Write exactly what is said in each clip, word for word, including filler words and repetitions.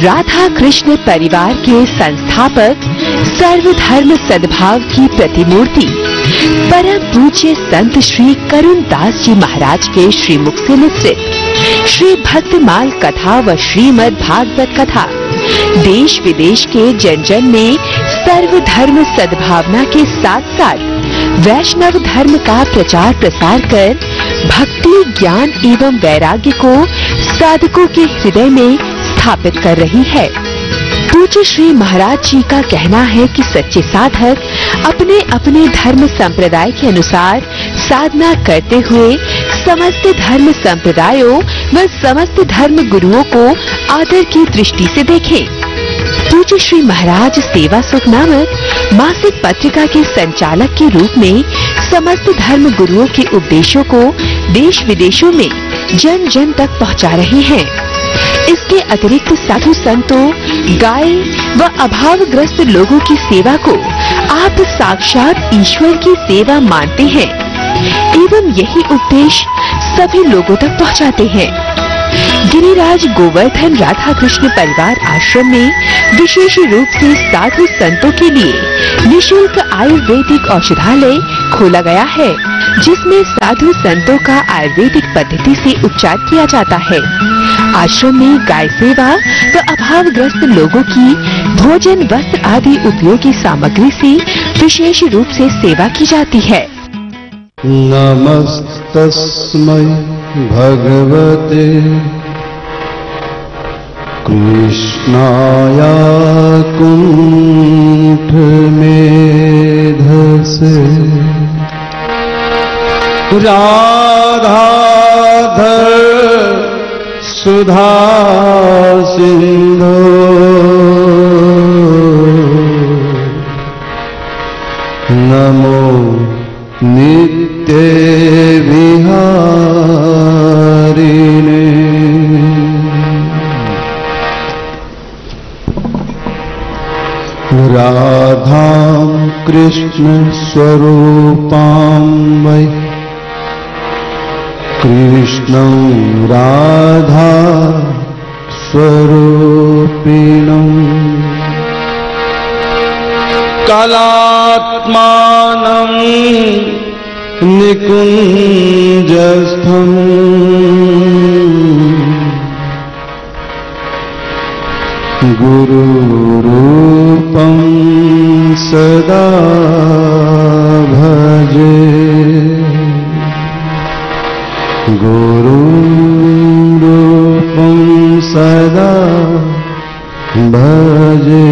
राधा कृष्ण परिवार के संस्थापक, सर्वधर्म सद्भाव की प्रतिमूर्ति, परम पूज्य संत श्री करुण दास जी महाराज के श्रीमुख से निसृत श्री भक्तमाल कथा व श्रीमद् भागवत कथा देश विदेश के जन जन में सर्वधर्म सद्भावना के साथ साथ वैष्णव धर्म का प्रचार प्रसार कर भक्ति, ज्ञान एवं वैराग्य को साधकों के हृदय में स्थापित कर रही है। पूज्य श्री महाराज जी का कहना है कि सच्चे साधक अपने अपने धर्म संप्रदाय के अनुसार साधना करते हुए समस्त धर्म संप्रदायों व समस्त धर्म गुरुओं को आदर की दृष्टि से देखें। पूज्य श्री महाराज सेवा सुख नामक मासिक पत्रिका के संचालक के रूप में समस्त धर्म गुरुओं के उपदेशों को देश विदेशों में जन जन तक पहुंचा रहे हैं। इसके अतिरिक्त साधु संतों, गाय व अभावग्रस्त लोगों की सेवा को आप साक्षात ईश्वर की सेवा मानते हैं एवं यही उपदेश सभी लोगों तक पहुंचाते हैं। गिरिराज गोवर्धन राधा कृष्ण परिवार आश्रम में विशेष रूप से साधु संतों के लिए निशुल्क आयुर्वेदिक औषधालय खोला गया है, जिसमें साधु संतों का आयुर्वेदिक पद्धति से उपचार किया जाता है। आश्रम में गाय सेवा व अभावग्रस्त लोगों की भोजन, वस्त्र आदि उपयोगी सामग्री से विशेष रूप से सेवा की जाती है। नमस्तस्मै भगवते कृष्णाय कुंठ मेधसे राधाधर सुधा सिंधु नमो नित्य विहारिणे। राधां कृष्ण स्वरूपां वै कृष्णं राधा स्वरूपिणं कलात्मानं निकुञ्जस्थं गुरुरूपं सदा भजे गुरुरूपं सदा भजे।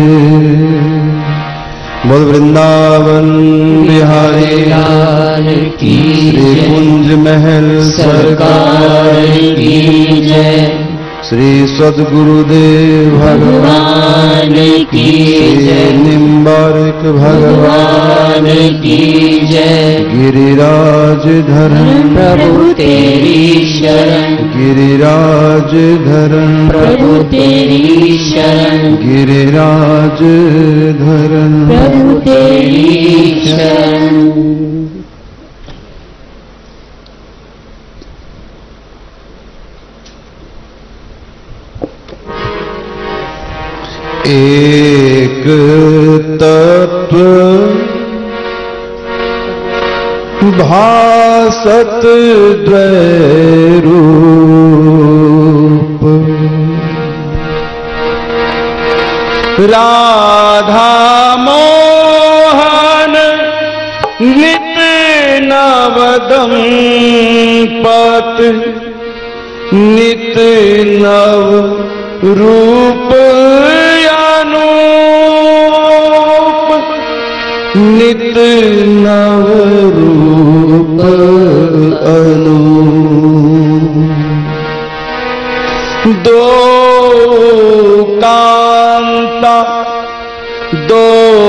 बोल वृंदावन बिहारी लाल की जय, कुंज महल सरकार की जय, श्री सद्गुरुदेव भगवान की जय, निम्बार्क भगवान की जय। गिरिराज धरन प्रभु तेरी शरण, गिरिराज धरन प्रभु तेरी शरण, गिरिराज धरन प्रभु तेरी शरण। एक तत्व भासत द्वैरूप, राधा मोहन नित नवदम पत, नित नव रूप अनूप, नित नव रूप अनूप। दो कांता दो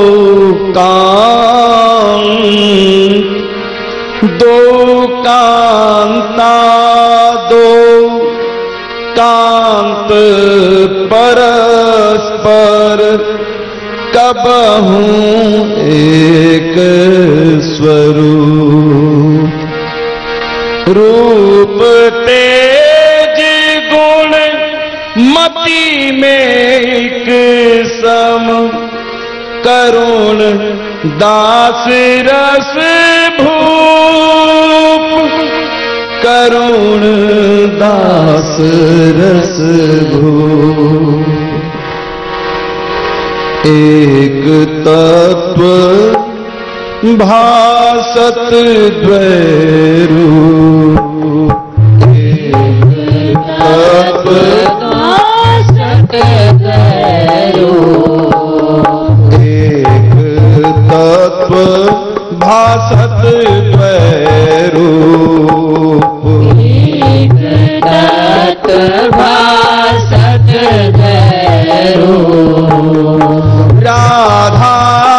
कांत, दो कांता दो कांत परस्पर कबहू एक स्वरूप। रूप तेज गुण मति में एक सम करुण दास रस भूप करुण दास रस भूप एक तत्व भासत द्वैरू एक तत्व भासत द्वैरू एक तत्व भासत द्वैरू एक तत्व भासत द्वैरू राधा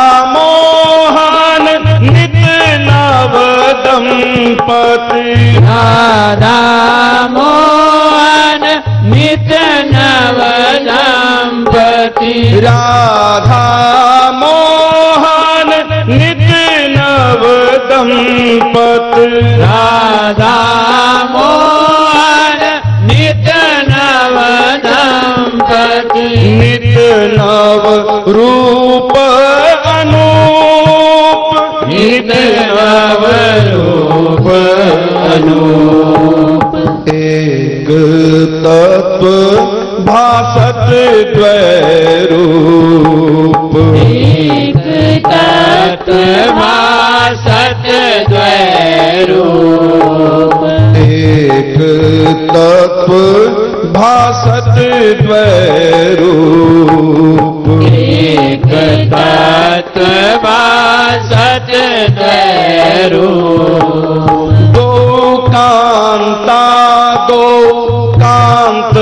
मोहन नित नव दंपति राधा मोहन नित नव दंपति राधा मोहन नित नव दंपति राधा मोहन नित नव दंपति नित नव रूप अनूप नित नव रूप अनूप एक तत्व भासत द्वैरूप एक तत्व भासत द्वैरूप एक तत्व भासत द्वैरूप एक तत्व भासत द्वैरूप दो कांता दो कांत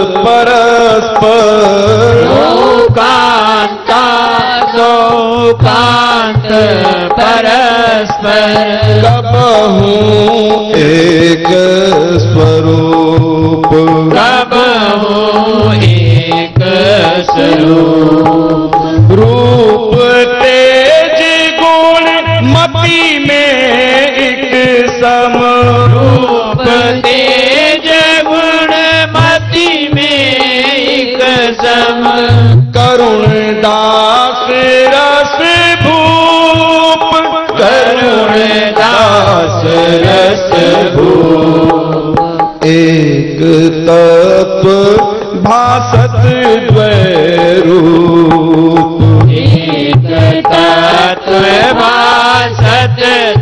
परस्पर दो कांता दो कांत परस्पर कबहू एक स्वरूप कबहू एक स्वरूप रूप तेज गुण मति में एक सम रूप तेज गुण मति में एक सम करुण दास रस भूप करुण दास रस भूप एक तत्व भासत द्वैरूप एक तत्व भासत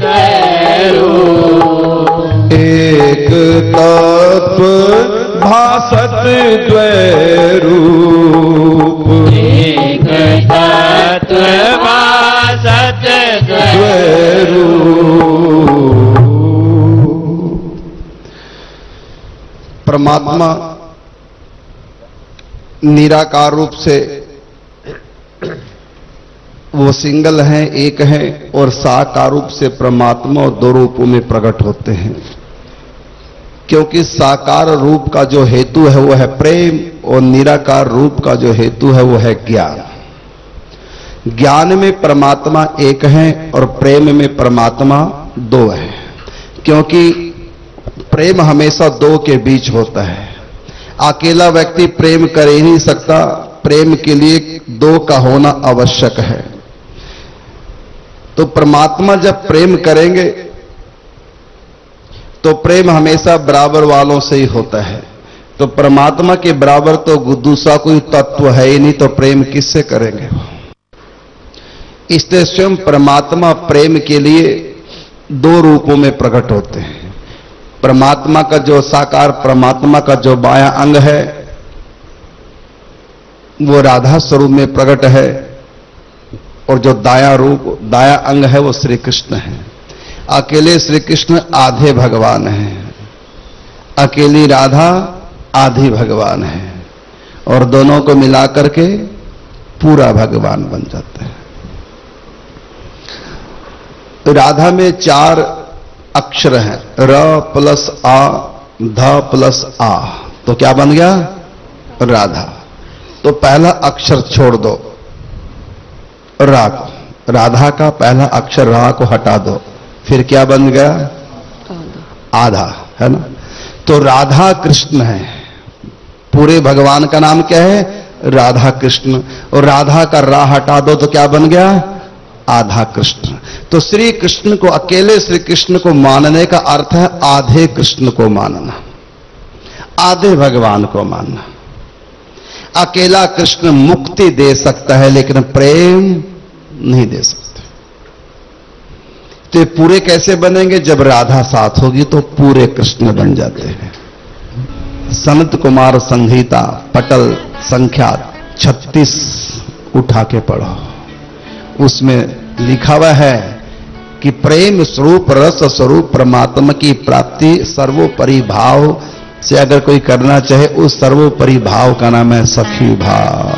द्वैरूप एक तत्व भासत द्वैरूप एक तत्व भासत द्वैरूप परमात्मा निराकार रूप से वो सिंगल हैं, एक हैं, और साकार रूप से परमात्मा और दो रूपों में प्रकट होते हैं। क्योंकि साकार रूप का जो हेतु है वो है प्रेम और निराकार रूप का जो हेतु है वो है ज्ञान। ज्ञान में परमात्मा एक है और प्रेम में परमात्मा दो है, क्योंकि प्रेम हमेशा दो के बीच होता है। अकेला व्यक्ति प्रेम कर ही नहीं सकता, प्रेम के लिए दो का होना आवश्यक है। तो परमात्मा जब प्रेम करेंगे तो प्रेम हमेशा बराबर वालों से ही होता है। तो परमात्मा के बराबर तो दूसरा कोई तत्व है ही नहीं, तो प्रेम किससे करेंगे? इसलिए स्वयं परमात्मा प्रेम के लिए दो रूपों में प्रकट होते हैं। परमात्मा का जो साकार परमात्मा का जो बायां अंग है वो राधा स्वरूप में प्रकट है, और जो दाया रूप दाया अंग है वो श्री कृष्ण है। अकेले श्री कृष्ण आधे भगवान हैं, अकेली राधा आधी भगवान है, और दोनों को मिलाकर के पूरा भगवान बन जाते हैं। राधा में चार अक्षर हैं, र प्लस आ, ध प्लस आ, तो क्या बन गया? राधा। तो पहला अक्षर छोड़ दो, रा को, राधा का पहला अक्षर रा को हटा दो, फिर क्या बन गया? आधा, है ना? तो राधा कृष्ण है, पूरे भगवान का नाम क्या है? राधा कृष्ण। और राधा का रा हटा दो तो क्या बन गया? आधा कृष्ण। तो श्री कृष्ण को, अकेले श्री कृष्ण को मानने का अर्थ है आधे कृष्ण को मानना, आधे भगवान को मानना। अकेला कृष्ण मुक्ति दे सकता है लेकिन प्रेम नहीं दे सकता। तो ये पूरे कैसे बनेंगे? जब राधा साथ होगी तो पूरे कृष्ण बन जाते हैं। सनत कुमार संहिता पटल संख्या छत्तीस उठा के पढ़ो, उसमें लिखा हुआ है कि प्रेम स्वरूप रस स्वरूप परमात्मा की प्राप्ति सर्वोपरि भाव से अगर कोई करना चाहे, उस सर्वोपरि भाव का नाम है सखी भाव।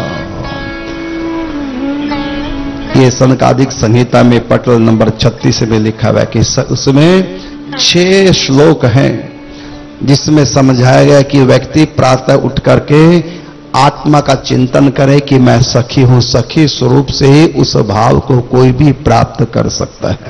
ये सनकादिक संहिता में पटल नंबर छत्तीस में लिखा हुआ है कि उसमें छह श्लोक हैं जिसमें समझाया गया कि व्यक्ति प्रातः उठ करके आत्मा का चिंतन करे कि मैं सखी हूं, सखी स्वरूप से ही उस भाव को कोई भी प्राप्त कर सकता है।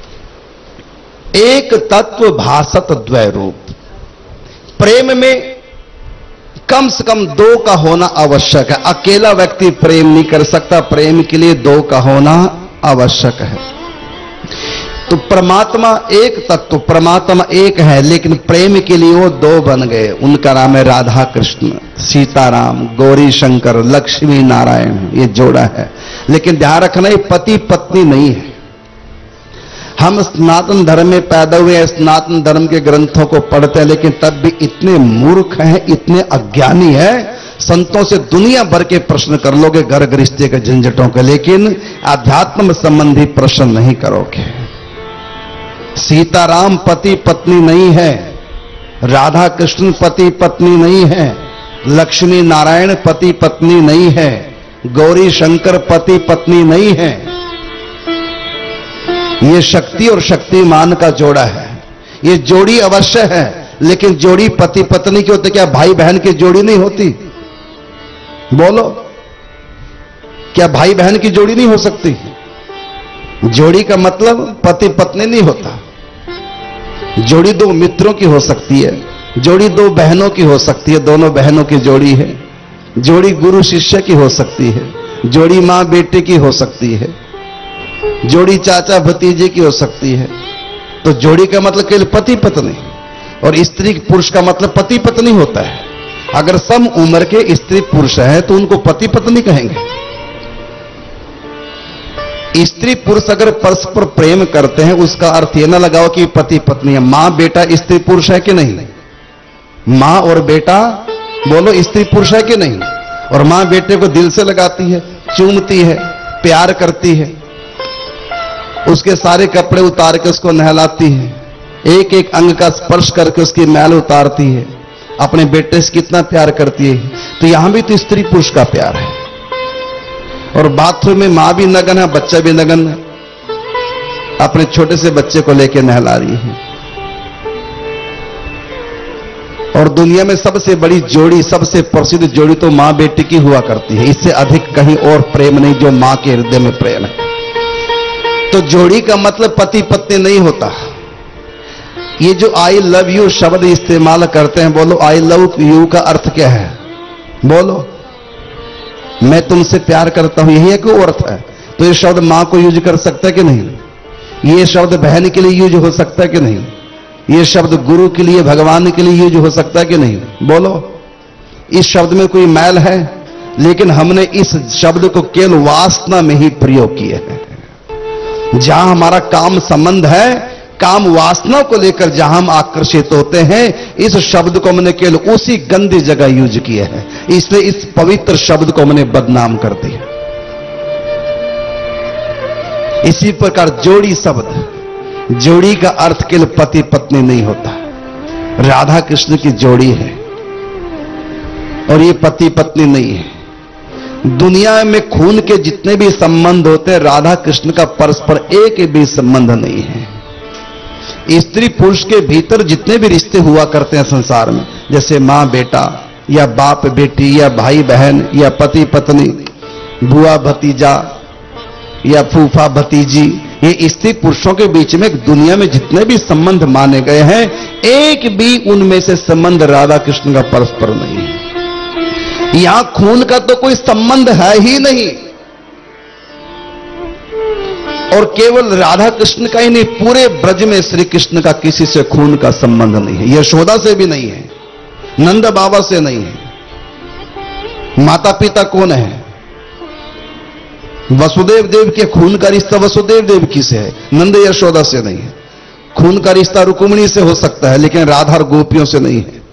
एक तत्व भासत द्वय रूप। प्रेम में कम से कम दो का होना आवश्यक है। अकेला व्यक्ति प्रेम नहीं कर सकता, प्रेम के लिए दो का होना आवश्यक है। तो परमात्मा एक तत्व, परमात्मा एक है, लेकिन प्रेम के लिए वो दो बन गए। उनका नाम है राधा कृष्ण, सीताराम, गौरी शंकर, लक्ष्मी नारायण, ये जोड़ा है। लेकिन ध्यान रखना, ये पति पत्नी नहीं है। हम सनातन धर्म में पैदा हुए हैं, सनातन धर्म के ग्रंथों को पढ़ते हैं, लेकिन तब भी इतने मूर्ख हैं, इतने अज्ञानी हैं, संतों से दुनिया भर के प्रश्न कर लोगे घर गृहस्थी के झंझटों के, लेकिन आध्यात्म संबंधी प्रश्न नहीं करोगे। सीताराम पति पत्नी नहीं है, राधा कृष्ण पति पत्नी नहीं है, लक्ष्मी नारायण पति पत्नी नहीं है, गौरी शंकर पति पत्नी नहीं है। ये शक्ति और शक्तिमान का जोड़ा है। ये जोड़ी अवश्य है, लेकिन जोड़ी पति पत्नी की होती, क्या भाई बहन की जोड़ी नहीं होती? बोलो, क्या भाई बहन की जोड़ी नहीं हो सकती? जोड़ी का मतलब पति पत्नी नहीं होता। जोड़ी दो मित्रों की हो सकती है, जोड़ी दो बहनों की हो सकती है, दोनों बहनों की जोड़ी है। जोड़ी गुरु शिष्य की हो सकती है, जोड़ी मां बेटे की हो सकती है, जोड़ी चाचा भतीजे की हो सकती है। तो जोड़ी का मतलब केवल पति पत्नी, और स्त्री पुरुष का मतलब पति पत्नी होता है। अगर सम उम्र के स्त्री पुरुष है तो उनको पति पत्नी कहेंगे। स्त्री पुरुष अगर परस्पर प्रेम करते हैं, उसका अर्थ यह ना लगाओ कि पति पत्नी है। मां बेटा स्त्री पुरुष है कि नहीं? मां और बेटा बोलो स्त्री पुरुष है कि नहीं? और मां बेटे को दिल से लगाती है, चूमती है, प्यार करती है, उसके सारे कपड़े उतार के उसको नहलाती है, एक एक अंग का स्पर्श करके उसकी मैल उतारती है, अपने बेटे से कितना प्यार करती है। तो यहां भी तो स्त्री पुरुष का प्यार है। और बाथरूम में मां भी नगन है, बच्चा भी नगन है, अपने छोटे से बच्चे को लेकर नहला रही है। और दुनिया में सबसे बड़ी जोड़ी, सबसे प्रसिद्ध जोड़ी तो मां बेटी की हुआ करती है। इससे अधिक कहीं और प्रेम नहीं जो मां के हृदय में प्रेम है। तो जोड़ी का मतलब पति पत्नी नहीं होता। ये जो आई लव यू शब्द इस्तेमाल करते हैं, बोलो आई लव यू का अर्थ क्या है? बोलो, मैं तुमसे प्यार करता हूं, यही एक अर्थ है। तो ये शब्द मां को यूज कर सकता है कि नहीं? ये शब्द बहन के लिए यूज हो सकता है कि नहीं? ये शब्द गुरु के लिए, भगवान के लिए यूज हो सकता है कि नहीं? बोलो, इस शब्द में कोई मैल है? लेकिन हमने इस शब्द को केवल वासना में ही प्रयोग किया है। जहां हमारा काम संबंध है, काम वासना को लेकर जहां हम आकर्षित होते हैं, इस शब्द को हमने केवल उसी गंदी जगह यूज किया है। इसलिए इस पवित्र शब्द को हमने बदनाम कर दिया। इसी प्रकार जोड़ी शब्द, जोड़ी का अर्थ केवल पति पत्नी नहीं होता। राधा कृष्ण की जोड़ी है और ये पति पत्नी नहीं है। दुनिया में खून के जितने भी संबंध होते हैं, राधा कृष्ण का परस्पर एक भी संबंध नहीं है। स्त्री पुरुष के भीतर जितने भी रिश्ते हुआ करते हैं संसार में, जैसे मां बेटा या बाप बेटी या भाई बहन या पति पत्नी, बुआ भतीजा या फूफा भतीजी, ये स्त्री पुरुषों के बीच में दुनिया में जितने भी संबंध माने गए हैं, एक भी उनमें से संबंध राधा कृष्ण का परस्पर नहीं है। यहां खून का तो कोई संबंध है ही नहीं। और केवल राधा कृष्ण का ही नहीं, पूरे ब्रज में श्री कृष्ण का किसी से खून का संबंध नहीं है। यशोदा से भी नहीं है, नंद बाबा से नहीं है। माता पिता कौन है? वसुदेव देव के खून का रिश्ता वसुदेव देव की से है, नंद यशोदा से नहीं है। खून का रिश्ता रुक्मिणी से हो सकता है, लेकिन राधा और गोपियों से नहीं है।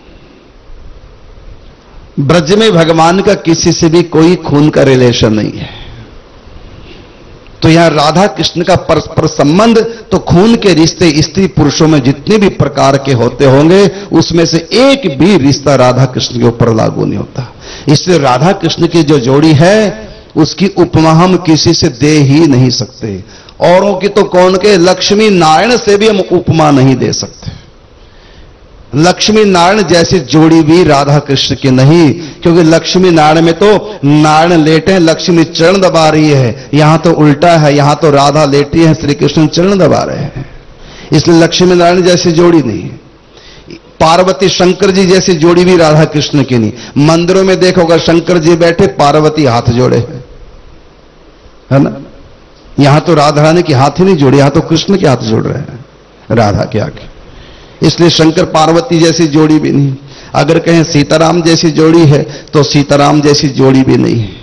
ब्रज में भगवान का किसी से भी कोई खून का रिलेशन नहीं है। तो यहां राधा कृष्ण का परस्पर संबंध, तो खून के रिश्ते स्त्री पुरुषों में जितने भी प्रकार के होते होंगे, उसमें से एक भी रिश्ता राधा कृष्ण के ऊपर लागू नहीं होता। इसलिए राधा कृष्ण की जो जोड़ी है, उसकी उपमा हम किसी से दे ही नहीं सकते। औरों की तो कौन के, लक्ष्मी नारायण से भी हम उपमा नहीं दे सकते। लक्ष्मी नारायण जैसी जोड़ी भी राधा कृष्ण की नहीं, क्योंकि लक्ष्मी नारायण में तो नारायण लेटे हैं, लक्ष्मी चरण दबा रही है। यहां तो उल्टा है, यहां तो राधा लेटी है, श्री कृष्ण चरण दबा रहे हैं। इसलिए लक्ष्मी नारायण जैसी जोड़ी नहीं है। पार्वती शंकर जी जैसी जोड़ी भी राधा कृष्ण की नहीं। मंदिरों में देखोगे शंकर जी बैठे, पार्वती हाथ जोड़े है ना। यहां तो राधा रानी के हाथ ही नहीं जोड़े, यहां तो कृष्ण के हाथ जोड़ रहे हैं राधा के आगे। इसलिए शंकर पार्वती जैसी जोड़ी भी नहीं। अगर कहें सीताराम जैसी जोड़ी है, तो सीताराम जैसी जोड़ी भी नहीं है।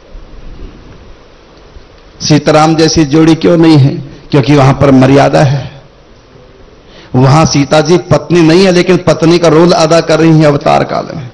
सीताराम जैसी जोड़ी क्यों नहीं है? क्योंकि वहां पर मर्यादा है। वहां सीता जी पत्नी नहीं है, लेकिन पत्नी का रोल अदा कर रही है अवतार काल में।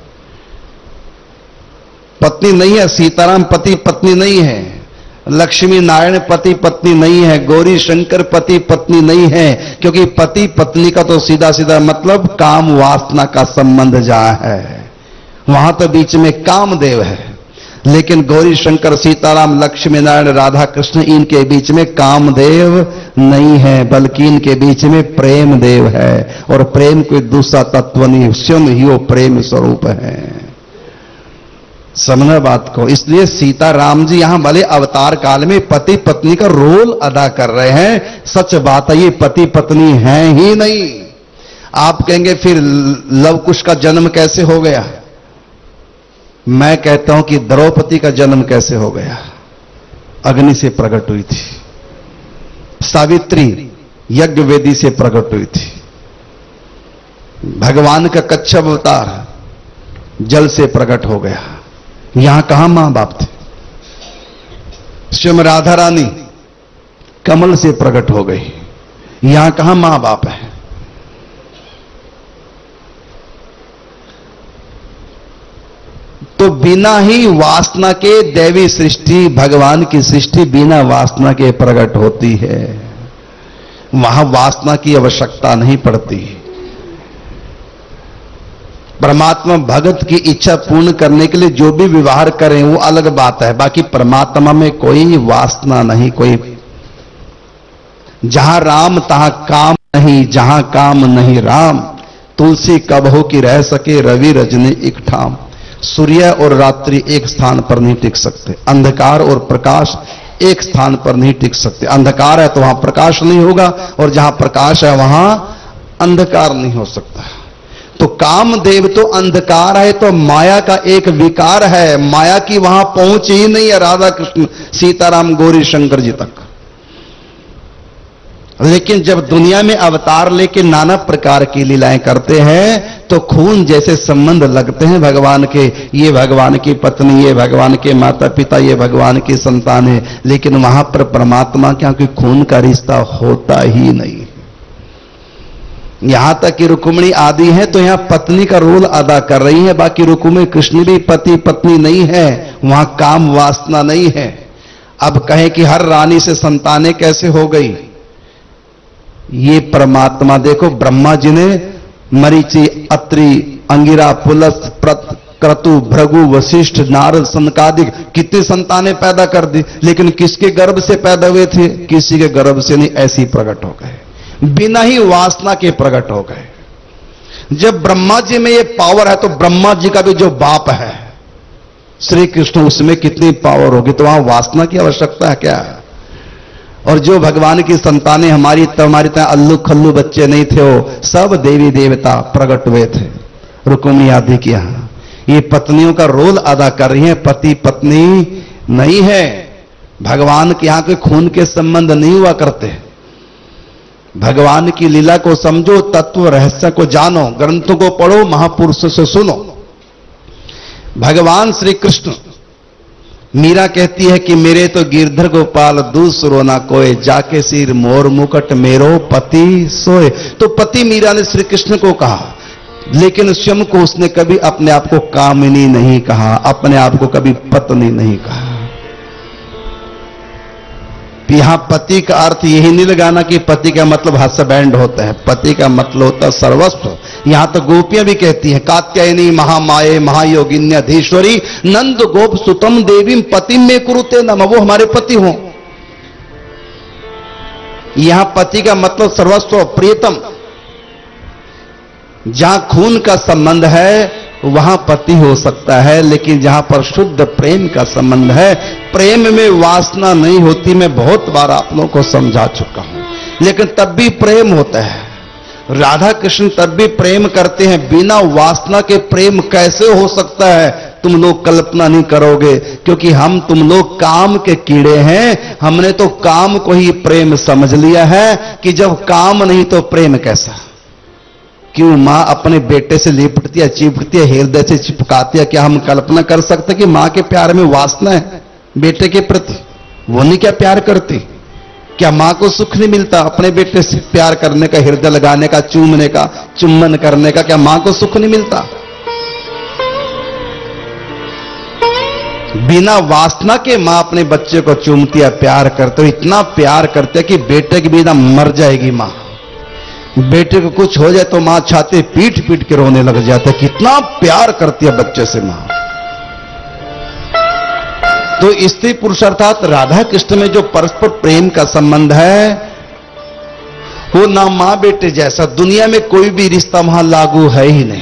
पत्नी नहीं है, सीताराम पति पत्नी नहीं है, लक्ष्मी नारायण पति पत्नी नहीं है, गौरी शंकर पति पत्नी नहीं है। क्योंकि पति पत्नी का तो सीधा सीधा मतलब काम वासना का संबंध जहां है, वहां तो बीच में कामदेव है। लेकिन गौरी शंकर सीताराम लक्ष्मी नारायण राधा कृष्ण, इनके बीच में कामदेव नहीं है, बल्कि इनके बीच में प्रेम देव है। और प्रेम कोई दूसरा तत्व नहीं, स्वयं ही वो प्रेम स्वरूप है। समझना बात को। इसलिए सीताराम जी यहां भले अवतार काल में पति पत्नी का रोल अदा कर रहे हैं, सच बात है ये पति पत्नी है ही नहीं। आप कहेंगे फिर लव कुश का जन्म कैसे हो गया? मैं कहता हूं कि द्रौपदी का जन्म कैसे हो गया? अग्नि से प्रकट हुई थी। सावित्री यज्ञ वेदी से प्रकट हुई थी। भगवान का कच्छप अवतार जल से प्रकट हो गया। यहां कहां मां बाप थे? स्वयं राधा रानी कमल से प्रकट हो गई। यहां कहां मां बाप है? तो बिना ही वासना के दैवी सृष्टि, भगवान की सृष्टि बिना वासना के प्रकट होती है। वहां वासना की आवश्यकता नहीं पड़ती। परमात्मा भगत की इच्छा पूर्ण करने के लिए जो भी व्यवहार करें वो अलग बात है, बाकी परमात्मा में कोई वासना नहीं। कोई जहां राम तहां काम नहीं, जहां काम नहीं राम। तुलसी कबहू की रह सके रवि रजनी एक ठाम। सूर्य और रात्रि एक स्थान पर नहीं टिक सकते, अंधकार और प्रकाश एक स्थान पर नहीं टिक सकते। अंधकार है तो वहां प्रकाश नहीं होगा, और जहां प्रकाश है वहां अंधकार नहीं हो सकता। तो कामदेव तो अंधकार है, तो माया का एक विकार है। माया की वहां पहुंच ही नहीं है राधा कृष्ण सीताराम गौरी शंकर जी तक। लेकिन जब दुनिया में अवतार लेके नाना प्रकार की लीलाएं करते हैं, तो खून जैसे संबंध लगते हैं भगवान के। ये भगवान की पत्नी, ये भगवान के माता पिता, ये भगवान की संतान है। लेकिन वहां पर परमात्मा क्या कोई खून का रिश्ता होता ही नहीं। यहां तक कि रुक्मिणी आदि है तो यहां पत्नी का रोल अदा कर रही है, बाकी रुक्मिणी कृष्ण भी पति पत्नी नहीं है, वहां काम वासना नहीं है। अब कहें कि हर रानी से संतानें कैसे हो गई? ये परमात्मा देखो, ब्रह्मा जी ने मरीचि, अत्रि, अंगिरा, पुलस, प्रत, क्रतु, भृगु, वशिष्ठ, नारद, सनकादिक कितनी संतानें पैदा कर दी, लेकिन किसके गर्भ से पैदा हुए थे? किसी के गर्भ से नहीं, ऐसे ही प्रकट हो गए, बिना ही वासना के प्रकट हो गए। जब ब्रह्मा जी में ये पावर है, तो ब्रह्मा जी का भी जो बाप है श्री कृष्ण, उसमें कितनी पावर होगी? तो वहां वासना की आवश्यकता है क्या? और जो भगवान की संतानें हमारी हमारी तरह अल्लू खल्लू बच्चे नहीं थे, वो सब देवी देवता प्रकट हुए थे रुक्मिणी आदि के यहां। ये पत्नियों का रोल अदा कर रही हैं, पति पत्नी नहीं है। भगवान के यहां के खून के संबंध नहीं हुआ करते। भगवान की लीला को समझो, तत्व रहस्य को जानो, ग्रंथों को पढ़ो, महापुरुषों से सुनो। भगवान श्री कृष्ण, मीरा कहती है कि मेरे तो गिरधर गोपाल दूसरो ना कोई, जाके सिर मोर मुकुट मेरो पति सोए। तो पति मीरा ने श्री कृष्ण को कहा, लेकिन स्वयं को उसने कभी अपने आप को कामिनी नहीं कहा, अपने आप को कभी पत्नी नहीं कहा। यहां पति का अर्थ यही नहीं लगाना कि पति का मतलब हस्बैंड होता है, पति का मतलब होता है सर्वस्व। यहां तो गोपियां भी कहती हैं, कात्यायनी महामाये महायोगिन्यधीश्वरी नंद गोप सुतम देवी पति में कुरुते नम, वो हमारे पति हों। यहां पति का मतलब सर्वस्व प्रियतम। जहां खून का संबंध है वहां पति हो सकता है, लेकिन जहां पर शुद्ध प्रेम का संबंध है, प्रेम में वासना नहीं होती। मैं बहुत बार आप लोगों को समझा चुका हूं, लेकिन तब भी प्रेम होता है। राधा कृष्ण तब भी प्रेम करते हैं। बिना वासना के प्रेम कैसे हो सकता है, तुम लोग कल्पना नहीं करोगे, क्योंकि हम तुम लोग काम के कीड़े हैं। हमने तो काम को ही प्रेम समझ लिया है कि जब काम नहीं तो प्रेम कैसा। क्यों मां अपने बेटे से लिपटती है, चिपटती है, हृदय से चिपकाती है? क्या हम कल्पना कर सकते कि मां के प्यार में वासना है बेटे के प्रति? वो नहीं क्या प्यार करती? क्या मां को सुख नहीं मिलता अपने बेटे से प्यार करने का, हृदय लगाने का, चूमने का, चुम्बन करने का? क्या मां को सुख नहीं मिलता? बिना वासना के मां अपने बच्चे को चूमती है, प्यार करते हो, इतना प्यार करते कि बेटे के बिना मर जाएगी मां। बेटे को कुछ हो जाए तो मां छाती पीट पीट के रोने लग जाता है, कितना प्यार करती है बच्चे से मां। तो स्त्री पुरुष अर्थात राधा कृष्ण में जो परस्पर प्रेम का संबंध है, वो ना मां बेटे जैसा दुनिया में कोई भी रिश्ता वहां लागू है ही नहीं।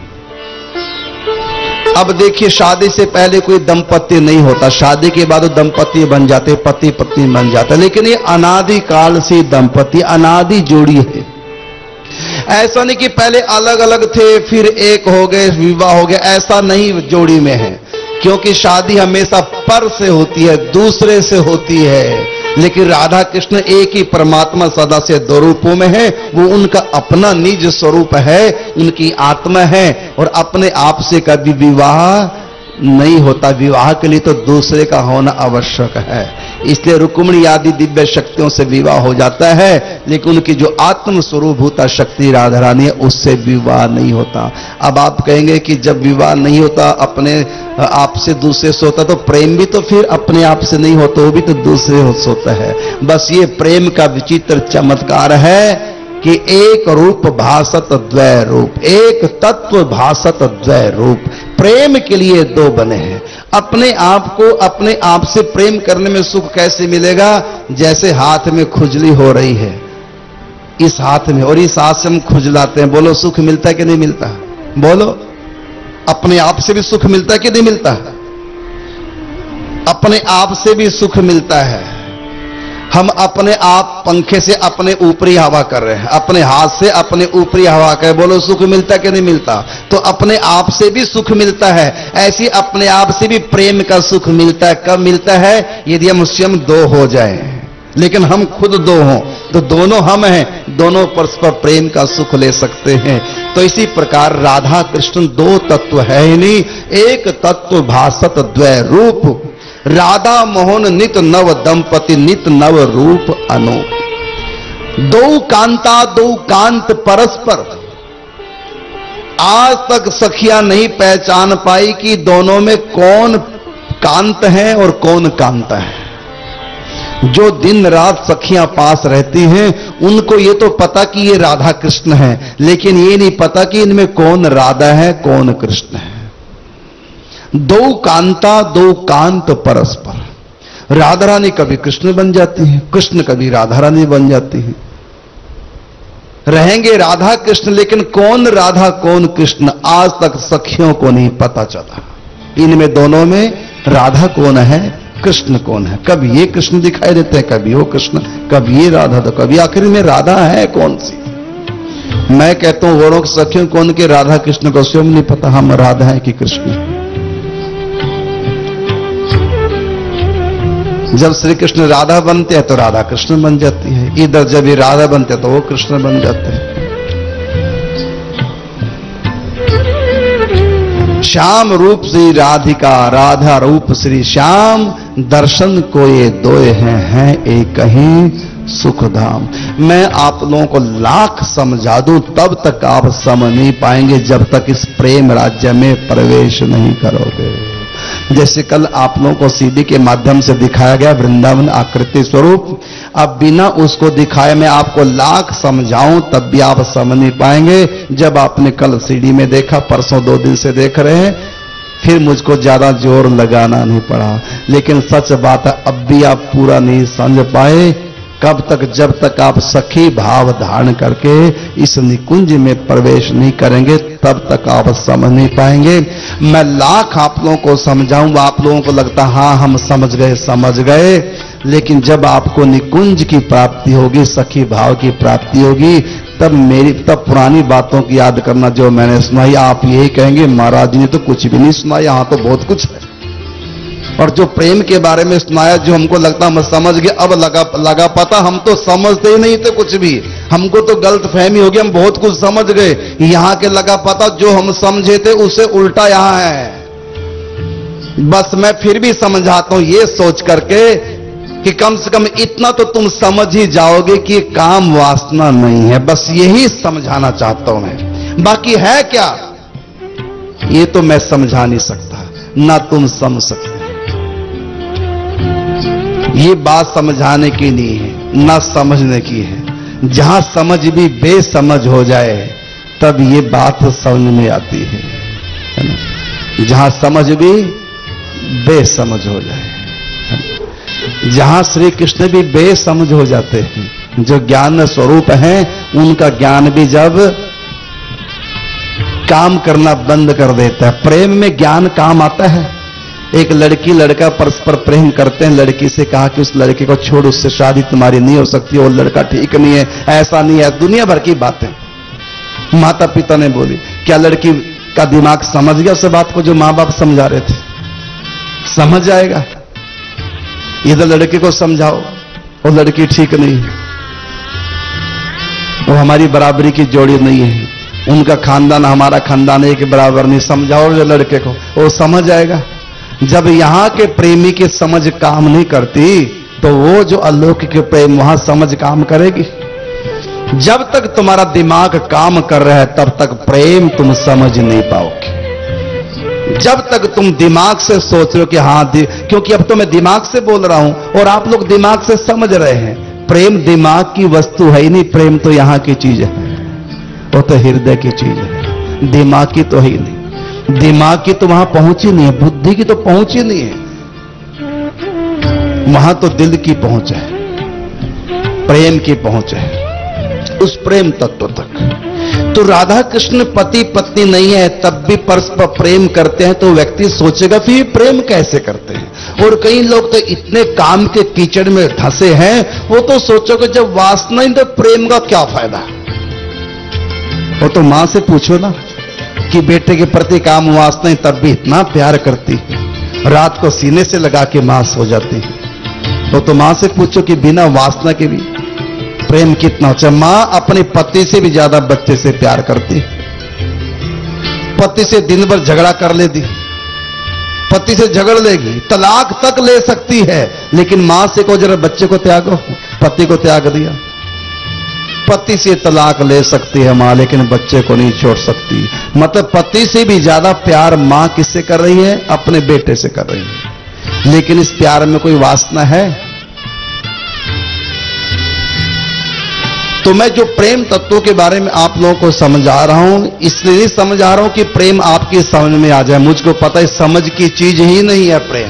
अब देखिए, शादी से पहले कोई दंपत्ति नहीं होता, शादी के बाद वो दंपत्ति बन जाते, पति पत्नी बन जाता, लेकिन ये अनादि काल से दंपत्ति, अनादि जोड़ी है। ऐसा नहीं कि पहले अलग अलग थे फिर एक हो गए, विवाह हो गया, ऐसा नहीं जोड़ी में है। क्योंकि शादी हमेशा पर से होती है, दूसरे से होती है। लेकिन राधा कृष्ण एक ही परमात्मा सदा से दो रूपों में है। वो उनका अपना निज स्वरूप है, उनकी आत्मा है, और अपने आप से कभी विवाह नहीं होता। विवाह के लिए तो दूसरे का होना आवश्यक है। इसलिए रुक्मिणी आदि दिव्य शक्तियों से विवाह हो जाता है, लेकिन उनकी जो आत्म स्वरूभूता शक्ति राधा रानी है, उससे विवाह नहीं होता। अब आप कहेंगे कि जब विवाह नहीं होता अपने आप से दूसरे से होता, तो प्रेम भी तो फिर अपने आप से नहीं होता, वो भी तो दूसरे से होता है। बस ये प्रेम का विचित्र चमत्कार है कि एक रूप भासत द्वय रूप, एक तत्व भासत द्वय रूप। प्रेम के लिए दो बने हैं। अपने आप को अपने आप से प्रेम करने में सुख कैसे मिलेगा? जैसे हाथ में खुजली हो रही है, इस हाथ में और इस हाथ से हम खुजलाते हैं, बोलो सुख मिलता है कि नहीं मिलता? बोलो, अपने आप से भी सुख मिलता है कि नहीं मिलता? अपने आप से भी सुख मिलता है। हम अपने आप पंखे से अपने ऊपरी हवा कर रहे हैं, अपने हाथ से अपने ऊपरी हवा कर, बोलो सुख मिलता कि नहीं मिलता? तो अपने आप से भी सुख मिलता है। ऐसी अपने आप से भी प्रेम का सुख मिलता है। कब मिलता है? यदि हम स्वयं दो हो जाएं, लेकिन हम खुद दो हों, तो दोनों हम हैं, दोनों परस्पर प्रेम का सुख ले सकते हैं। तो इसी प्रकार राधा कृष्ण दो तत्व है ही नहीं, एक तत्व भासत द्वय रूप। राधा मोहन नित नव दंपति, नित नव रूप अनूप। दो कांता दो कांत परस्पर। आज तक सखियां नहीं पहचान पाई कि दोनों में कौन कांत है और कौन कांता है। जो दिन रात सखियां पास रहती हैं, उनको ये तो पता कि ये राधा कृष्ण है, लेकिन ये नहीं पता कि इनमें कौन राधा है कौन कृष्ण है। दो कांता दो कांत परस्पर। राधा रानी कभी कृष्ण बन जाती है, कृष्ण कभी राधा रानी बन जाती है। रहेंगे राधा कृष्ण, लेकिन कौन राधा कौन कृष्ण आज तक सखियों को नहीं पता चला। इनमें दोनों में राधा कौन है कृष्ण कौन है। कभी ये कृष्ण दिखाई देते हैं, कभी वो कृष्ण, कभी ये राधा, तो कभी आखिर में राधा है कौन सी। मैं कहता हूं गौरों की सखियों को उनके राधा कृष्ण को स्वयं नहीं पता हम राधा हैं कि कृष्ण हैं। जब श्री कृष्ण राधा बनते हैं तो राधा कृष्ण बन जाती है, इधर जब ये राधा बनते हैं तो वो कृष्ण बन जाते हैं। श्याम रूप श्री राधिका, राधा रूप श्री श्याम, दर्शन को ये दोए हैं, हैं एक ही सुखधाम। मैं आप लोगों को लाख समझा दूं तब तक आप समझ नहीं पाएंगे जब तक इस प्रेम राज्य में प्रवेश नहीं करोगे। जैसे कल आप लोगों को सीडी के माध्यम से दिखाया गया वृंदावन आकृति स्वरूप, अब बिना उसको दिखाए मैं आपको लाख समझाऊं तब भी आप समझ नहीं पाएंगे। जब आपने कल सीडी में देखा, परसों दो दिन से देख रहे हैं, फिर मुझको ज्यादा जोर लगाना नहीं पड़ा। लेकिन सच बात है, अब भी आप पूरा नहीं समझ पाए। कब तक? जब तक आप सखी भाव धारण करके इस निकुंज में प्रवेश नहीं करेंगे तब तक आप समझ नहीं पाएंगे। मैं लाख आप लोगों को समझाऊंगा, आप लोगों को लगता हाँ हम समझ गए समझ गए, लेकिन जब आपको निकुंज की प्राप्ति होगी, सखी भाव की प्राप्ति होगी, तब मेरी तब पुरानी बातों की याद करना जो मैंने सुनाई। आप यही कहेंगे महाराज ने तो कुछ भी नहीं सुना, यहां तो बहुत कुछ है। और जो प्रेम के बारे में सुनाया, जो हमको लगता हम समझ गए, अब लगा लगा पता हम तो समझते ही नहीं थे कुछ भी, हमको तो गलत फहमी हो गई, हम बहुत कुछ समझ गए। यहां के लगा पता जो हम समझे थे उससे उल्टा यहां है। बस मैं फिर भी समझाता हूं ये सोच करके कि कम से कम इतना तो तुम समझ ही जाओगे कि काम वासना नहीं है। बस यही समझाना चाहता हूं मैं। बाकी है क्या ये तो मैं समझा नहीं सकता, ना तुम समझ सकते। ये बात समझाने की नहीं है, ना समझने की है। जहां समझ भी बेसमझ हो जाए तब ये बात समझ में आती है, है ना? जहां समझ भी बेसमझ हो जाए, जहां श्री कृष्ण भी बेसमझ हो जाते हैं, जो ज्ञान स्वरूप हैं उनका ज्ञान भी जब काम करना बंद कर देता है। प्रेम में ज्ञान काम आता है। एक लड़की लड़का परस्पर प्रेम करते हैं, लड़की से कहा कि उस लड़के को छोड़, उससे शादी तुम्हारी नहीं हो सकती, वो लड़का ठीक नहीं है, ऐसा नहीं है, दुनिया भर की बातें माता पिता ने बोली। क्या लड़की का दिमाग समझ गया उस बात को जो मां बाप समझा रहे थे? समझ जाएगा। इधर लड़के को समझाओ, वो लड़की ठीक नहीं है, वो हमारी बराबरी की जोड़ी नहीं है, उनका खानदान हमारा खानदान एक बराबर नहीं। समझाओ जो लड़के को, वो समझ जाएगा। जब यहां के प्रेमी की समझ काम नहीं करती तो वो जो अलौकिक प्रेम वहां समझ काम करेगी। जब तक तुम्हारा दिमाग काम कर रहा है तब तक प्रेम तुम समझ नहीं पाओगे। जब तक तुम दिमाग से सोच रहे हो कि हाँ, क्योंकि अब तो मैं दिमाग से बोल रहा हूं और आप लोग दिमाग से समझ रहे हैं। प्रेम दिमाग की वस्तु है ही नहीं, प्रेम तो यहां की चीज है, वो तो हृदय की चीज है, दिमाग की तो ही नहीं। दिमाग की तो वहां पहुंच ही नहीं है, बुद्धि की तो पहुंच ही नहीं है, वहां तो दिल की पहुंच है, प्रेम की पहुंच है, उस प्रेम तत्व तक। तो राधा कृष्ण पति पत्नी नहीं है तब भी परस्पर प्रेम करते हैं, तो व्यक्ति सोचेगा फिर प्रेम कैसे करते हैं। और कई लोग तो इतने काम के कीचड़ में फंसे हैं, वो तो सोचोगे जब वासना ही तो प्रेम का क्या फायदा। वो तो मां से पूछो ना कि बेटे के प्रति काम वासना है तब भी इतना प्यार करती, रात को सीने से लगा के मां सो जाती है। तो तो मां से पूछो कि बिना वासना के भी प्रेम कितना होता है। मां अपने पति से भी ज्यादा बच्चे से प्यार करती। पति से दिन भर झगड़ा कर लेती, पति से झगड़ लेगी, तलाक तक ले सकती है, लेकिन मां से को जरा बच्चे को त्यागो, पति को त्याग दिया। पति से तलाक ले सकती है मां, लेकिन बच्चे को नहीं छोड़ सकती। मतलब पति से भी ज्यादा प्यार मां किससे कर रही है? अपने बेटे से कर रही है। लेकिन इस प्यार में कोई वासना है? तो मैं जो प्रेम तत्वों के बारे में आप लोगों को समझा रहा हूं, इसलिए नहीं समझा रहा हूं कि प्रेम आपकी समझ में आ जाए। मुझको पता है समझ की चीज ही नहीं है प्रेम।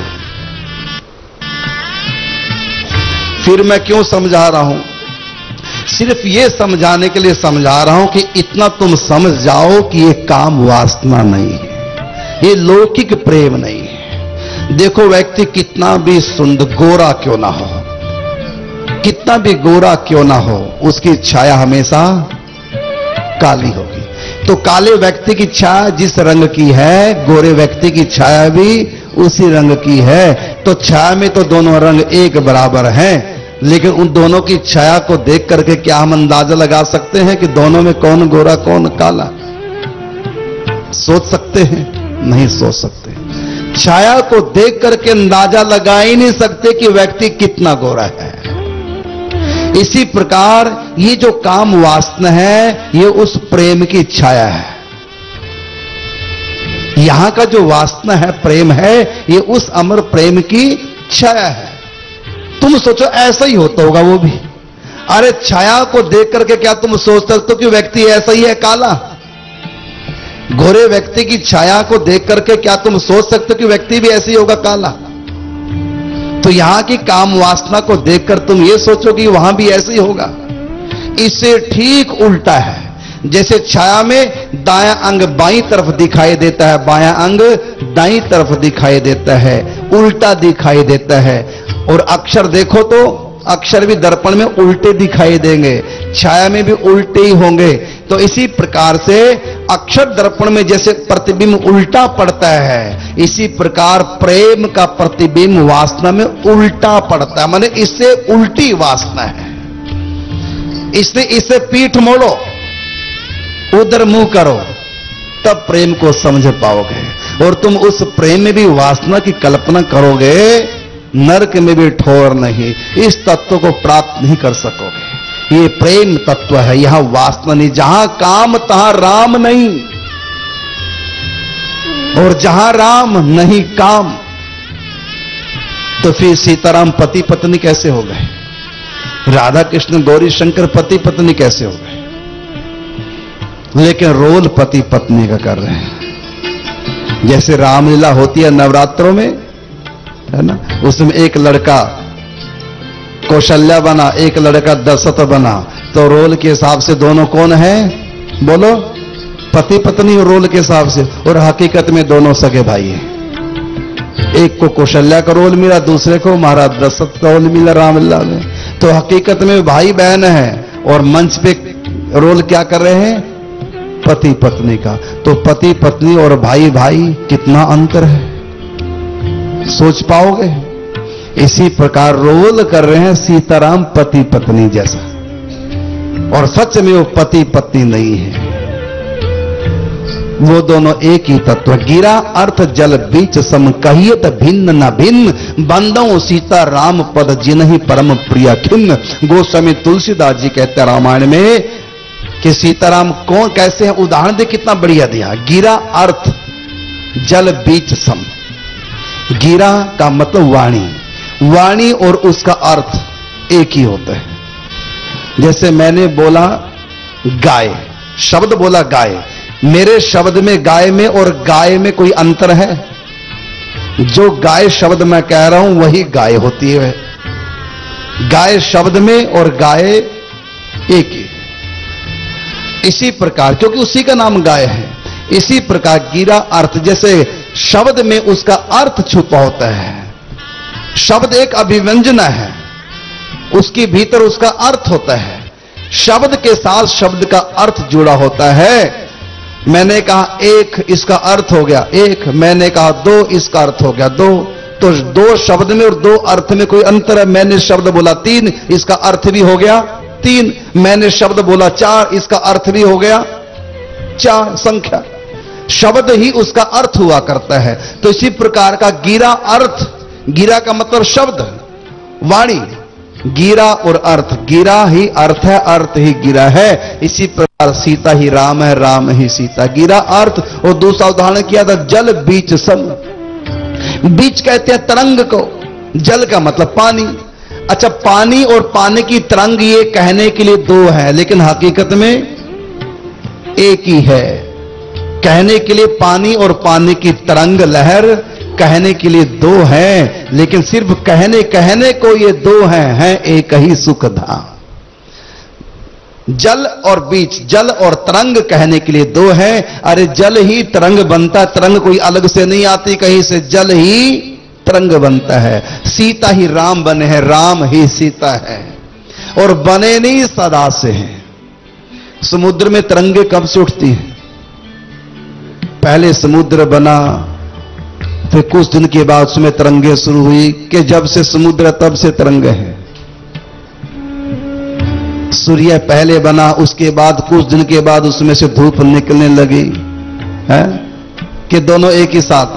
फिर मैं क्यों समझा रहा हूं? सिर्फ ये समझाने के लिए समझा रहा हूं कि इतना तुम समझ जाओ कि ये काम वासना नहीं है, ये लौकिक प्रेम नहीं है। देखो व्यक्ति कितना भी सुंदर गोरा क्यों ना हो, कितना भी गोरा क्यों ना हो, उसकी छाया हमेशा काली होगी। तो काले व्यक्ति की छाया जिस रंग की है, गोरे व्यक्ति की छाया भी उसी रंग की है। तो छाया में तो दोनों रंग एक बराबर हैं, लेकिन उन दोनों की छाया को देख करके क्या हम अंदाजा लगा सकते हैं कि दोनों में कौन गोरा कौन काला? सोच सकते हैं? नहीं सोच सकते। छाया को देख करके अंदाजा लगा ही नहीं सकते कि व्यक्ति कितना गोरा है। इसी प्रकार ये जो काम वासना है, ये उस प्रेम की छाया है। यहां का जो वासना है, प्रेम है, ये उस अमर प्रेम की छाया है। तुम सोचो ऐसा ही होता होगा वो भी। अरे छाया को देख करके क्या तुम सोच सकते हो कि व्यक्ति ऐसा ही है काला? गोरे व्यक्ति की छाया को देख करके क्या तुम सोच सकते हो कि व्यक्ति भी ऐसे ही होगा काला? तो यहां की काम वासना को देखकर तुम ये सोचो कि वहां भी ऐसे ही होगा। इससे ठीक उल्टा है। जैसे छाया में दायां अंग बाईं तरफ दिखाई देता है, बायां अंग दाईं तरफ दिखाई देता है, उल्टा दिखाई देता है। और अक्षर देखो तो अक्षर भी दर्पण में उल्टे दिखाई देंगे, छाया में भी उल्टे ही होंगे। तो इसी प्रकार से अक्षर दर्पण में जैसे प्रतिबिंब उल्टा पड़ता है, इसी प्रकार प्रेम का प्रतिबिंब वासना में उल्टा पड़ता है। माने इससे उल्टी वासना है। इसलिए इसे पीठ मोड़ो, उधर मुंह करो, तब प्रेम को समझ पाओगे। और तुम उस प्रेम में भी वासना की कल्पना करोगे, नरक में भी ठोर नहीं, इस तत्व को प्राप्त नहीं कर सकोगे। ये प्रेम तत्व है, यहां वासना नहीं। जहां काम तहां राम नहीं, और जहां राम नहीं काम। तो फिर सीताराम पति पत्नी कैसे हो गए? राधा कृष्ण गौरी शंकर पति पत्नी कैसे हो गए? लेकिन रोल पति पत्नी का कर रहे हैं। जैसे रामलीला होती है नवरात्रों में, है ना, उसमें एक लड़का कौशल्या बना, एक लड़का दशरथ बना, तो रोल के हिसाब से दोनों कौन है? बोलो, पति पत्नी रोल के हिसाब से। और हकीकत में दोनों सगे भाई हैं। एक को कौशल्या का रोल मिला, दूसरे को महाराज दशरथ का रोल मिला रामलीला में। तो हकीकत में भाई बहन है, और मंच पे रोल क्या कर रहे हैं? पति पत्नी का। तो पति पत्नी और भाई भाई कितना अंतर है, सोच पाओगे? इसी प्रकार रोल कर रहे हैं सीताराम पति पत्नी जैसा, और सच में वो पति पत्नी नहीं है, वो दोनों एक ही तत्व। गिरा अर्थ जल बीच सम, कहियत भिन्न न भिन्न, बंदों सीता राम पद जिन्हि परम प्रिय खिन्न। गोस्वामी तुलसीदास जी कहते हैं रामायण में कि सीताराम कौन कैसे हैं, उदाहरण दे कितना बढ़िया दिया। गिरा अर्थ जल बीच सम। गिरा का मतलब वाणी, वाणी और उसका अर्थ एक ही होता है। जैसे मैंने बोला गाय, शब्द बोला गाय, मेरे शब्द में गाय में और गाय में कोई अंतर है? जो गाय शब्द मैं कह रहा हूं वही गाय होती है। गाय शब्द में और गाय एक ही। इसी प्रकार, क्योंकि उसी का नाम गाय है, इसी प्रकार गिरा अर्थ, जैसे शब्द में उसका अर्थ छुपा होता है। शब्द एक अभिव्यंजना है, उसके भीतर उसका अर्थ होता है। शब्द के साथ शब्द का अर्थ जुड़ा होता है। मैंने कहा एक, इसका अर्थ हो गया एक। मैंने कहा दो, इसका अर्थ हो गया दो। तो दो शब्द में और दो अर्थ में कोई अंतर है? मैंने शब्द बोला तीन, इसका अर्थ भी हो गया तीन। मैंने शब्द बोला चार, इसका अर्थ भी हो गया चार। संख्या, शब्द ही उसका अर्थ हुआ करता है। तो इसी प्रकार का गिरा अर्थ, गिरा का मतलब शब्द, वाणी, गिरा और अर्थ। गिरा ही अर्थ है, अर्थ ही गिरा है। इसी प्रकार सीता ही राम है, राम ही सीता। गिरा अर्थ। और दूसरा उदाहरण किया था जल बीच सम। बीच कहते हैं तरंग को, जल का मतलब पानी। अच्छा, पानी और पानी की तरंग ये कहने के लिए दो है, लेकिन हकीकत में एक ही है। कहने के लिए पानी और पानी की तरंग लहर कहने के लिए दो हैं, लेकिन सिर्फ कहने कहने को ये दो हैं, हैं एक ही सुख धाम। जल और बीच, जल और तरंग कहने के लिए दो हैं। अरे जल ही तरंग बनता, तरंग कोई अलग से नहीं आती कहीं से, जल ही तरंग बनता है। सीता ही राम बने हैं, राम ही सीता है, और बने नहीं सदा से हैं। समुद्र में तरंगे कब से उठती हैं? पहले समुद्र बना, फिर कुछ दिन के बाद उसमें तरंगे शुरू हुई कि जब से समुद्र तब से तरंगे हैं। सूर्य पहले बना, उसके बाद कुछ दिन के बाद उसमें से धूप निकलने लगी है कि दोनों एक ही साथ।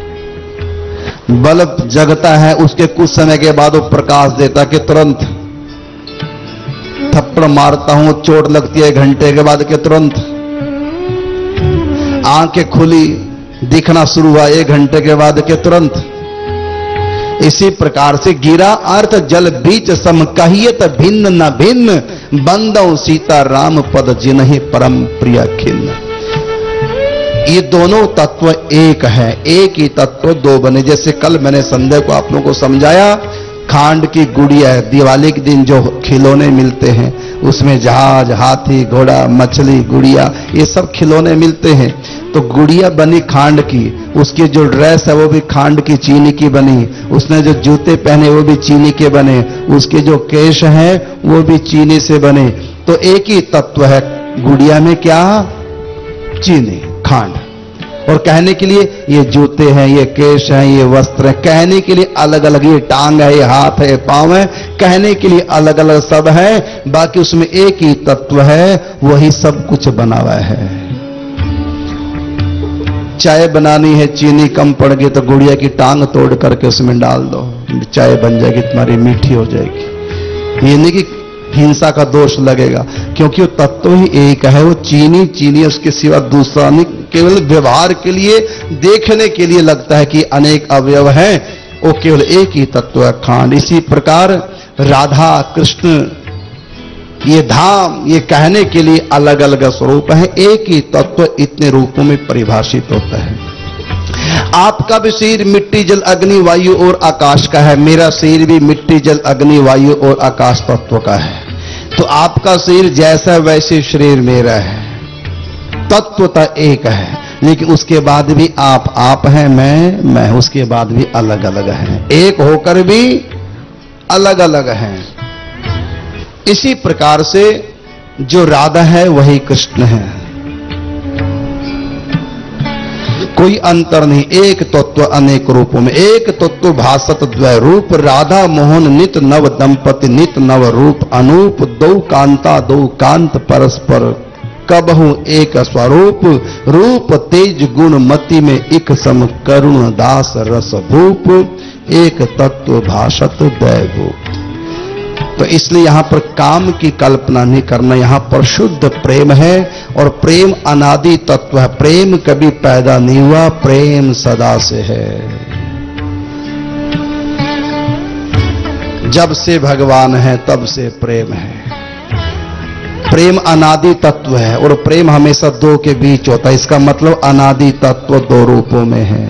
बल्ब जगता है, उसके कुछ समय के बाद वो प्रकाश देता कि तुरंत थप्पड़ मारता हूं, चोट लगती है घंटे के बाद के तुरंत। आंखें खुली, दिखना शुरू हुआ एक घंटे के बाद के तुरंत। इसी प्रकार से गिरा अर्थ जल बीच सम कहियत भिन्न न भिन्न, बंदौ सीता राम पद जिन्हि परम प्रिय खिन्न। ये दोनों तत्व एक है, एक ही तत्व दो बने। जैसे कल मैंने संध्या को आप लोगों को समझाया, खांड की गुड़िया है, दिवाली के दिन जो खिलौने मिलते हैं उसमें जहाज, हाथी, घोड़ा, मछली, गुड़िया, ये सब खिलौने मिलते हैं। तो गुड़िया बनी खांड की, उसकी जो ड्रेस है वो भी खांड की, चीनी की बनी, उसने जो जूते पहने वो भी चीनी के बने, उसके जो केश हैं वो भी चीनी से बने। तो एक ही तत्व है गुड़िया में, क्या? चीनी, खांड। और कहने के लिए ये जूते हैं, ये केश हैं, ये वस्त्र हैं, कहने के लिए अलग अलग, ये टांग है, ये हाथ है, ये पांव है, कहने के लिए अलग अलग सब है, बाकी उसमें एक ही तत्व है, वही सब कुछ बना हुआ है। चाय बनानी है, चीनी कम पड़ गई तो गुड़िया की टांग तोड़ करके उसमें डाल दो, चाय बन जाएगी, तुम्हारी मीठी हो जाएगी। ये नहीं कि हिंसा का दोष लगेगा, क्योंकि वो तत्व ही एक है, वो चीनी चीनी, उसके सिवा दूसरा नहीं। केवल व्यवहार के लिए, देखने के लिए लगता है कि अनेक अवयव हैं, वो केवल एक ही तत्व है, खांड। इसी प्रकार राधा कृष्ण, ये धाम, ये कहने के लिए अलग अलग स्वरूप है, एक ही तत्व इतने रूपों में परिभाषित होता है। आपका भी शरीर मिट्टी जल अग्नि वायु और आकाश का है, मेरा शरीर भी मिट्टी जल अग्नि वायु और आकाश तत्व का है। तो आपका शरीर जैसा वैसे शरीर मेरा है, तत्वता एक है, लेकिन उसके बाद भी आप आप हैं, मैं मैं, उसके बाद भी अलग अलग हैं, एक होकर भी अलग अलग हैं। इसी प्रकार से जो राधा है वही कृष्ण है, कोई अंतर नहीं, एक तत्व अनेक रूपों में, एक तत्व भासत द्वय रूप, राधा मोहन नित नव दंपति नित नव रूप, अनूप दो कांता दो कांत परस्पर, कबहु एक स्वरूप, रूप तेज गुण मति में एक सम करुण दास रस भूप, एक तत्व भाषत द्वय रूप। तो इसलिए यहां पर काम की कल्पना नहीं करना, यहां पर शुद्ध प्रेम है, और प्रेम अनादि तत्व है, प्रेम कभी पैदा नहीं हुआ, प्रेम सदा से है। जब से भगवान है तब से प्रेम है। प्रेम अनादि तत्व है, और प्रेम हमेशा दो के बीच होता है, इसका मतलब अनादि तत्व दो रूपों में है।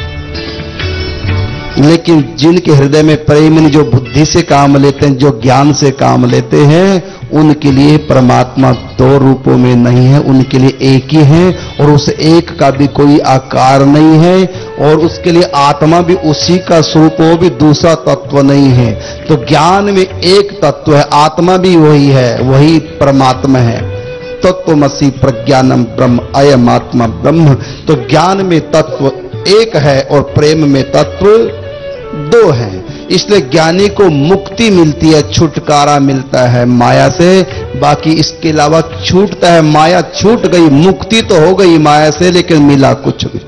लेकिन जिनके हृदय में प्रेम नहीं, जो बुद्धि से काम लेते हैं, जो ज्ञान से काम लेते हैं, उनके लिए परमात्मा दो रूपों में नहीं है, उनके लिए एक ही है, और उस एक का भी कोई आकार नहीं है, और उसके लिए आत्मा भी उसी का स्वरूप, वो भी दूसरा तत्व नहीं है। तो ज्ञान में एक तत्व है, आत्मा भी वही है, वही परमात्मा है। तत्वमसि प्रज्ञानम ब्रह्म अयम आत्मा ब्रह्म। तो ज्ञान में तत्व एक है और प्रेम में तत्व दो हैं। इसलिए ज्ञानी को मुक्ति मिलती है, छुटकारा मिलता है माया से, बाकी इसके अलावा छूटता है। माया छूट गई, मुक्ति तो हो गई माया से, लेकिन मिला कुछ भी।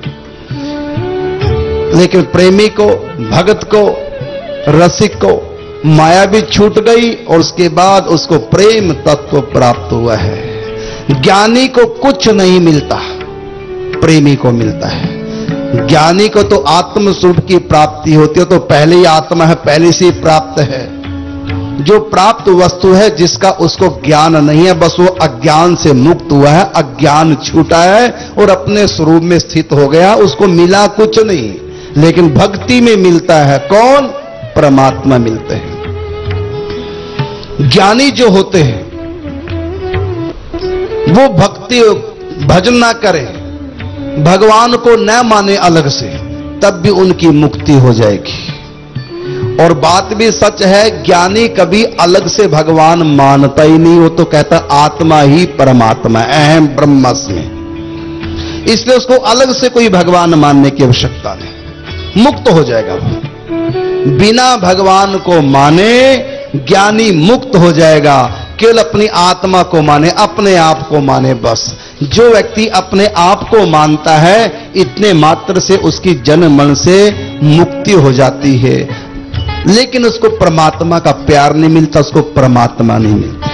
लेकिन प्रेमी को, भगत को, रसिक को माया भी छूट गई, और उसके बाद उसको प्रेम तत्व प्राप्त हुआ है। ज्ञानी को कुछ नहीं मिलता, प्रेमी को मिलता है। ज्ञानी को तो आत्म स्वरूप की प्राप्ति होती है, तो पहले ही आत्मा है, पहले से ही प्राप्त है। जो प्राप्त वस्तु है जिसका उसको ज्ञान नहीं है, बस वो अज्ञान से मुक्त हुआ है, अज्ञान छूटा है और अपने स्वरूप में स्थित हो गया, उसको मिला कुछ नहीं। लेकिन भक्ति में मिलता है कौन? परमात्मा मिलते हैं। ज्ञानी जो होते हैं वो भक्ति भजन ना करें, भगवान को न माने अलग से, तब भी उनकी मुक्ति हो जाएगी। और बात भी सच है, ज्ञानी कभी अलग से भगवान मानता ही नहीं, वो तो कहता आत्मा ही परमात्मा, अहम ब्रह्मास्मि। इसलिए उसको अलग से कोई भगवान मानने की आवश्यकता नहीं, मुक्त हो जाएगा वो। बिना भगवान को माने ज्ञानी मुक्त हो जाएगा, केवल अपनी आत्मा को माने, अपने आप को माने बस। जो व्यक्ति अपने आप को मानता है, इतने मात्र से उसकी जन्म मरण से मुक्ति हो जाती है। लेकिन उसको परमात्मा का प्यार नहीं मिलता, उसको परमात्मा नहीं मिलता।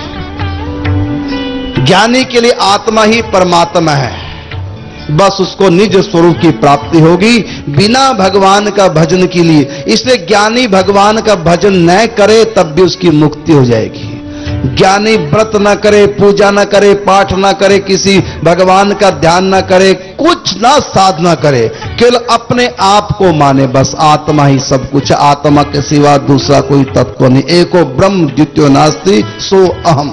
ज्ञानी के लिए आत्मा ही परमात्मा है, बस उसको निज स्वरूप की प्राप्ति होगी बिना भगवान का भजन के लिए। इसलिए ज्ञानी भगवान का भजन न करे तब भी उसकी मुक्ति हो जाएगी। ज्ञानी व्रत ना करे, पूजा ना करे, पाठ ना करे, किसी भगवान का ध्यान ना करे, कुछ ना साधना करे, केवल अपने आप को माने, बस आत्मा ही सब कुछ, आत्मा के सिवा दूसरा कोई तत्व नहीं। एको ब्रह्म द्वितीयो नास्ति सो अहम।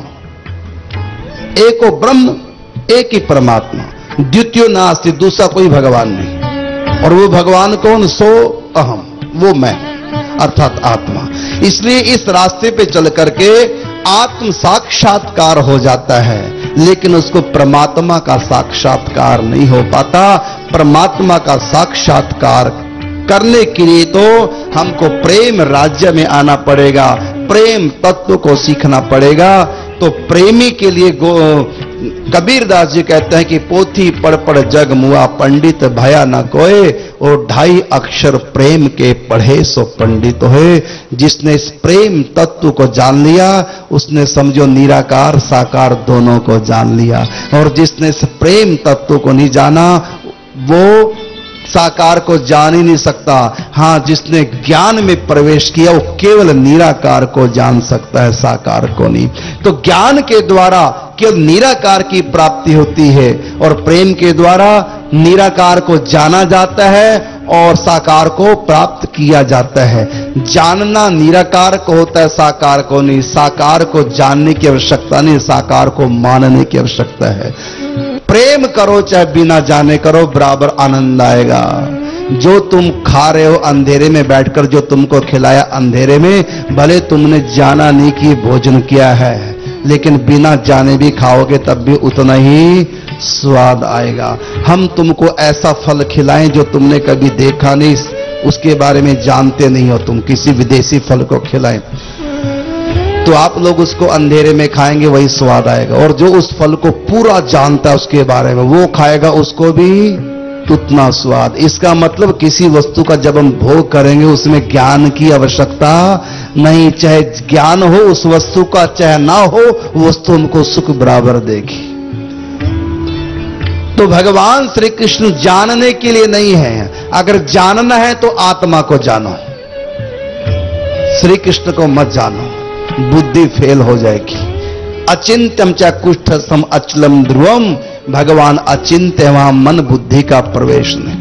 एको ब्रह्म, एक ही परमात्मा, द्वितीयो नास्ति, दूसरा कोई भगवान नहीं। और वो भगवान कौन? सो अहम, वो मैं, अर्थात आत्मा। इसलिए इस रास्ते पे चल करके आत्म साक्षात्कार हो जाता है, लेकिन उसको परमात्मा का साक्षात्कार नहीं हो पाता। परमात्मा का साक्षात्कार करने के लिए तो हमको प्रेम राज्य में आना पड़ेगा, प्रेम तत्व को सीखना पड़ेगा। तो प्रेमी के लिए गो कबीरदास जी कहते हैं कि पोथी पढ़ पढ़ जग मुआ, पंडित भया न कोय, और ढाई अक्षर प्रेम के पढ़े सो पंडित होए। जिसने इस प्रेम तत्व को जान लिया, उसने समझो निराकार साकार दोनों को जान लिया। और जिसने इस प्रेम तत्व को नहीं जाना, वो साकार को जान ही नहीं सकता। हां, जिसने ज्ञान में प्रवेश किया, वो केवल निराकार को जान सकता है, साकार को नहीं। तो ज्ञान के द्वारा केवल निराकार की प्राप्ति होती है, और प्रेम के द्वारा निराकार को जाना जाता है और साकार को प्राप्त किया जाता है। जानना निराकार को होता है, साकार को नहीं। साकार को जानने की आवश्यकता नहीं, साकार को मानने की आवश्यकता है। प्रेम करो चाहे बिना जाने करो, बराबर आनंद आएगा। जो तुम खा रहे हो अंधेरे में बैठकर, जो तुमको खिलाया अंधेरे में, भले तुमने जाना नहीं कि भोजन किया है, लेकिन बिना जाने भी खाओगे तब भी उतना ही स्वाद आएगा। हम तुमको ऐसा फल खिलाएं जो तुमने कभी देखा नहीं, उसके बारे में जानते नहीं हो, तुम किसी विदेशी फल को खिलाएं तो आप लोग उसको अंधेरे में खाएंगे, वही स्वाद आएगा। और जो उस फल को पूरा जानता है उसके बारे में, वो खाएगा, उसको भी उतना स्वाद। इसका मतलब किसी वस्तु का जब हम भोग करेंगे, उसमें ज्ञान की आवश्यकता नहीं। चाहे ज्ञान हो उस वस्तु का, चाहे ना हो, वस्तु हमको सुख बराबर देगी। तो भगवान श्री कृष्ण जानने के लिए नहीं है। अगर जानना है तो आत्मा को जानो, श्री कृष्ण को मत जानो, बुद्धि फेल हो जाएगी। अचिंत्यम च कुष्ठ सम अचलम ध्रुवम, भगवान अचिंत्य, वहां मन बुद्धि का प्रवेश नहीं।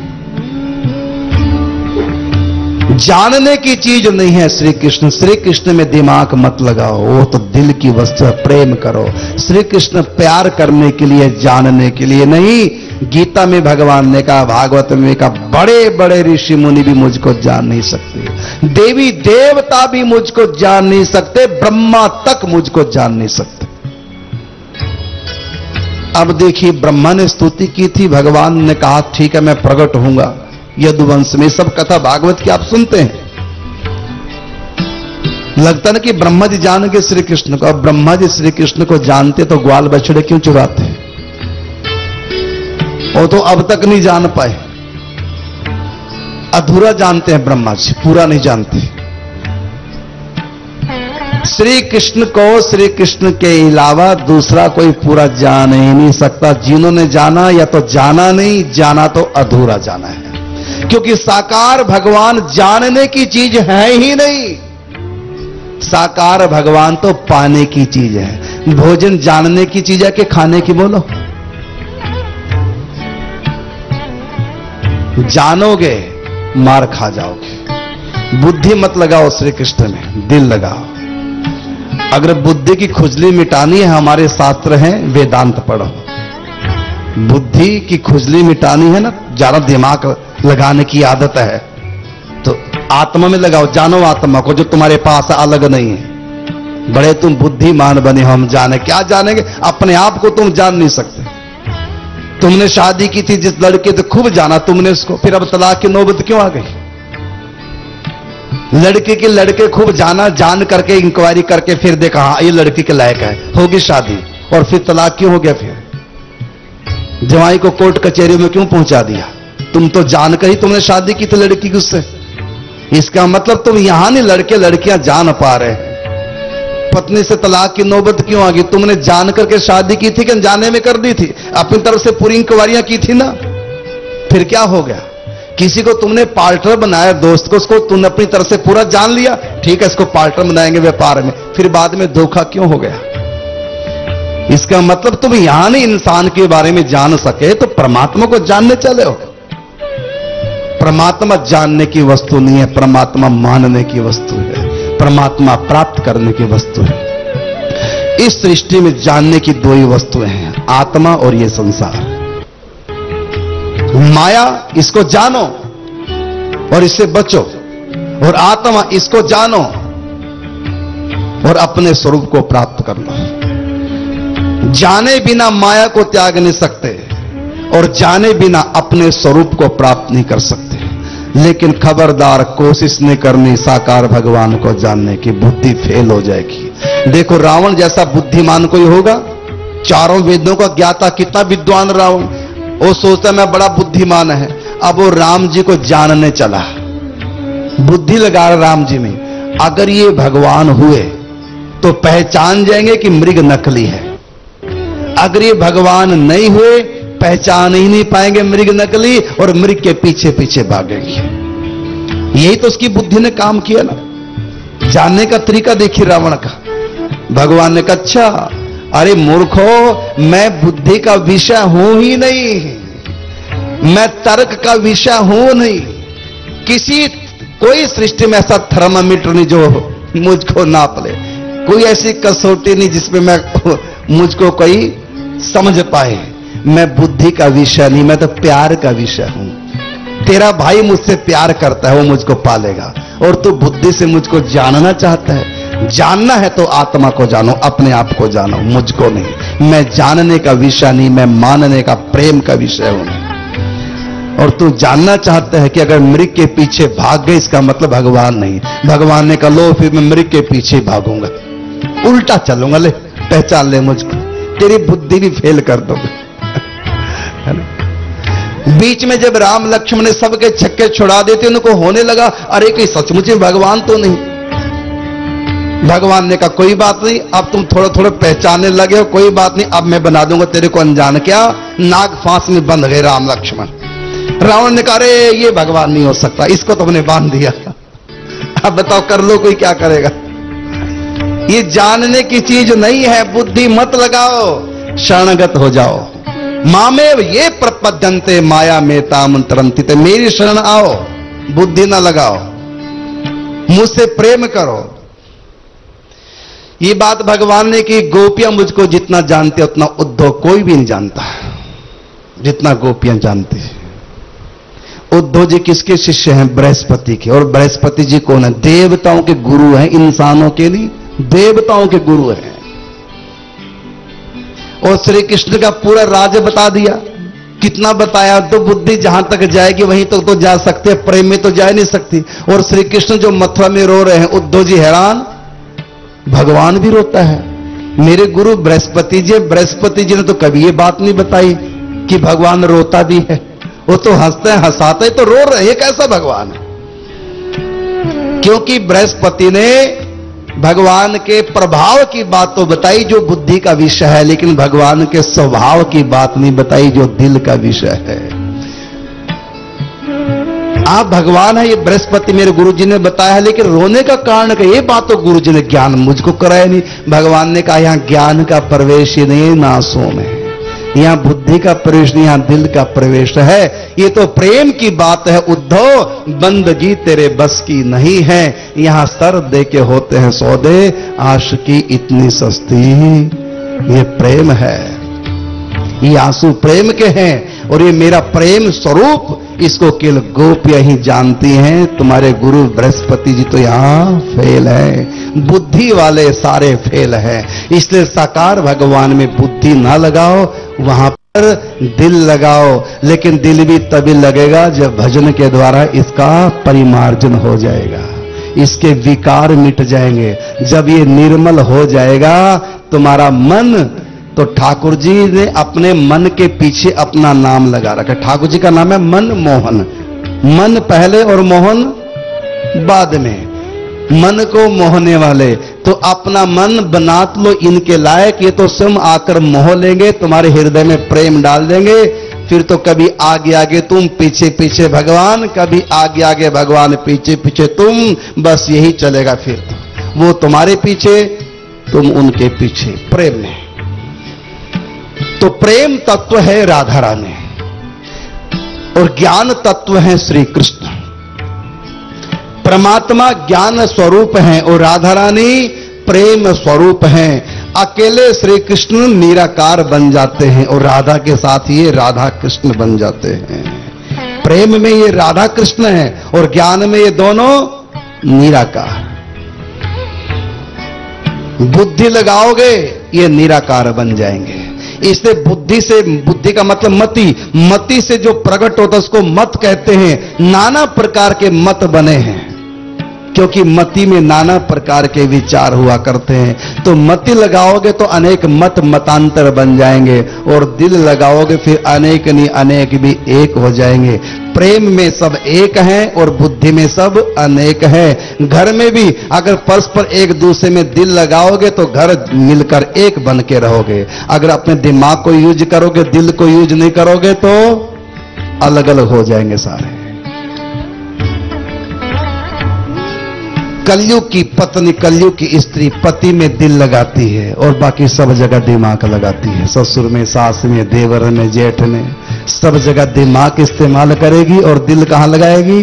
जानने की चीज नहीं है श्री कृष्ण। श्री कृष्ण में दिमाग मत लगाओ, वो तो दिल की वस्तु है, प्रेम करो। श्री कृष्ण प्यार करने के लिए, जानने के लिए नहीं। गीता में भगवान ने कहा, भागवत में कहा, बड़े बड़े ऋषि मुनि भी मुझको जान नहीं सकते, देवी देवता भी मुझको जान नहीं सकते, ब्रह्मा तक मुझको जान नहीं सकते। अब देखिए, ब्रह्मा ने स्तुति की थी, भगवान ने कहा ठीक है मैं प्रकट होऊंगा यदुवंश में। सब कथा भागवत की आप सुनते हैं, लगता ना कि ब्रह्मा जी जान के श्री कृष्ण को। अब ब्रह्मा जी श्री कृष्ण को जानते तो ग्वाल बछड़े क्यों चुराते? वो तो अब तक नहीं जान पाए, अधूरा जानते हैं ब्रह्मा जी, पूरा नहीं जानते। श्री कृष्ण को श्री कृष्ण के अलावा दूसरा कोई पूरा जान ही नहीं सकता। जिन्होंने जाना, या तो जाना नहीं, जाना तो अधूरा जाना है। क्योंकि साकार भगवान जानने की चीज है ही नहीं, साकार भगवान तो पाने की चीज है। भोजन जानने की चीज है कि खाने की? बोलो, जानोगे मार खा जाओगे। बुद्धि मत लगाओ श्री कृष्ण में, दिल लगाओ। अगर बुद्धि की खुजली मिटानी है, हमारे शास्त्र हैं, वेदांत पढ़ो। बुद्धि की खुजली मिटानी है ना, ज्यादा दिमाग लगाने की आदत है, तो आत्मा में लगाओ, जानो आत्मा को जो तुम्हारे पास अलग नहीं है। बड़े तुम बुद्धिमान बने, हम जाने क्या जानेंगे, अपने आप को तुम जान नहीं सकते। तुमने शादी की थी जिस लड़के से खूब जाना तुमने उसको, फिर अब तलाक की नौबत क्यों आ गई? लड़के के लड़के खूब जाना, जान करके इंक्वायरी करके फिर देखा हाँ ये लड़की के लायक है, होगी शादी, और फिर तलाक क्यों हो गया? फिर जवाई को कोर्ट कचहरी में क्यों पहुंचा दिया? तुम तो जानकर ही तुमने शादी की थी लड़की की उससे। इसका मतलब तुम यहां नहीं, लड़के लड़कियां जान पा रहे हैं। पत्नी से तलाक की नौबत क्यों आ गई? तुमने जान करके शादी की थी कि जाने में कर दी थी? अपनी तरफ से पूरी इंक्वायरियां की थी ना, फिर क्या हो गया? किसी को तुमने पार्टनर बनाया, दोस्त को, उसको तुमने अपनी तरफ से पूरा जान लिया, ठीक है इसको पार्टनर बनाएंगे व्यापार में, फिर बाद में धोखा क्यों हो गया? इसका मतलब तुम यहां नहीं इंसान के बारे में जान सके तो परमात्मा को जानने चले हो। परमात्मा जानने की वस्तु नहीं है, परमात्मा मानने की वस्तु है, परमात्मा प्राप्त करने की वस्तु है। इस सृष्टि में जानने की दो ही वस्तुएं हैं, आत्मा और ये संसार। माया इसको जानो और इससे बचो, और आत्मा इसको जानो और अपने स्वरूप को प्राप्त कर लो। जाने बिना माया को त्याग नहीं सकते और जाने बिना अपने स्वरूप को प्राप्त नहीं कर सकते। लेकिन खबरदार, कोशिश नहीं करनी साकार भगवान को जानने की, बुद्धि फेल हो जाएगी। देखो रावण जैसा बुद्धिमान कोई होगा? चारों वेदों का ज्ञाता, कितना विद्वान रावण, वो सोचता मैं बड़ा बुद्धिमान है। अब वो राम जी को जानने चला, बुद्धि लगा राम जी में, अगर ये भगवान हुए तो पहचान जाएंगे कि मृग नकली है। अगर ये भगवान नहीं हुए पहचान ही नहीं पाएंगे मृग नकली, और मृग के पीछे पीछे भागेंगे। यही तो उसकी बुद्धि ने काम किया ना। जानने का तरीका देखिए रावण का। भगवान ने कहा अच्छा, अरे मूर्खो, मैं बुद्धि का विषय हूं ही नहीं, मैं तर्क का विषय हूं नहीं। किसी कोई सृष्टि में ऐसा थर्मामीटर नहीं जो मुझको नाप ले, कोई ऐसी कसौटी नहीं जिसमें मैं मुझको कोई समझ पाए। मैं बुद्धि का विषय नहीं, मैं तो प्यार का विषय हूं। तेरा भाई मुझसे प्यार करता है, वो मुझको पालेगा, और तू बुद्धि से मुझको जानना चाहता है। जानना है तो आत्मा को जानो, अपने आप को जानो, मुझको नहीं। मैं जानने का विषय नहीं, मैं मानने का, प्रेम का विषय हूं। और तू जानना चाहता है कि अगर मृग के पीछे भाग गए इसका मतलब भगवान नहीं। भगवान ने कहा लो फिर मैं मृग के पीछे भागूंगा, उल्टा चलूंगा, ले पहचान ले मुझको, तेरी बुद्धि भी फेल कर दूंगा। बीच में जब राम लक्ष्मण ने सबके छक्के छुड़ा देते, उनको होने लगा अरे कोई सचमुच भगवान तो नहीं। भगवान ने कहा कोई बात नहीं, अब तुम थोड़ा थोड़ा पहचानने लगे हो, कोई बात नहीं, अब मैं बना दूंगा तेरे को अनजान। क्या? नाग फांस में बंध गए राम लक्ष्मण। रावण ने कहा अरे ये भगवान नहीं हो सकता, इसको तुमने बांध दिया, अब बताओ कर लो, कोई क्या करेगा? ये जानने की चीज नहीं है, बुद्धि मत लगाओ, शरणगत हो जाओ। मामेव ये प्रपद्यन्ते माया में तामंतरंती, तो मेरी शरण आओ, बुद्धि ना लगाओ, मुझसे प्रेम करो। ये बात भगवान ने की, गोपियां मुझको जितना जानती है उतना उद्धव कोई भी नहीं जानता जितना गोपियां जानती है। उद्धव जी किसके शिष्य हैं? बृहस्पति के। और बृहस्पति जी कौन है? देवताओं के गुरु हैं, इंसानों के लिए देवताओं के गुरु हैं। और श्री कृष्ण का पूरा राज बता दिया। कितना बताया? तो बुद्धि जहां तक जाएगी वहीं तक तो, तो जा सकते हैं, प्रेम में तो जा नहीं सकती। और श्री कृष्ण जो मथुरा में रो रहे हैं, उद्धव जी हैरान, भगवान भी रोता है। मेरे गुरु बृहस्पति जी, बृहस्पति जी ने तो कभी ये बात नहीं बताई कि भगवान रोता भी है। वो तो हंसते हैं, हंसाते तो रो रहे हैं, कैसा भगवान है? क्योंकि बृहस्पति ने भगवान के प्रभाव की बात तो बताई जो बुद्धि का विषय है, लेकिन भगवान के स्वभाव की बात नहीं बताई जो दिल का विषय है। आप भगवान है ये बृहस्पति मेरे गुरुजी ने बताया है, लेकिन रोने का कारण का ये बात तो गुरुजी ने ज्ञान मुझको कराया नहीं। भगवान ने कहा यहां ज्ञान का प्रवेश ही नहीं, नासों में यहां बुद्धि का प्रवेश नहीं, यहां दिल का प्रवेश है। ये तो प्रेम की बात है उद्धव, बंदगी तेरे बस की नहीं है। यहां सर दे के होते हैं सौदे, आशिकी इतनी सस्ती, ये प्रेम है, ये आंसू प्रेम के हैं। और ये मेरा प्रेम स्वरूप, इसको केवल गोपियां ही जानती हैं। तुम्हारे गुरु बृहस्पति जी तो यहां फेल है, बुद्धि वाले सारे फेल है। इसलिए साकार भगवान में बुद्धि ना लगाओ, वहां पर दिल लगाओ। लेकिन दिल भी तभी लगेगा जब भजन के द्वारा इसका परिमार्जन हो जाएगा, इसके विकार मिट जाएंगे। जब ये निर्मल हो जाएगा तुम्हारा मन, तो ठाकुर जी ने अपने मन के पीछे अपना नाम लगा रखा। ठाकुर जी का नाम है मन मोहन। मन पहले और मोहन बाद में, मन को मोहने वाले। तो अपना मन बना लो इनके लायक, ये तो स्वयं आकर मोह लेंगे, तुम्हारे हृदय में प्रेम डाल देंगे। फिर तो कभी आगे आगे तुम, पीछे पीछे भगवान, कभी आगे आगे भगवान, पीछे पीछे तुम, बस यही चलेगा। फिर तो वो तुम्हारे पीछे, तुम उनके पीछे, प्रेम में। तो प्रेम तत्व है राधा रानी और ज्ञान तत्व है श्री कृष्ण। परमात्मा ज्ञान स्वरूप है और राधा रानी प्रेम स्वरूप है। अकेले श्री कृष्ण निराकार बन जाते हैं और राधा के साथ ये राधा कृष्ण बन जाते हैं। प्रेम में ये राधा कृष्ण है और ज्ञान में ये दोनों निराकार। बुद्धि लगाओगे ये निराकार बन जाएंगे। इसलिए बुद्धि से, बुद्धि का मतलब मति, मति से जो प्रकट होता है उसको मत कहते हैं। नाना प्रकार के मत बने हैं क्योंकि मति में नाना प्रकार के विचार हुआ करते हैं। तो मति लगाओगे तो अनेक मत मतांतर बन जाएंगे और दिल लगाओगे फिर अनेक नहीं अनेक भी एक हो जाएंगे। प्रेम में सब एक है और बुद्धि में सब अनेक है। घर में भी अगर परस्पर एक दूसरे में दिल लगाओगे तो घर मिलकर एक बन के रहोगे। अगर अपने दिमाग को यूज करोगे, दिल को यूज नहीं करोगे तो अलग अलग हो जाएंगे सारे। कलयुग की पत्नी, कलयुग की स्त्री पति में दिल लगाती है और बाकी सब जगह दिमाग लगाती है। ससुर में, सास में, देवर में, जेठ में, सब जगह दिमाग इस्तेमाल करेगी और दिल कहां लगाएगी?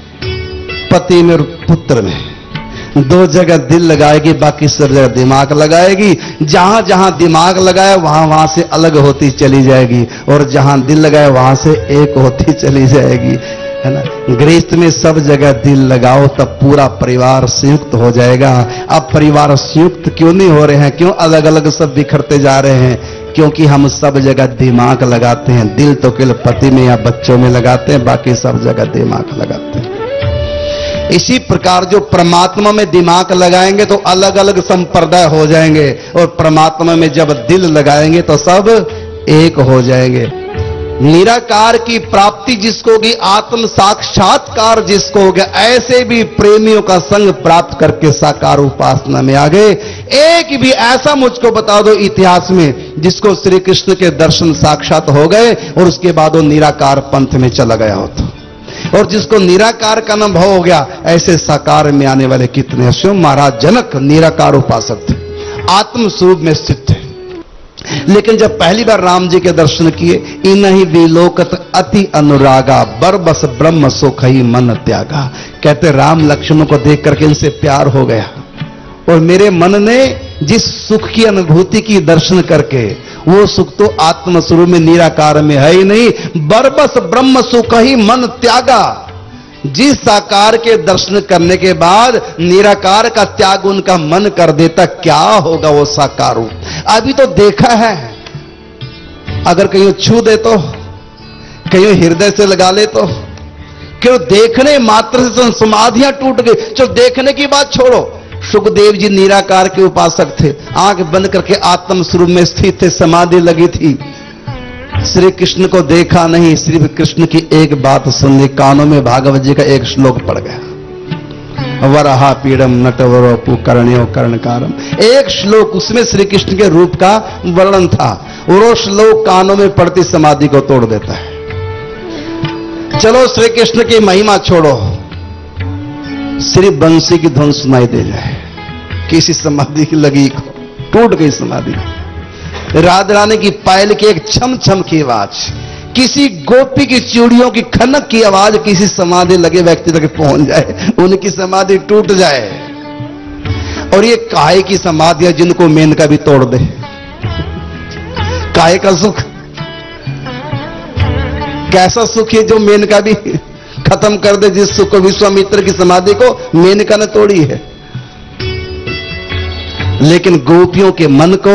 पति में और पुत्र में। दो जगह दिल लगाएगी, बाकी सब जगह दिमाग लगाएगी। जहां जहां दिमाग लगाए वहां वहां से अलग होती चली जाएगी और जहां दिल लगाए वहां से एक होती चली जाएगी, है ना। गृहस्थ में सब जगह दिल लगाओ तब पूरा परिवार संयुक्त हो जाएगा। अब परिवार संयुक्त क्यों नहीं हो रहे हैं? क्यों अलग अलग सब बिखरते जा रहे हैं? क्योंकि हम सब जगह दिमाग लगाते हैं। दिल तो केवल पति में या बच्चों में लगाते हैं, बाकी सब जगह दिमाग लगाते हैं। इसी प्रकार जो परमात्मा में दिमाग लगाएंगे तो अलग अलग संप्रदाय हो जाएंगे और परमात्मा में जब दिल लगाएंगे तो सब एक हो जाएंगे। निराकार की प्राप्ति जिसको होगी, आत्म साक्षात्कार जिसको हो गया, ऐसे भी प्रेमियों का संग प्राप्त करके साकार उपासना में आ गए। एक भी ऐसा मुझको बता दो इतिहास में जिसको श्री कृष्ण के दर्शन साक्षात हो गए और उसके बाद वो निराकार पंथ में चला गया हो तो, और जिसको निराकार का अनुभव हो गया। ऐसे साकार में आने वाले कितने? स्वयं महाराज जनक निराकार उपासक थे, आत्म स्वरूप में स्थित थे। लेकिन जब पहली बार राम जी के दर्शन किए, इन्हीं विलोकत अति अनुरागा, बरबस ब्रह्म सुख ही मन त्यागा। कहते राम लक्ष्मण को देख करके इनसे प्यार हो गया और मेरे मन ने जिस सुख की अनुभूति की दर्शन करके, वो सुख तो आत्मस्वरूप में निराकार में है ही नहीं। बरबस ब्रह्म सुख ही मन त्यागा। जिस साकार के दर्शन करने के बाद निराकार का त्याग उनका मन कर देता, क्या होगा वो साकार रूप? अभी तो देखा है, अगर कहीं छू दे तो, कहीं हृदय से लगा ले तो, क्यों देखने मात्र से समाधियां टूट गई। चलो देखने की बात छोड़ो, सुखदेव जी निराकार के उपासक थे, आंख बंद करके आत्म स्वरूप में स्थित थे, समाधि लगी थी, श्री कृष्ण को देखा नहीं, श्री कृष्ण की एक बात सुन ली, कानों में भागवत जी का एक श्लोक पड़ गया, वराहा पीड़म नटवरोपु कर्ण्यो कर्णकारम। एक श्लोक, उसमें श्री कृष्ण के रूप का वर्णन था और वो श्लोक कानों में पड़ती समाधि को तोड़ देता है। चलो श्री कृष्ण की महिमा छोड़ो, श्री बंसी की धुन सुनाई दे जाए, किसी समाधि की लगी को टूट गई समाधि। राधा रानी की पायल की एक छम छम की आवाज, किसी गोपी की चूड़ियों की खनक की आवाज किसी समाधि लगे व्यक्ति तक पहुंच जाए, उनकी समाधि टूट जाए। और ये काहे की समाधि है जिनको मेनका भी तोड़ दे, काहे का सुख। कैसा सुख है जो मेनका भी खत्म कर दे, जिस सुख को विश्वामित्र की समाधि को मेनका ने तोड़ी है। लेकिन गोपियों के मन को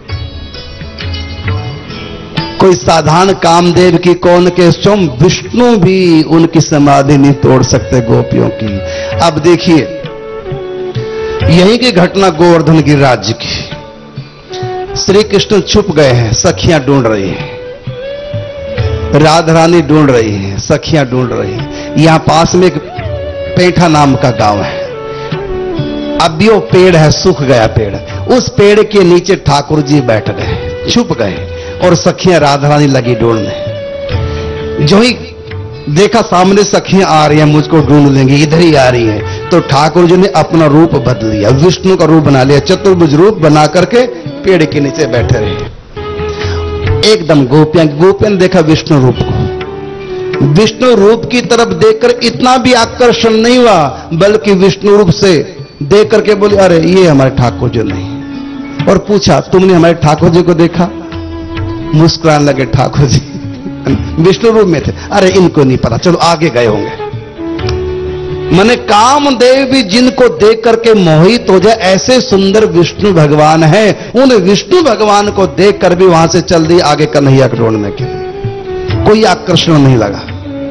कोई साधारण कामदेव की कौन के स्वयं विष्णु भी उनकी समाधि नहीं तोड़ सकते गोपियों की। अब देखिए यही की घटना गोवर्धन गिरिराज की। श्री कृष्ण छुप गए हैं, सखियां ढूंढ रही हैं, राधा रानी ढूंढ रही हैं, सखियां ढूंढ रही हैं। यहां पास में एक पेठा नाम का गांव है। अब भी वो पेड़ है, सूख गया पेड़, उस पेड़ के नीचे ठाकुर जी बैठ गए, छुप गए और सखियां राधा रानी लगी ढूंढने। जो ही देखा सामने सखियां आ रही हैं, मुझको ढूंढ लेंगी, इधर ही आ रही हैं, तो ठाकुर जी ने अपना रूप बदल लिया, विष्णु का रूप बना लिया, चतुर्भुज रूप बना करके पेड़ के नीचे बैठे रहे। एकदम गोपियां गोपियां ने देखा विष्णु रूप को, विष्णु रूप की तरफ देखकर इतना भी आकर्षण नहीं हुआ, बल्कि विष्णु रूप से देख करके बोले अरे ये हमारे ठाकुर जी नहीं। और पूछा तुमने हमारे ठाकुर जी को देखा? मुस्कुराने लगे ठाकुर जी, विष्णु रूप में थे। अरे इनको नहीं पता, चलो आगे गए होंगे। मैंने कामदेव भी जिनको देख करके मोहित हो जाए, ऐसे सुंदर विष्णु भगवान है, उन विष्णु भगवान को देख कर भी वहां से चल दी आगे कन्हैया को ढूंढने के लिए, कोई आकर्षण नहीं लगा।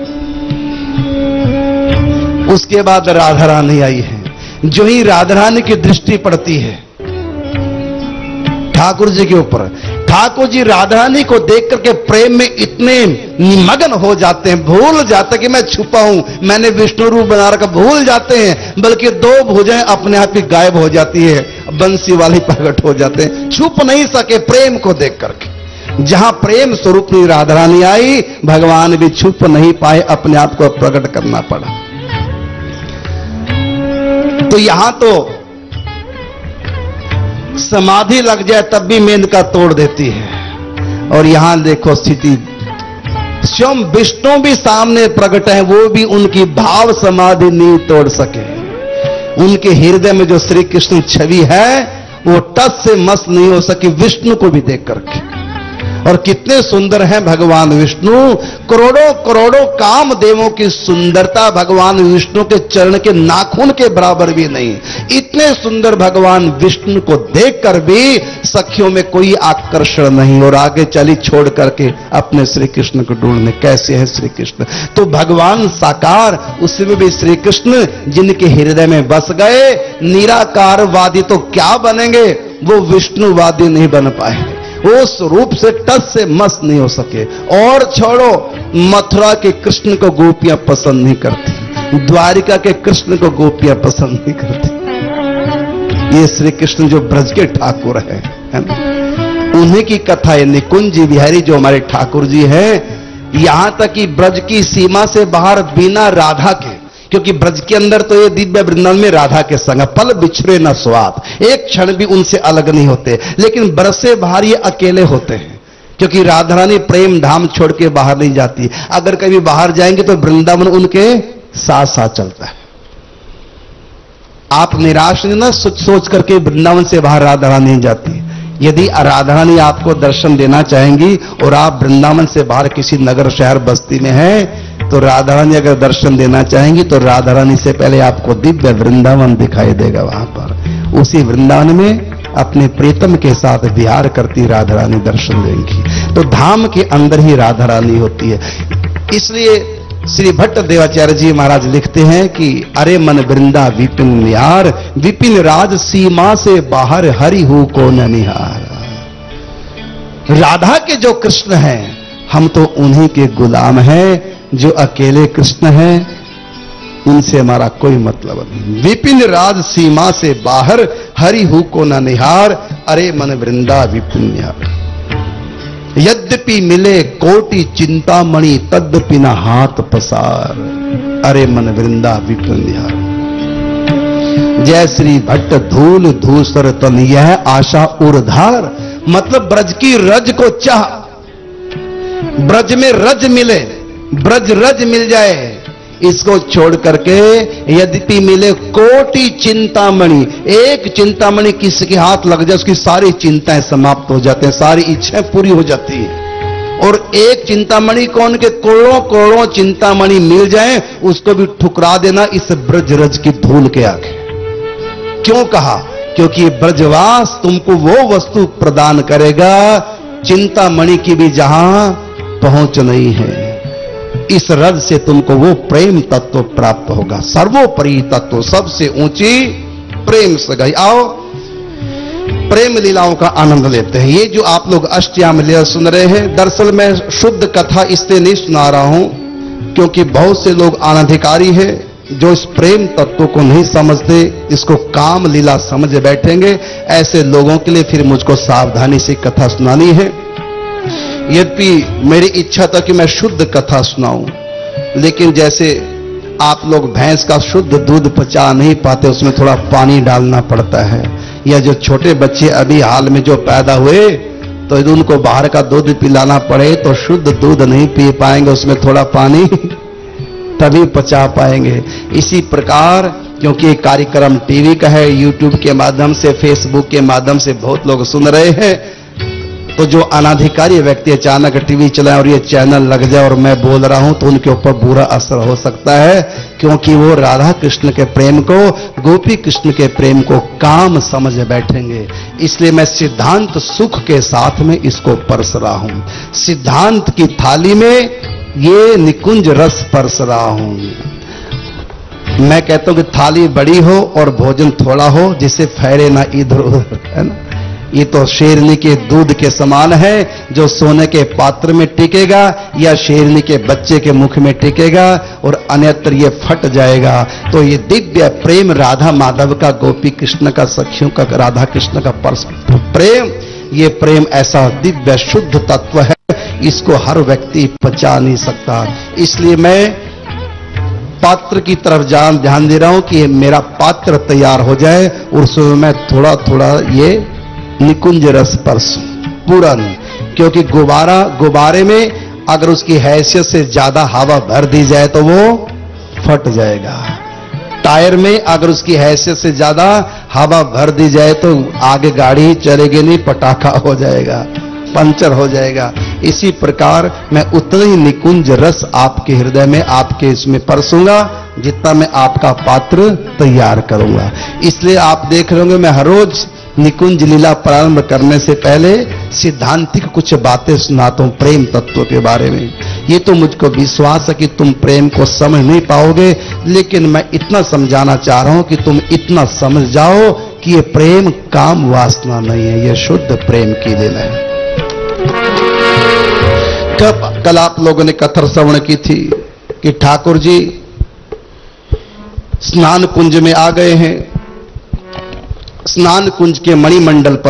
उसके बाद राधा रानी आई है। जो ही राधा रानी की दृष्टि पड़ती है ठाकुर जी के ऊपर, ठाकुर जी राधा रानी को देख करके प्रेम में इतने निमग्न हो जाते हैं, भूल जाते हैं कि मैं छुपा हूं, मैंने विष्णु रूप बना रखा, भूल जाते हैं, बल्कि दो भुजाएं अपने आप ही गायब हो जाती है, बंसी वाली प्रकट हो जाते हैं, छुप नहीं सके प्रेम को देख करके। जहां प्रेम स्वरूप राधा रानी आई, भगवान भी छुप नहीं पाए, अपने आप को प्रकट करना पड़ा। तो यहां तो समाधि लग जाए तब भी मेनका तोड़ देती है, और यहां देखो स्थिति, स्वयं विष्णु भी सामने प्रकट है, वो भी उनकी भाव समाधि नहीं तोड़ सके। उनके हृदय में जो श्री कृष्ण छवि है वो टस से मस नहीं हो सकी विष्णु को भी देख करके। और कितने सुंदर हैं भगवान विष्णु, करोड़ों करोड़ों कामदेवों की सुंदरता भगवान विष्णु के चरण के नाखून के बराबर भी नहीं। इतने सुंदर भगवान विष्णु को देखकर भी सखियों में कोई आकर्षण नहीं, और आगे चली छोड़ करके अपने श्री कृष्ण को ढूंढने। कैसे है श्री कृष्ण? तो भगवान साकार, उसमें भी श्री कृष्ण जिनके हृदय में बस गए, निराकारवादी तो क्या बनेंगे, वो विष्णुवादी नहीं बन पाए, उस रूप से टस से मस नहीं हो सके। और छोड़ो, मथुरा के कृष्ण को गोपियां पसंद नहीं करती, द्वारिका के कृष्ण को गोपियां पसंद नहीं करती। ये श्री कृष्ण जो ब्रज के ठाकुर है, है ना, उन्हीं की कथा है। निकुंज बिहारी जो हमारे ठाकुर जी हैं, यहां तक कि ब्रज की सीमा से बाहर बिना राधा के, क्योंकि ब्रज के अंदर तो ये दिव्य वृंदावन में राधा के संग पल बिछड़े न स्वाद, एक क्षण भी उनसे अलग नहीं होते, लेकिन ब्रज से बाहर ये अकेले होते हैं, क्योंकि राधा रानी प्रेम धाम छोड़ के बाहर नहीं जाती। अगर कभी बाहर जाएंगे तो वृंदावन उनके साथ साथ चलता है। आप निराश नहीं ना सोच सोच करके वृंदावन से बाहर राधा रानी नहीं जाती। यदि राधा रानी आपको दर्शन देना चाहेंगी और आप वृंदावन से बाहर किसी नगर शहर बस्ती में हैं, तो राधा रानी अगर दर्शन देना चाहेंगी तो राधा रानी से पहले आपको दिव्य वृंदावन दिखाई देगा। वहां पर उसी वृंदावन में अपने प्रीतम के साथ विहार करती राधा रानी दर्शन देंगी। तो धाम के अंदर ही राधा रानी होती है। इसलिए श्री भट्ट देवाचार्य जी महाराज लिखते हैं कि अरे मन वृंदा विपिन निहार, विपिन राज सीमा से बाहर हरि हूं को न निहार। राधा के जो कृष्ण हैं, हम तो उन्हीं के गुलाम हैं। जो अकेले कृष्ण हैं, उनसे हमारा कोई मतलब नहीं। विपिन राज सीमा से बाहर हरि हूं को न निहार, अरे मन वृंदा विपिन निहार। यद्यपि मिले कोटि चिंतामणि, तद्यपि न हाथ पसार, अरे मन वृंदा विपिन निहार। जय श्री भट्ट धूल धूसर तन, यह आशा उर्धार। मतलब ब्रज की रज को चाह, ब्रज में रज मिले, ब्रज रज मिल जाए, इसको छोड़ करके यद्यपि मिले कोटि चिंतामणि, एक चिंतामणि किसी के हाथ लग जाए उसकी सारी चिंताएं समाप्त हो जाते हैं, सारी इच्छाएं पूरी हो जाती है। और एक चिंतामणि कौन के करोड़ों करोड़ों चिंतामणि मिल जाए उसको भी ठुकरा देना इस ब्रजरज की धूल के आगे। क्यों कहा? क्योंकि ये ब्रजवास तुमको वो वस्तु प्रदान करेगा चिंतामणि की भी जहां पहुंच नहीं है। इस रज से तुमको वो प्रेम तत्व प्राप्त होगा, सर्वोपरि तत्व, सबसे ऊंची प्रेम सगाई। आओ प्रेम लीलाओं का आनंद लेते हैं। ये जो आप लोग अष्टयाम लीला सुन रहे हैं, दरअसल मैं शुद्ध कथा इसलिए नहीं सुना रहा हूं क्योंकि बहुत से लोग अनधिकारी हैं जो इस प्रेम तत्व को नहीं समझते, इसको काम लीला समझ बैठेंगे। ऐसे लोगों के लिए फिर मुझको सावधानी से कथा सुनानी है। यद्यपि मेरी इच्छा था कि मैं शुद्ध कथा सुनाऊं, लेकिन जैसे आप लोग भैंस का शुद्ध दूध पचा नहीं पाते, उसमें थोड़ा पानी डालना पड़ता है, या जो छोटे बच्चे अभी हाल में जो पैदा हुए तो उनको बाहर का दूध पिलाना पड़े तो शुद्ध दूध नहीं पी पाएंगे, उसमें थोड़ा पानी तभी पचा पाएंगे। इसी प्रकार क्योंकि ये कार्यक्रम टीवी का है, यूट्यूब के माध्यम से, फेसबुक के माध्यम से बहुत लोग सुन रहे हैं, तो जो अनाधिकारी व्यक्ति अचानक टीवी चलाए और ये चैनल लग जाए और मैं बोल रहा हूं तो उनके ऊपर बुरा असर हो सकता है, क्योंकि वो राधा कृष्ण के प्रेम को, गोपी कृष्ण के प्रेम को काम समझ बैठेंगे। इसलिए मैं सिद्धांत सुख के साथ में इसको परस रहा हूं, सिद्धांत की थाली में ये निकुंज रस परस रहा हूं। मैं कहता हूं कि थाली बड़ी हो और भोजन थोड़ा हो, जिसे फैरे ना इधर उधर, है ना। ये तो शेरनी के दूध के समान है, जो सोने के पात्र में टिकेगा या शेरनी के बच्चे के मुख में टिकेगा और अन्यत्र ये फट जाएगा। तो ये दिव्य प्रेम राधा माधव का, गोपी कृष्ण का, सखियों का, राधा कृष्ण का परस प्रेम, ये प्रेम ऐसा दिव्य शुद्ध तत्व है, इसको हर व्यक्ति पचा नहीं सकता। इसलिए मैं पात्र की तरफ जान ध्यान दे रहा हूं कि मेरा पात्र तैयार हो जाए और उसमें मैं थोड़ा थोड़ा ये निकुंज रस परसूं, पूरा नहीं, क्योंकि गुब्बारा, गुब्बारे में अगर उसकी हैसियत से ज्यादा हवा भर दी जाए तो वो फट जाएगा। टायर में अगर उसकी हैसियत से ज्यादा हवा भर दी जाए तो आगे गाड़ी चलेगी नहीं, पटाखा हो जाएगा, पंचर हो जाएगा। इसी प्रकार मैं उतना ही निकुंज रस आपके हृदय में, आपके इसमें परसूंगा जितना मैं आपका पात्र तैयार करूंगा। इसलिए आप देख रहे होंगे मैं हर रोज निकुंज लीला प्रारंभ करने से पहले सिद्धांतिक कुछ बातें सुनाता हूं प्रेम तत्व के बारे में। ये तो मुझको विश्वास है कि तुम प्रेम को समझ नहीं पाओगे, लेकिन मैं इतना समझाना चाह रहा हूं कि तुम इतना समझ जाओ कि ये प्रेम काम वासना नहीं है, ये शुद्ध प्रेम की लीला है। कब कल आप लोगों ने कथा श्रवण की थी कि ठाकुर जी स्नान कुंज में आ गए हैं। स्नान कुंज के मणिमंडल पर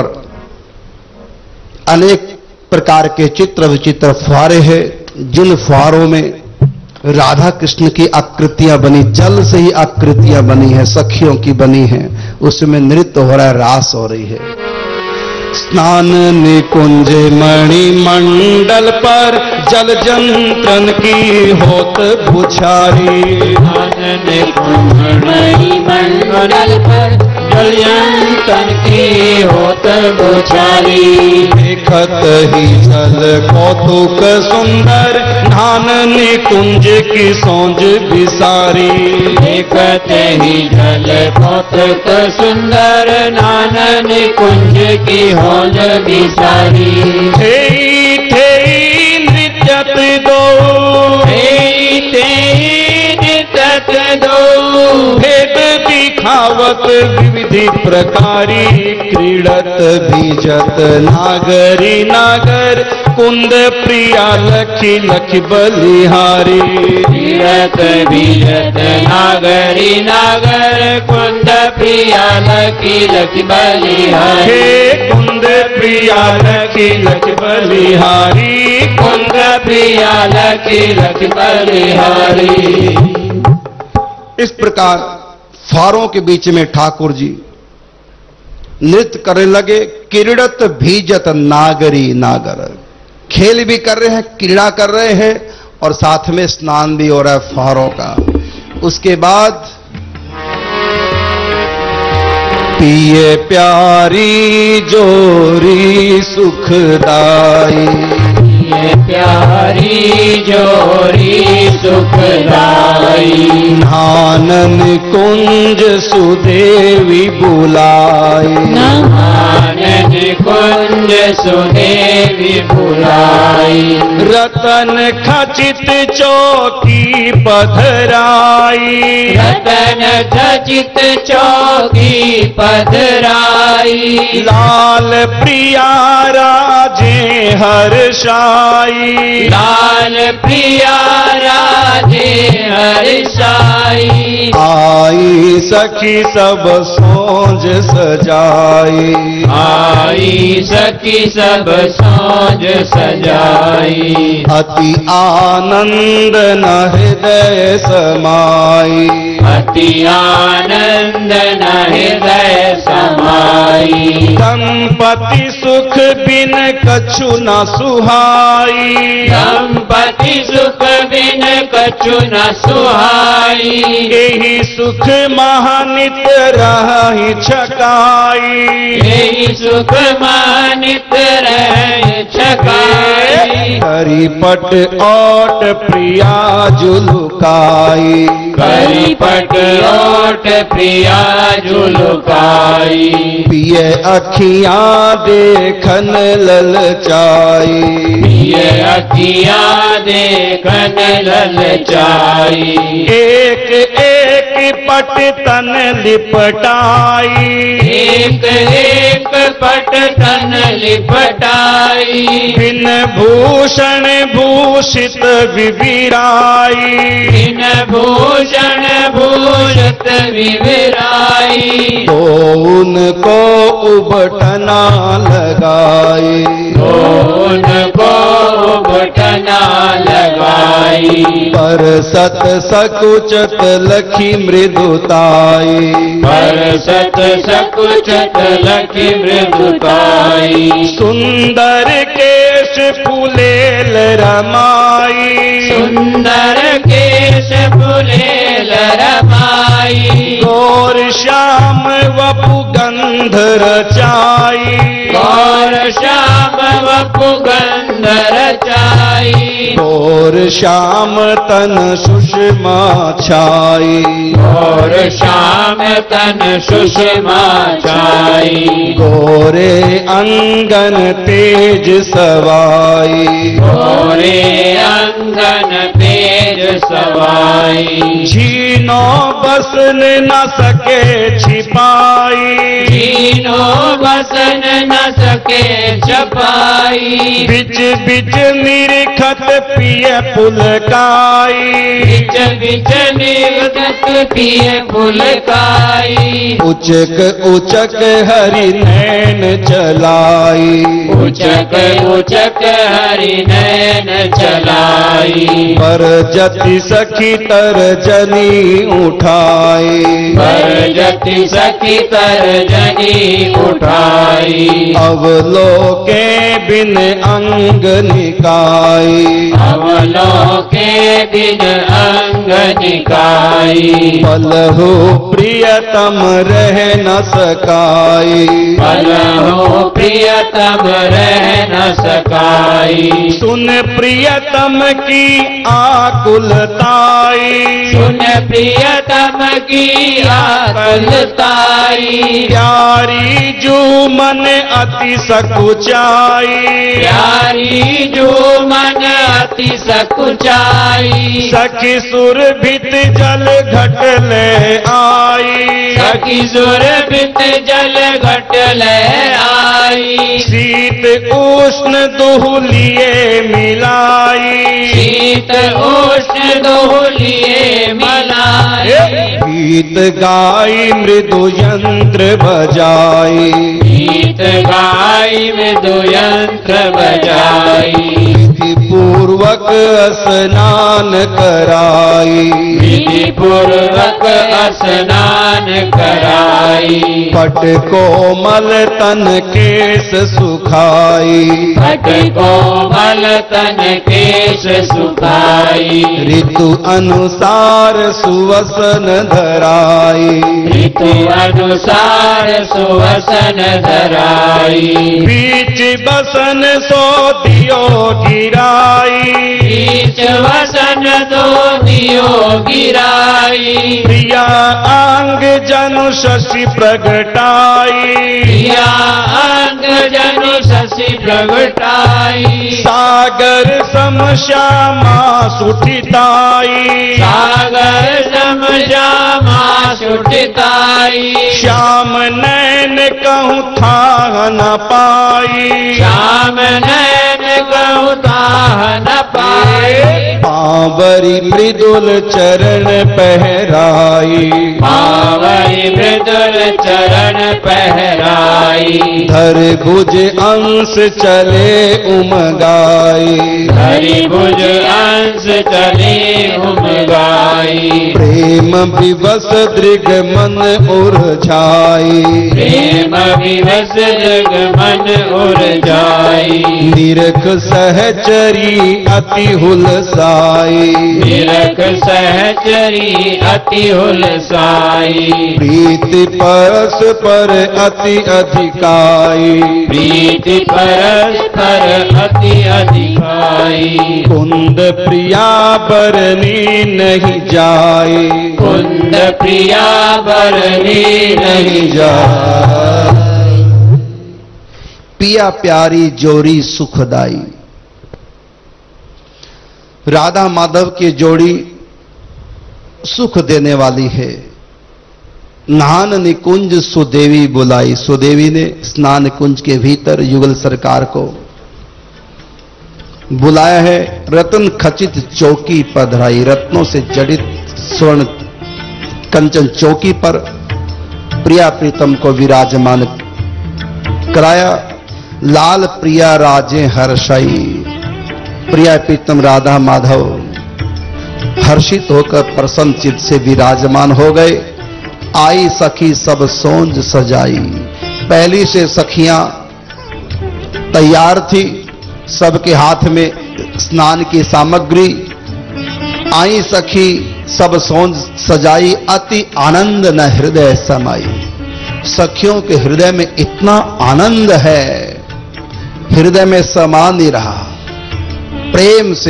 अनेक प्रकार के चित्र विचित्र फुहारे हैं, जिन फुहारों में राधा कृष्ण की आकृतियां बनी, जल से ही आकृतियां बनी है, सखियों की बनी है, उसमें नृत्य हो रहा है, रास हो रही है। स्नान निकुंज मणिमंडल पर जल जंतन की होत बुछारी, स्नान निकुंज मणिमंडल पर जल जंतन की होत बुछारी, देखत ही जल कौतुक सुंदर, नान निकुंज की सौंज बिसारी, देखत ही जल कौतुक सुंदर, नान निकुंज की होंज बिसारी, थे थे नृत्यत दो, हे ते नृत्यत दो, भेद दिखावत विविधि प्रकारी, क्रीडत बीजत नागरी नागर, कुंद प्रिया लखी लखी बलिहारी, क्रीडत बीजत नागरी नागर, कुंद प्रिया लखी लखी बलिहारी, हे कुंद प्रिया लखी लखी बलिहारी, कुंद प्रिया लखी लखी बलिहारी। इस प्रकार फारों के बीच में ठाकुर जी नृत्य करने लगे। क्रीड़त भीजत नागरी नागर, खेल भी कर रहे हैं, क्रीड़ा कर रहे हैं और साथ में स्नान भी हो रहा है फारों का। उसके बाद पिए प्यारी जोरी सुखदाई, प्यारी जोरी सुखदाई। नानन कुंज सुदेवी बुलाई, नानन कुंज सुदेवी बुलाई। रतन खचित चौकी पधराई, रतन खचित चौकी पधराई। लाल प्रिया राजे हर्षाई, लाल प्रिया राजे हर्षाई। आई सखी सब सोज सजाई, आई सखी सब सोज सजाई। अति आनंद न हृदय समाई, अति आनंद न हृदय समाई। दंपति सुख बिन कछु न सुहाई, दंपति सुख बिन कछु न सुहाई। यही सुख महानित रहि छकाई, यही सुख मानित रहे छकाई। हरिपट ओट प्रिया जुलुकाई, करिपट ओट प्रिया जुलुकाई। पिय अखियां देखन ललचाई, ये अखियां देखन ललचाई। एक एक पट तन लिपटाई, एक एक पट तन लिपटाई। बिन भूषण भूषित विविराई, बिन भूषण भूषित विविराई। तो उनको उबटना लगाई, उनको बटना लगाई। पर सत सकुचत लखी मृदुताई, पर सत सकुचत लखी मृदुताई। सुंदर केश फुलेल रमाई, सुंदर केश फुलेल रमाई। गौर श्याम वपु गंध रचाई, गौर श्याम वपु गंध रचाई। गौर श्याम तन सुषमा छाई, गौर श्याम तन सुषमा छाई। गोरे अंगन तेज सवाई, गोरे अंगन तेज सवाई। छीनो बसन न सके छिपाई, तीनों बसन न सके छपाई। बिच बिच निरखत पिय पुलकाई, बिच बिच निर्गत पिय फुलकाई। उचक उचक हरि नैन चलाई, उचक उचक हरि नैन चलाई। पर जति सखी तर जनी उठाई, पर जति सखी तर जनी उठाई। अवलोके बिन अंग निकाई, अवलोके बिन अंग निकाई। पलहु प्रियतम रह न सकाई, पलहो प्रियतम रह न सकाई। सुन प्रियतम की आकुलताई, सुन प्रियतम की आकुलताई। प्यारी जू मन अति सकुचाई, प्यारी जो मन अति सकुचाई। सखी सुर भित जल घट ले आई, सखी सुर बित जल घट ले आई। शीत उष्ण दुहलिए मिलाई, शीत उष्ण दोहलिए मलाई। गीत गाई मृदु यंत्र बजाई, गीत गाई मृदु यंत्र बजाई। विधि पूर्वक स्नान कराई, विधि पूर्वक स्नान कराई। पट कोमल तन केश सुखाई, पट कोमल तन केश सुखाई। ऋतु अनुसार सुवसन धराई, ऋतु अनुसार सुवसन धराई। बीच बसन सो दियो गिराई, बीच वसन दो दियो गिराई, प्रिया अंग जनु शशि प्रगटाई, प्रिया अंग जनु शशि प्रगटाई, सागर सम श्यामा सुठिताई, सागर सम श्यामा सुठिताई, श्याम नैन कहूँ था न पाई, श्याम नैन कहूँ ताह न पाई, पावरी मृदुल चरण पहराई, पावरी मृदुल चरण पहराई, धर भुज अंश चले उमगाई, हरि भुज अंश चले उमगाई, प्रेम विवश दृग मन उर्झाई, प्रेम विवश जग मन उर्जाई, निरख सहचरी अति हुलसाई, निरख सहचरी अति हुलसाई, प्रीति परस्पर अति अधिकाई, प्रीति परस्पर अति अधिकाई, कुंद प्रिया बरनी नहीं जाए, कुंद प्रिया बरनी नहीं जाए। पिया प्यारी जोड़ी सुखदाई। राधा माधव की जोड़ी सुख देने वाली है। नहान निकुंज सुदेवी बुलाई। सुदेवी ने स्नान कुंज के भीतर युगल सरकार को बुलाया है। रत्न खचित चौकी पधराई। रत्नों से जड़ित स्वर्ण कंचन चौकी पर प्रिया प्रीतम को विराजमान कराया। लाल प्रिया राजे हर्षाई। प्रिया प्रीतम राधा माधव हर्षित होकर प्रसन्न चित्त से विराजमान हो गए। आई सखी सब सोंज सजाई। पहली से सखियां तैयार थी, सबके हाथ में स्नान की सामग्री। आई सखी सब सोंज सजाई। अति आनंद न हृदय समाई। सखियों के हृदय में इतना आनंद है, हृदय में समा नहीं रहा। प्रेम से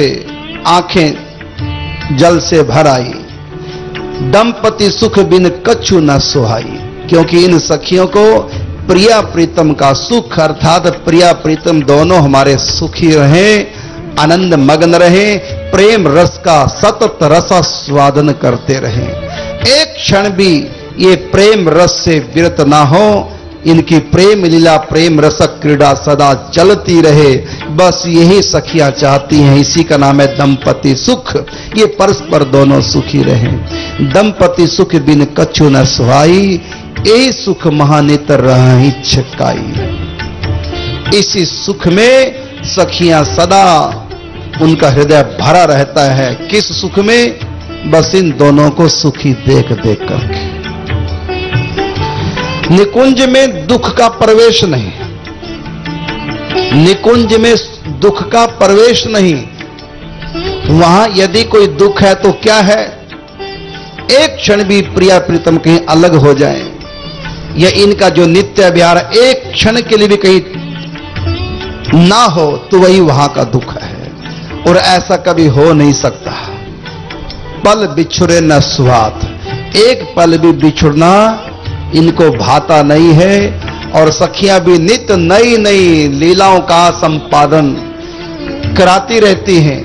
आंखें जल से भर आई। दंपति सुख बिन कछु न सुहाई। क्योंकि इन सखियों को प्रिया प्रीतम का सुख अर्थात प्रिया प्रीतम दोनों हमारे सुखी रहे, आनंद मग्न रहे, प्रेम रस का सतत रसास्वादन करते रहे। एक क्षण भी ये प्रेम रस से विरत ना हो। इनकी प्रेम लीला प्रेम रसक क्रीड़ा सदा चलती रहे। बस यही सखियां चाहती हैं। इसी का नाम है दंपति सुख। ये परस्पर दोनों सुखी रहे। दंपति सुख बिन कछु न सुहाई। ए सुख महानितर रही छकाई। इसी सुख में सखियां सदा उनका हृदय भरा रहता है। किस सुख में? बस इन दोनों को सुखी देख देख करके। निकुंज में दुख का प्रवेश नहीं। निकुंज में दुख का प्रवेश नहीं। वहां यदि कोई दुख है तो क्या है? एक क्षण भी प्रिया प्रीतम कहीं अलग हो जाए, या इनका जो नित्य विहार एक क्षण के लिए भी कहीं ना हो, तो वही वहां का दुख है। और ऐसा कभी हो नहीं सकता। पल बिछुरे न सुहात। एक पल भी बिछुड़ना इनको भाता नहीं है। और सखियां भी नित्य नई नई लीलाओं का संपादन कराती रहती हैं।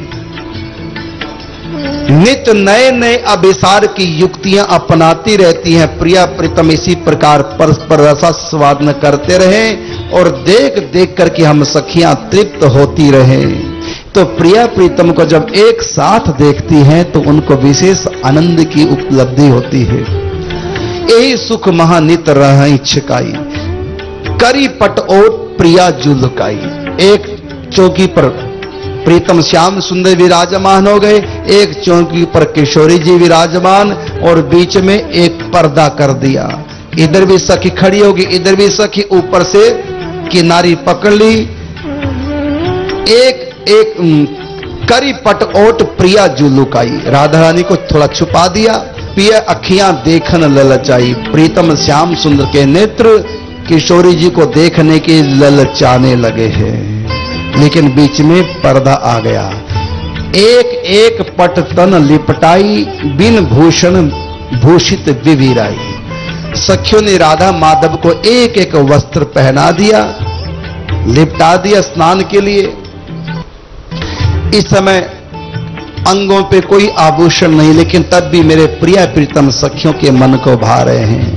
नित्य नए नए अभिसार की युक्तियां अपनाती रहती हैं। प्रिया प्रीतम इसी प्रकार परस्पर रसास्वादन करते रहें और देख देख करके हम सखियां तृप्त होती रहें। तो प्रिया प्रीतम को जब एक साथ देखती हैं तो उनको विशेष आनंद की उपलब्धि होती है। यही सुख महानित रही छिकाई। करी पट ओट प्रिया जुलकाई। एक चौकी पर प्रीतम श्याम सुंदर विराजमान हो गए, एक चौकी पर किशोरी जी विराजमान, और बीच में एक पर्दा कर दिया। इधर भी सखी खड़ी होगी, इधर भी सखी ऊपर से किनारी पकड़ ली। एक एक करी पट ओट प्रिया जुलुकाई। राधा रानी को थोड़ा छुपा दिया। पिया अखियां देखन ललचाई। प्रीतम श्याम सुंदर के नेत्र किशोरी जी को देखने के ललचाने लगे हैं, लेकिन बीच में पर्दा आ गया। एक एक पट तन लिपटाई, बिन भूषण भूषित विवीराई। सखियों ने राधा माधव को एक एक वस्त्र पहना दिया, लिपटा दिया स्नान के लिए। इस समय अंगों पे कोई आभूषण नहीं, लेकिन तब भी मेरे प्रिय प्रीतम सखियों के मन को भा रहे हैं।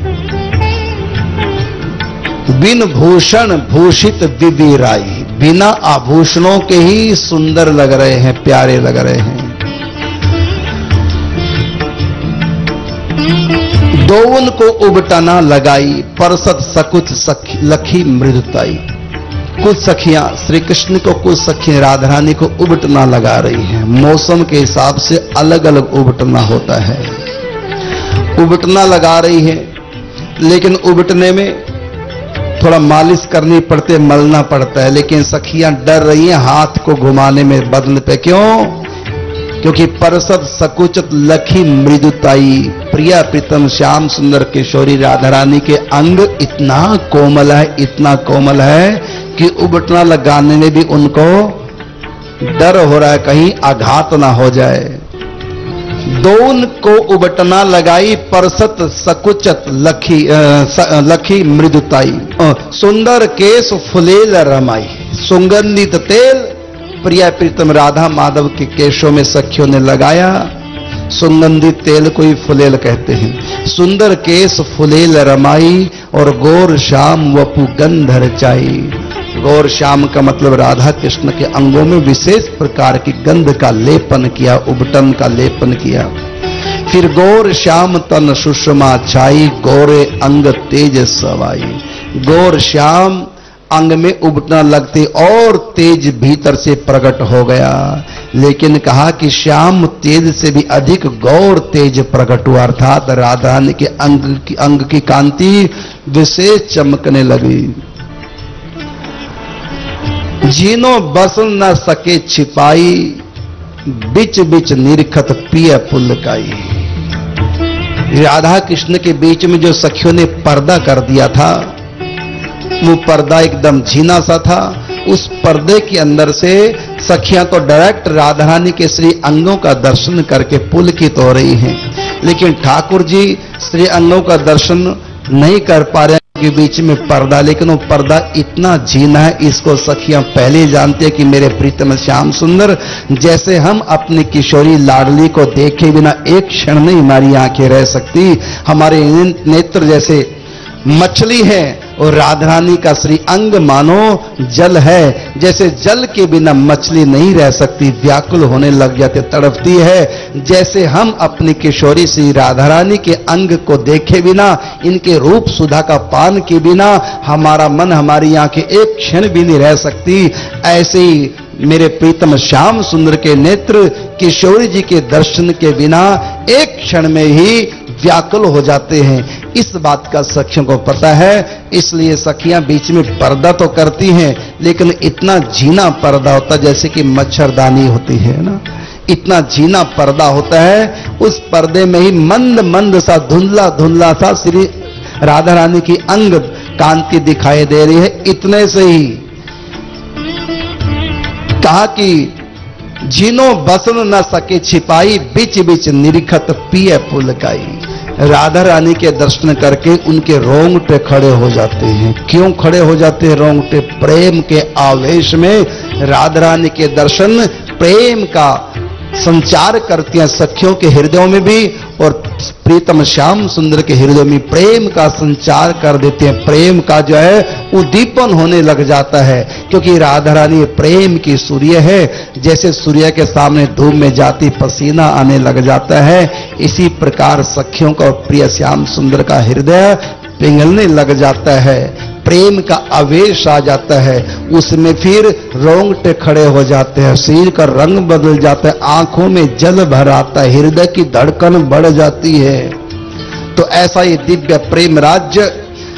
बिन भूषण भूषित विवीराई, बिना आभूषणों के ही सुंदर लग रहे हैं, प्यारे लग रहे हैं। दोवन को उबटना लगाई, परसत सकुच सखी लखी मृदुताई। कुछ सखियां श्री कृष्ण को, कुछ सखियां राधा रानी को उबटना लगा रही हैं। मौसम के हिसाब से अलग अलग उबटना होता है। उबटना लगा रही है, लेकिन उबटने में थोड़ा मालिश करनी पड़ती है, मलना पड़ता है। लेकिन सखियां डर रही हैं हाथ को घुमाने में बदल पे। क्यों? क्योंकि परसत सकुचत लखी मृदुताई। प्रिया प्रीतम श्याम सुंदर किशोरी राधा रानी के अंग इतना कोमल है, इतना कोमल है कि उबटना लगाने में भी उनको डर हो रहा है कहीं आघात ना हो जाए। दोन को उबटना लगाई, परसत सकुचत लखी आ, स, लखी मृदुताई। सुंदर केस फुलेल रमाई, सुगंधित तेल प्रिया प्रीतम राधा माधव के केशों में सखियों ने लगाया। सुगंधित तेल को ही फुलेल कहते हैं। सुंदर केस फुलेल रमाई और गौर श्याम वपु गंधर चाई। गौर श्याम का मतलब राधा कृष्ण के अंगों में विशेष प्रकार की गंध का लेपन किया, उबटन का लेपन किया। फिर गौर श्याम तन सुषमा छाई, गौरे अंग तेज सवाई। गौर श्याम अंग में उबटना लगते और तेज भीतर से प्रकट हो गया। लेकिन कहा कि श्याम तेज से भी अधिक गौर तेज प्रकट हुआ, अर्थात राधा रानी के अंग की अंग की कांति विशेष चमकने लगी। जीनो बस न सके छिपाई, बिच बिच निरखत पिय पुलकाई। राधा कृष्ण के बीच में जो सखियों ने पर्दा कर दिया था, वो पर्दा एकदम झीना सा था। उस पर्दे के अंदर से सखियां तो डायरेक्ट राधा रानी के श्री अंगों का दर्शन करके पुलकित हो रही हैं, लेकिन ठाकुर जी श्री अंगों का दर्शन नहीं कर पा रहे के बीच में पर्दा। लेकिन वो पर्दा इतना झीना है, इसको सखियां पहले जानते हैं कि मेरे प्रीतम श्याम सुंदर, जैसे हम अपनी किशोरी लाडली को देखे बिना एक क्षण नहीं हमारी आंखें रह सकती। हमारे नेत्र जैसे मछली है और राधा रानी का श्री अंग मानो जल है, जैसे जल के बिना मछली नहीं रह सकती, व्याकुल होने लग जाते, तड़पती है। जैसे हम अपनी किशोरी श्री राधा रानी के अंग को देखे बिना, इनके रूप सुधा का पान के बिना हमारा मन, हमारी आंखें एक क्षण भी नहीं रह सकती। ऐसे ही मेरे प्रीतम श्याम सुंदर के नेत्र किशोरी जी के दर्शन के बिना एक क्षण में ही व्याकुल हो जाते हैं। इस बात का सखियों को पता है, इसलिए सखियां बीच में पर्दा तो करती हैं, लेकिन इतना झीना पर्दा होता जैसे कि मच्छरदानी होती है ना, इतना झीना पर्दा होता है। उस पर्दे में ही मंद मंद सा धुंधला धुंधला सा श्री राधा रानी की अंग कांति दिखाई दे रही है। इतने से ही कहा कि झीनो बसन न सके छिपाई, बिच बिच निरखत पिय पुलकाई। राधा रानी के दर्शन करके उनके रोंगटे खड़े हो जाते हैं। क्यों खड़े हो जाते हैं रोंगटे? प्रेम के आवेश में राधा रानी के दर्शन प्रेम का संचार करती हैं सखियों के हृदयों में भी, और प्रीतम श्याम सुंदर के हृदय में प्रेम का संचार कर देते हैं। प्रेम का जो है उद्दीपन होने लग जाता है, क्योंकि राधा रानी प्रेम की सूर्य है। जैसे सूर्य के सामने धूप में जाती पसीना आने लग जाता है, इसी प्रकार सखियों का प्रिय श्याम सुंदर का हृदय पिघलने लग जाता है, प्रेम का आवेश आ जाता है। उसमें फिर रोंगटे खड़े हो जाते हैं, शरीर का रंग बदल जाता है, आंखों में जल भर आता है, हृदय की धड़कन बढ़ जाती है। तो ऐसा ही दिव्य प्रेम राज्य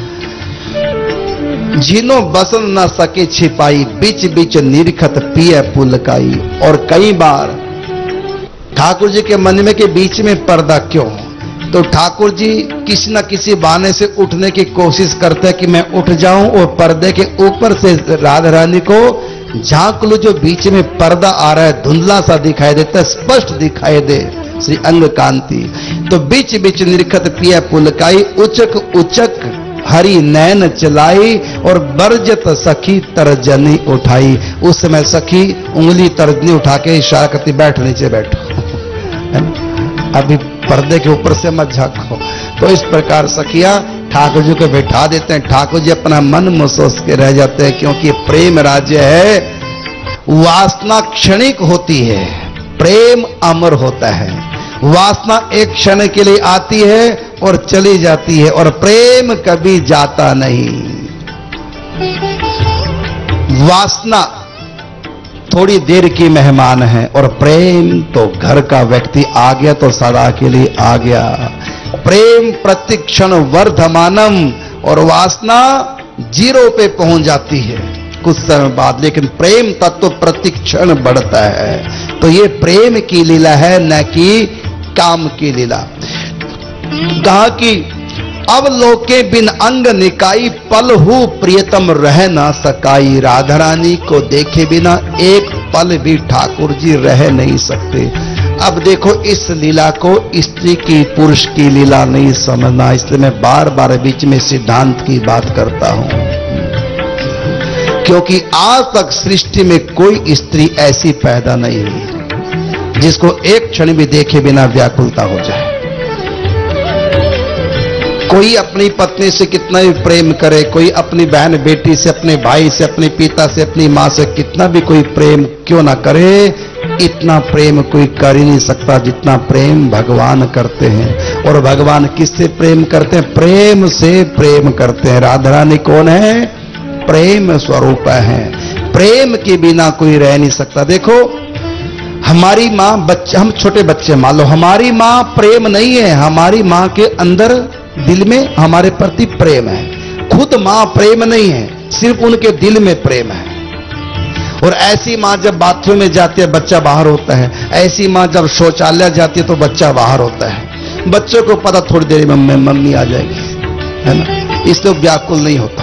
जिनो बसन न सके छिपाई, बीच बीच निरखत पिय पुलकाई। और कई बार ठाकुर जी के मन में के बीच में पर्दा क्यों? तो ठाकुर जी किसी न किसी बहाने से उठने की कोशिश करते हैं कि मैं उठ जाऊं और पर्दे के ऊपर से राधा रानी को झांक लो। जो बीच में पर्दा आ रहा है धुंधला सा दिखाई देता है, स्पष्ट दिखाई दे श्री अंग कांति। तो बीच बीच निरखत पिया पुलकाई, उचक उचक हरि नैन चलाई और बरजत सखी तर्जनी उठाई। उस समय सखी उंगली तर्जनी उठा के इशारा करती, बैठ नीचे बैठो, अभी पर्दे के ऊपर से मत झांको। तो इस प्रकार सखिया ठाकुर जी को बैठा देते हैं। ठाकुर जी अपना मन महसूस के रह जाते हैं, क्योंकि प्रेम राज्य है, वासना क्षणिक होती है, प्रेम अमर होता है। वासना एक क्षण के लिए आती है और चली जाती है, और प्रेम कभी जाता नहीं। वासना थोड़ी देर की मेहमान है, और प्रेम तो घर का व्यक्ति आ गया तो सदा के लिए आ गया। प्रेम प्रतिक्षण वर्धमानम, और वासना जीरो पे पहुंच जाती है कुछ समय बाद, लेकिन प्रेम तत्व प्रतिक्षण बढ़ता है। तो ये प्रेम की लीला है, न कि काम की लीला। कहा कि अब लोके बिन अंग निकाई, पल हु प्रियतम रह ना सकाई। राधा रानी को देखे बिना एक पल भी ठाकुर जी रह नहीं सकते। अब देखो, इस लीला को स्त्री की पुरुष की लीला नहीं समझना, इसलिए मैं बार बार बीच में सिद्धांत की बात करता हूं, क्योंकि आज तक सृष्टि में कोई स्त्री ऐसी पैदा नहीं हुई जिसको एक क्षण भी देखे बिना व्याकुलता हो जाए। कोई अपनी पत्नी से कितना भी प्रेम करे, कोई अपनी बहन बेटी से, अपने भाई से, अपने पिता से, अपनी मां से कितना भी कोई प्रेम क्यों ना करे, इतना प्रेम कोई कर ही नहीं सकता जितना प्रेम भगवान करते हैं। और भगवान किससे प्रेम करते हैं? प्रेम से प्रेम करते हैं। राधा रानी कौन है? प्रेम स्वरूप है। प्रेम के बिना कोई रह नहीं सकता। देखो, हमारी मां, बच्चे, हम छोटे बच्चे मान लो, हमारी मां प्रेम नहीं है, हमारी मां के अंदर दिल में हमारे प्रति प्रेम है। खुद मां प्रेम नहीं है, सिर्फ उनके दिल में प्रेम है। और ऐसी मां जब बाथरूम में जाती है बच्चा बाहर होता है, ऐसी मां जब शौचालय जाती है तो बच्चा बाहर होता है। बच्चों को पता थोड़ी देर में मम्मी मम्मी आ जाएगी, है ना, इसलिए व्याकुल नहीं होता।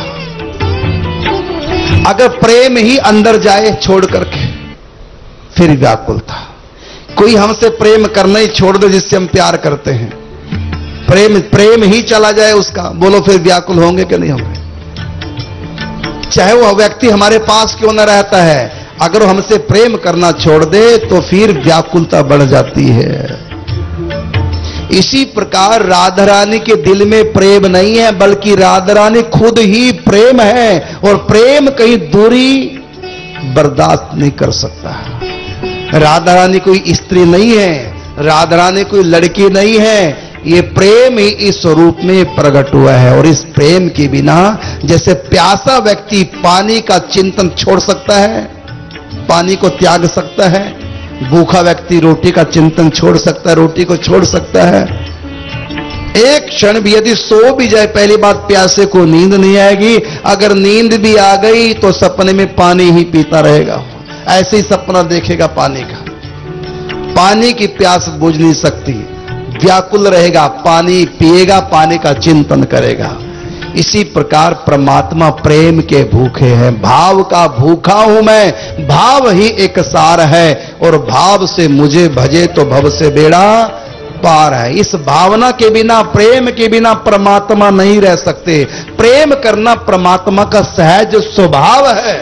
अगर प्रेम ही अंदर जाए छोड़ करके, फिर व्याकुल था। कोई हमसे प्रेम करना ही छोड़ दे जिससे हम प्यार करते हैं, प्रेम प्रेम ही चला जाए उसका, बोलो फिर व्याकुल होंगे कि नहीं होंगे? चाहे वो व्यक्ति हमारे पास क्यों न रहता है, अगर वो हमसे प्रेम करना छोड़ दे तो फिर व्याकुलता बढ़ जाती है। इसी प्रकार राधा रानी के दिल में प्रेम नहीं है, बल्कि राधा रानी खुद ही प्रेम है, और प्रेम कहीं दूरी बर्दाश्त नहीं कर सकता। राधा रानी कोई स्त्री नहीं है, राधा रानी कोई लड़की नहीं है, ये प्रेम ही इस स्वरूप में प्रकट हुआ है। और इस प्रेम के बिना, जैसे प्यासा व्यक्ति पानी का चिंतन छोड़ सकता है, पानी को त्याग सकता है, भूखा व्यक्ति रोटी का चिंतन छोड़ सकता है, रोटी को छोड़ सकता है। एक क्षण भी यदि सो भी जाए, पहली बात प्यासे को नींद नहीं आएगी, अगर नींद भी आ गई तो सपने में पानी ही पीता रहेगा, ऐसे ही सपना देखेगा पानी का। पानी की प्यास बुझ नहीं सकती, व्याकुल रहेगा, पानी पिएगा, पानी का चिंतन करेगा। इसी प्रकार परमात्मा प्रेम के भूखे हैं, भाव का भूखा हूं मैं, भाव ही एक सार है, और भाव से मुझे भजे तो भव से बेड़ा पार है। इस भावना के बिना, प्रेम के बिना परमात्मा नहीं रह सकते। प्रेम करना परमात्मा का सहज स्वभाव है।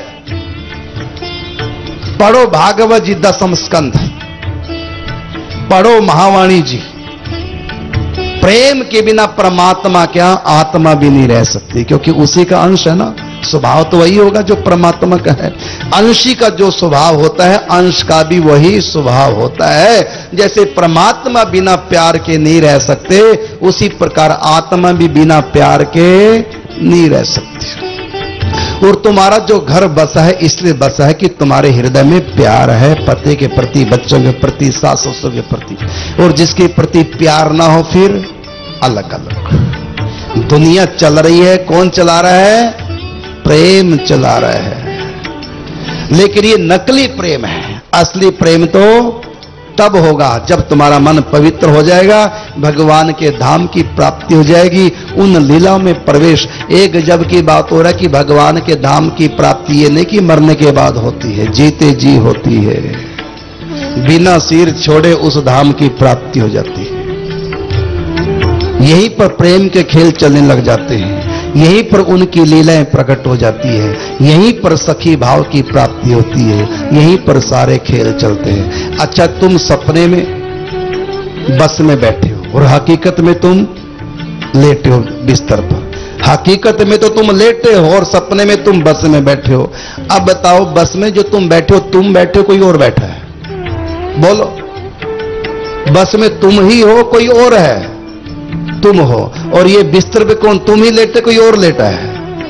पढ़ो भागवत जी दसम स्कंध, पढ़ो महावाणी जी। प्रेम के बिना परमात्मा क्या, आत्मा भी नहीं रह सकती, क्योंकि उसी का अंश है ना। स्वभाव तो वही होगा जो परमात्मा का है। अंशी का जो स्वभाव होता है, अंश का भी वही स्वभाव होता है। जैसे परमात्मा बिना प्यार के नहीं रह सकते, उसी प्रकार आत्मा भी बिना प्यार के नहीं रह सकती। और तुम्हारा जो घर बसा है, इसलिए बसा है कि तुम्हारे हृदय में प्यार है, पति के प्रति, बच्चों के प्रति, सास ससुर के प्रति। और जिसके प्रति प्यार ना हो, फिर अलग अलग दुनिया चल रही है। कौन चला रहा है? प्रेम चला रहा है। लेकिन ये नकली प्रेम है, असली प्रेम तो तब होगा जब तुम्हारा मन पवित्र हो जाएगा, भगवान के धाम की प्राप्ति हो जाएगी, उन लीलाओं में प्रवेश। एक जब की बात हो रहा है कि भगवान के धाम की प्राप्ति ये नहीं कि मरने के बाद होती है, जीते जी होती है। बिना सिर छोड़े उस धाम की प्राप्ति हो जाती है। यहीं पर प्रेम के खेल चलने लग जाते हैं, यहीं पर उनकी लीलाएं प्रकट हो जाती है, यहीं पर सखी भाव की प्राप्ति होती है, यहीं पर सारे खेल चलते हैं। अच्छा, तुम सपने में बस में बैठे हो और हकीकत में तुम लेटे हो बिस्तर पर। हकीकत में तो तुम लेटे हो और सपने में तुम बस में बैठे हो। अब बताओ, बस में जो तुम बैठे हो, तुम बैठे हो कोई और बैठा है? बोलो, बस में तुम ही हो कोई और है? तुम हो। और ये बिस्तर पे कौन, तुम ही लेटे कोई और लेटा है?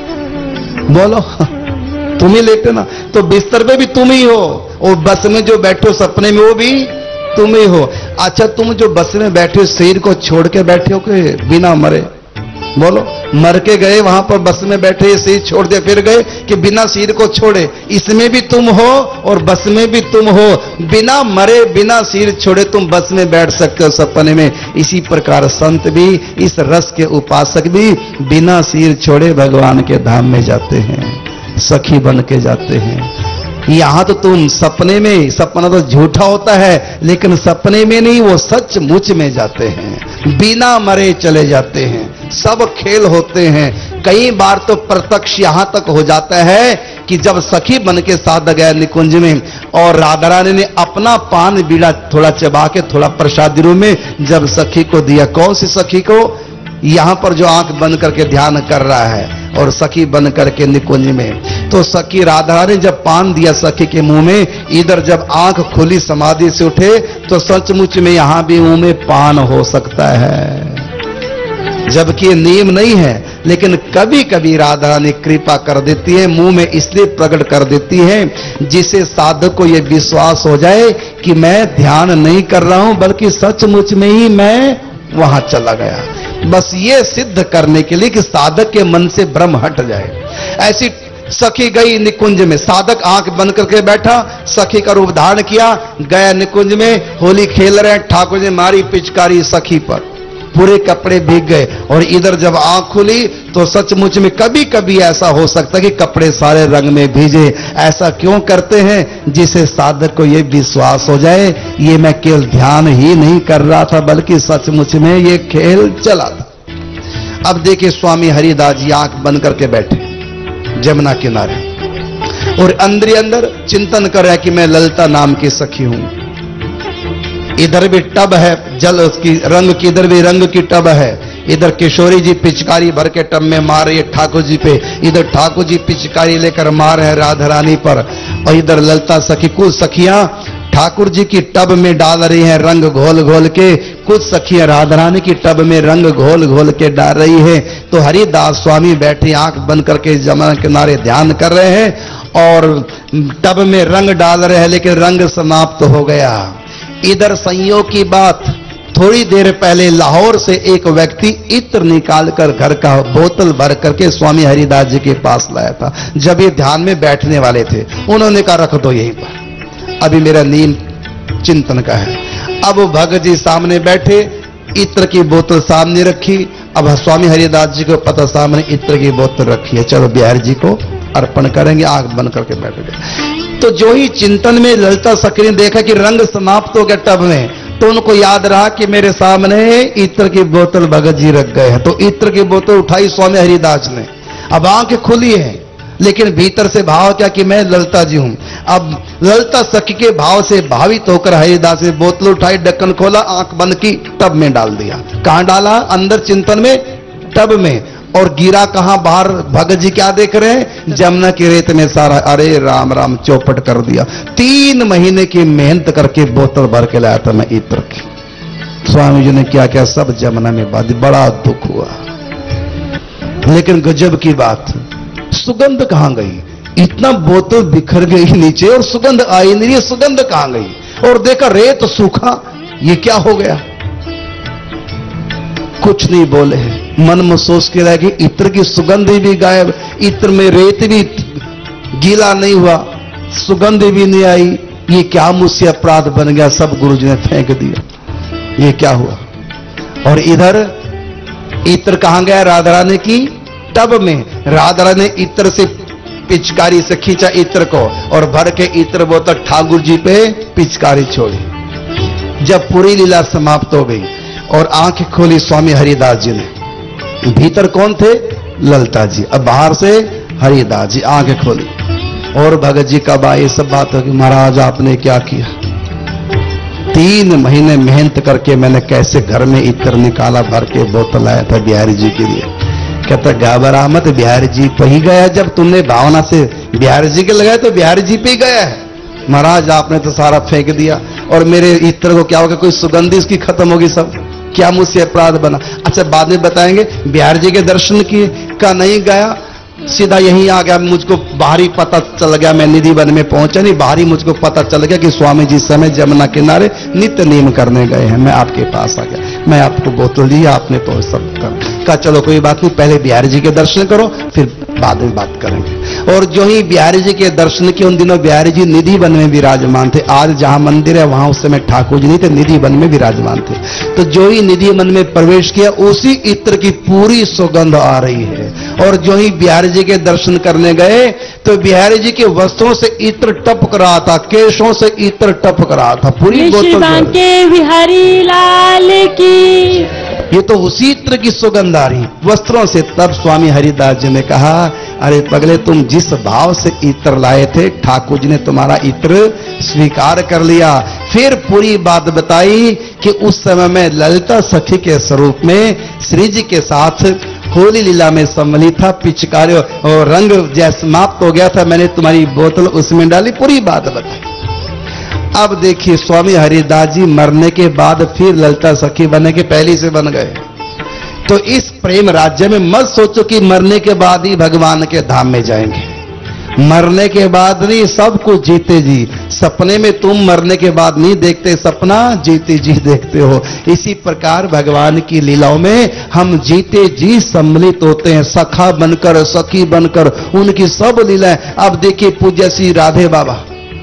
बोलो, तुम ही लेटे ना। तो बिस्तर पे भी तुम ही हो और बस में जो बैठे हो सपने में वो भी तुम ही हो। अच्छा, तुम जो बस में बैठे हो शरीर को छोड़ के बैठे हो कि बिना मरे? बोलो, मर के गए वहां पर बस में बैठे, शरीर छोड़ दे फिर गए कि बिना शरीर को छोड़े? इसमें भी तुम हो और बस में भी तुम हो। बिना मरे बिना शरीर छोड़े तुम बस में बैठ सकते हो सपने में। इसी प्रकार संत भी, इस रस के उपासक भी बिना शरीर छोड़े भगवान के धाम में जाते हैं, सखी बन के जाते हैं। यहां तो तुम सपने में, सपना तो झूठा होता है, लेकिन सपने में नहीं, वो सचमुच में जाते हैं, बिना मरे चले जाते हैं। सब खेल होते हैं। कई बार तो प्रत्यक्ष यहां तक हो जाता है कि जब सखी बन के साथ गया निकुंज में और राधा रानी ने अपना पान बीड़ा थोड़ा चबा के थोड़ा प्रसादी रूप में जब सखी को दिया। कौन सी सखी को? यहां पर जो आंख बंद करके ध्यान कर रहा है और सखी बन करके निकुंज में, तो सखी राधा ने जब पान दिया सखी के मुंह में, इधर जब आंख खुली समाधि से उठे तो सचमुच में यहां भी मुंह में पान हो सकता है, जबकि ये नियम नहीं है। लेकिन कभी कभी राधा रानी कृपा कर देती है, मुंह में इसलिए प्रकट कर देती है जिसे साधक को यह विश्वास हो जाए कि मैं ध्यान नहीं कर रहा हूं बल्कि सचमुच में ही मैं वहां चला गया। बस ये सिद्ध करने के लिए कि साधक के मन से भ्रम हट जाए। ऐसी सखी गई निकुंज में, साधक आंख बंद करके बैठा, सखी का रूप धारण किया, गया निकुंज में, होली खेल रहे हैं, ठाकुर ने मारी पिचकारी सखी पर, पूरे कपड़े भीग गए। और इधर जब आंख खुली तो सचमुच में कभी कभी ऐसा हो सकता है कि कपड़े सारे रंग में भीजे। ऐसा क्यों करते हैं? जिसे साधक को यह विश्वास हो जाए ये मैं केवल ध्यान ही नहीं कर रहा था बल्कि सचमुच में ये खेल चला था। अब देखिए, स्वामी हरिदास जी आंख बंद करके बैठे जमुना किनारे और अंदर ही अंदर चिंतन कर रहा है कि मैं ललिता नाम की सखी हूं। इधर भी टब है जल उसकी रंग की, इधर भी रंग की टब है। इधर किशोरी जी पिचकारी भर के टब में मार रही है ठाकुर जी पे, इधर ठाकुर जी पिचकारी लेकर मार रहे हैं राधा रानी पर, और इधर ललिता सखी, कुछ सखियां ठाकुर जी की टब में डाल रही हैं रंग घोल घोल के, कुछ सखियां राधा रानी की टब में रंग घोल घोल के डाल रही है। तो हरिदास स्वामी बैठे आंख बंद करके जमुना किनारे ध्यान कर रहे हैं और टब में रंग डाल रहे हैं, लेकिन रंग समाप्त हो गया। इधर संयोग की बात, थोड़ी देर पहले लाहौर से एक व्यक्ति इत्र निकालकर घर का बोतल भर करके स्वामी हरिदास जी के पास लाया था। जब ये ध्यान में बैठने वाले थे, उन्होंने कहा रख दो यहीं पर, अभी मेरा नीम चिंतन का है। अब भगत जी सामने बैठे, इत्र की बोतल सामने रखी। अब स्वामी हरिदास जी को पता सामने इत्र की बोतल रखी है, चलो बिहारी जी को अर्पण करेंगे, आंख बंद करके बैठ गए। तो जो ही चिंतन में ललिता सखी ने देखा कि रंग समाप्त हो गया टब में, तो उनको याद रहा कि मेरे सामने इत्र की बोतल भगत जी रख गए हैं। तो इत्र की बोतल उठाई स्वामी हरिदास ने। अब आंखें खुली है लेकिन भीतर से भाव क्या कि मैं ललिता जी हूं। अब ललिता सखी के भाव से भावित होकर हरिदास ने बोतल उठाई, ढक्कन खोला, आंख बंद की, टब में डाल दिया। कहां डाला? अंदर चिंतन में, टब में। और गिरा कहां? बाहर। भगत जी क्या देख रहे हैं? जमुना की रेत में सारा। अरे राम राम, चौपट कर दिया। तीन महीने की मेहनत करके बोतल भर के लाया था मैं इत्र की। स्वामी जी ने क्या क्या सब जमुना में बात, बड़ा दुख हुआ। लेकिन गजब की बात, सुगंध कहां गई? इतना बोतल बिखर गई नीचे और सुगंध आई नहीं। सुगंध कहां गई? और देखा रेत सूखा, ये क्या हो गया? कुछ नहीं बोले, मन में सोच के रह गई इत्र की सुगंध भी गायब, इत्र में रेत भी गीला नहीं हुआ, सुगंध भी नहीं आई, ये क्या मुझसे अपराध बन गया, सब गुरुजी ने फेंक दिया, ये क्या हुआ। और इधर इत्र कहां गया, राधा रानी की टब में। राधा रानी ने इत्र से पिचकारी से खींचा इत्र को और भर के इत्र बोतल ठाकुर जी पे पिचकारी छोड़ी। जब पूरी लीला समाप्त हो गई और आंख खोली स्वामी हरिदास जी ने, भीतर कौन थे, ललता जी, अब बाहर से हरिदास जी, आंख खोली और भगत जी कब आए, सब बात होगी। महाराज आपने क्या किया, तीन महीने मेहनत करके मैंने कैसे घर में इत्र निकाला, भर के बोतल आया था बिहारी जी के लिए। कहता घबरा मत, बिहारी जी पे ही गया, जब तुमने भावना से बिहारी जी के लगाया तो बिहारी जी पे ही गया है। महाराज आपने तो सारा फेंक दिया और मेरे इत्र को क्या होगा, कोई सुगंधी इसकी खत्म होगी, सब क्या मुझसे अपराध बना। अच्छा बाद में बताएंगे, बिहारी जी के दर्शन किए का नहीं गया, सीधा यहीं आ गया। मुझको बाहरी पता चल गया, मैं निधि वन में पहुंचा नहीं, बाहरी मुझको पता चल गया कि स्वामी जी समय जमुना किनारे नित्य नियम करने गए हैं। मैं आपके पास आ गया, मैं आपको बोतल दी, आपने तो सब कर कहा, चलो कोई बात नहीं, पहले बिहारी जी के दर्शन करो फिर बाद में बात करेंगे। और जो ही बिहारी जी के दर्शन किए, उन दिनों बिहारी जी निधि वन में विराजमान थे। आज जहां मंदिर है वहां उस समय ठाकुर जी नहीं थे, निधि वन में विराजमान थे। तो जो ही निधि वन में प्रवेश किया, उसी इत्र की पूरी सुगंध आ रही है। और जो ही बिहारी जी के दर्शन करने गए तो बिहारी जी के वस्त्रों से इत्र टपक रहा था, केशों से इत्र टपक रहा था, पूरी बोतल के बिहारी लाल की, ये तो उसी इत्र की सुगंध आ रही वस्त्रों से। तब स्वामी हरिदास जी ने कहा, अरे पगले तुम जिस भाव से इत्र लाए थे, ठाकुर जी ने तुम्हारा इत्र स्वीकार कर लिया। फिर पूरी बात बताई कि उस समय में ललिता सखी के स्वरूप में श्री जी के साथ होली लीला में सम्मिलित था, पिचकारी और रंग जैसे समाप्त हो गया था, मैंने तुम्हारी बोतल उसमें डाली, पूरी बात बताई। अब देखिए स्वामी हरिदास जी मरने के बाद फिर ललिता सखी बनने के पहले से बन गए। तो इस प्रेम राज्य में मत सोचो कि मरने के बाद ही भगवान के धाम में जाएंगे, मरने के बाद नहीं, सब कुछ जीते जी। सपने में तुम मरने के बाद नहीं देखते, सपना जीते जी देखते हो। इसी प्रकार भगवान की लीलाओं में हम जीते जी सम्मिलित होते हैं, सखा बनकर, सखी बनकर, उनकी सब लीलाएं। अब देखिए पूज्य श्री राधे बाबा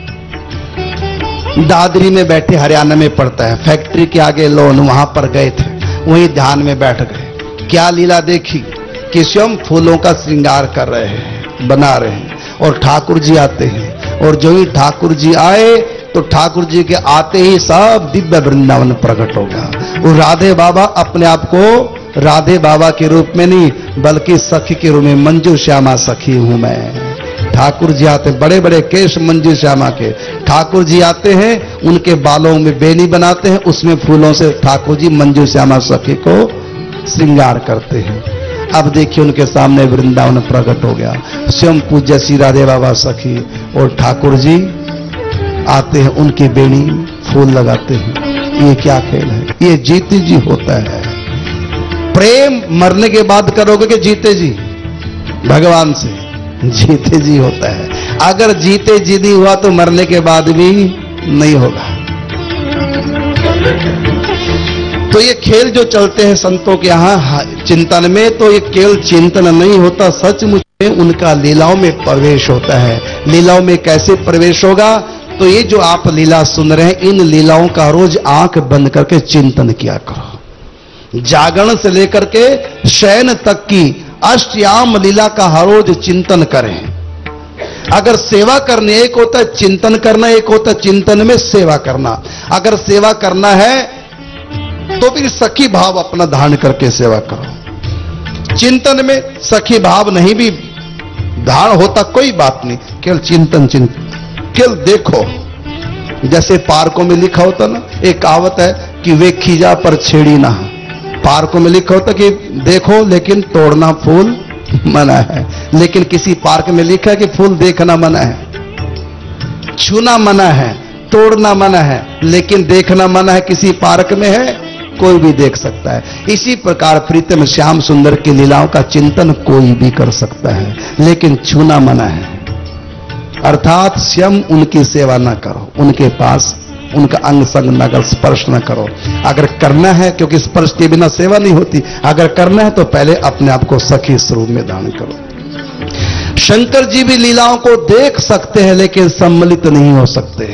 दादरी में बैठे, हरियाणा में पड़ता है, फैक्ट्री के आगे लोन, वहां पर गए थे, वहीं ध्यान में बैठ गए। क्या लीला देखी कि स्वयं फूलों का श्रृंगार कर रहे हैं, बना रहे हैं, और ठाकुर जी आते हैं। और जो ही ठाकुर जी आए तो ठाकुर जी के आते ही सब दिव्य वृंदावन प्रकट होगा। वो राधे बाबा अपने आप को राधे बाबा के रूप में नहीं, बल्कि सखी के रूप में, मंजू श्यामा सखी हूं मैं। ठाकुर जी आते, बड़े बड़े केश मंजू श्यामा के, ठाकुर जी आते हैं, उनके बालों में बेनी बनाते हैं, उसमें फूलों से ठाकुर जी मंजू श्यामा सखी को श्रृंगार करते हैं। अब देखिए उनके सामने वृंदावन प्रकट हो गया, स्वयं पूज्य श्री राधे बाबा सखी और ठाकुर जी आते हैं, उनकी बेनी फूल लगाते हैं। ये क्या खेल है, ये जीते जी होता है। प्रेम मरने के बाद करोगे कि जीते जी, भगवान से जीते जी होता है। अगर जीते जी नहीं हुआ तो मरने के बाद भी नहीं होगा। तो ये खेल जो चलते हैं संतों के यहाँ चिंतन में, तो ये केवल चिंतन नहीं होता, सचमुच में उनका लीलाओं में प्रवेश होता है। लीलाओं में कैसे प्रवेश होगा, तो ये जो आप लीला सुन रहे हैं, इन लीलाओं का रोज आंख बंद करके चिंतन किया करो। जागरण से लेकर के शयन तक की अष्टयाम लीला का हर रोज चिंतन करें। अगर सेवा करनी, एक होता है चिंतन करना, एक होता है चिंतन में सेवा करना। अगर सेवा करना है तो फिर सखी भाव अपना धारण करके सेवा करो। चिंतन में सखी भाव नहीं भी धारण होता, कोई बात नहीं, केवल चिंतन चिंतन केवल देखो। जैसे पार्कों में लिखा होता ना, एक कहावत है कि वे खीजा पर छेड़ी ना। पार्कों में लिखा होता कि देखो लेकिन तोड़ना फूल मना है, लेकिन किसी पार्क में लिखा है कि फूल देखना मना है, छूना मना है, तोड़ना मना है, लेकिन देखना मना है। किसी पार्क में है, कोई भी देख सकता है। इसी प्रकार प्रीतम श्याम सुंदर की लीलाओं का चिंतन कोई भी कर सकता है, लेकिन छूना मना है। अर्थात स्वयं उनकी सेवा न करो, उनके पास उनका अंग संग न स्पर्श न करो। अगर करना है, क्योंकि स्पर्श के बिना सेवा नहीं होती, अगर करना है तो पहले अपने आप को सखी स्वरूप में धारण करो। शंकर जी भी लीलाओं को देख सकते हैं, लेकिन सम्मिलित नहीं हो सकते।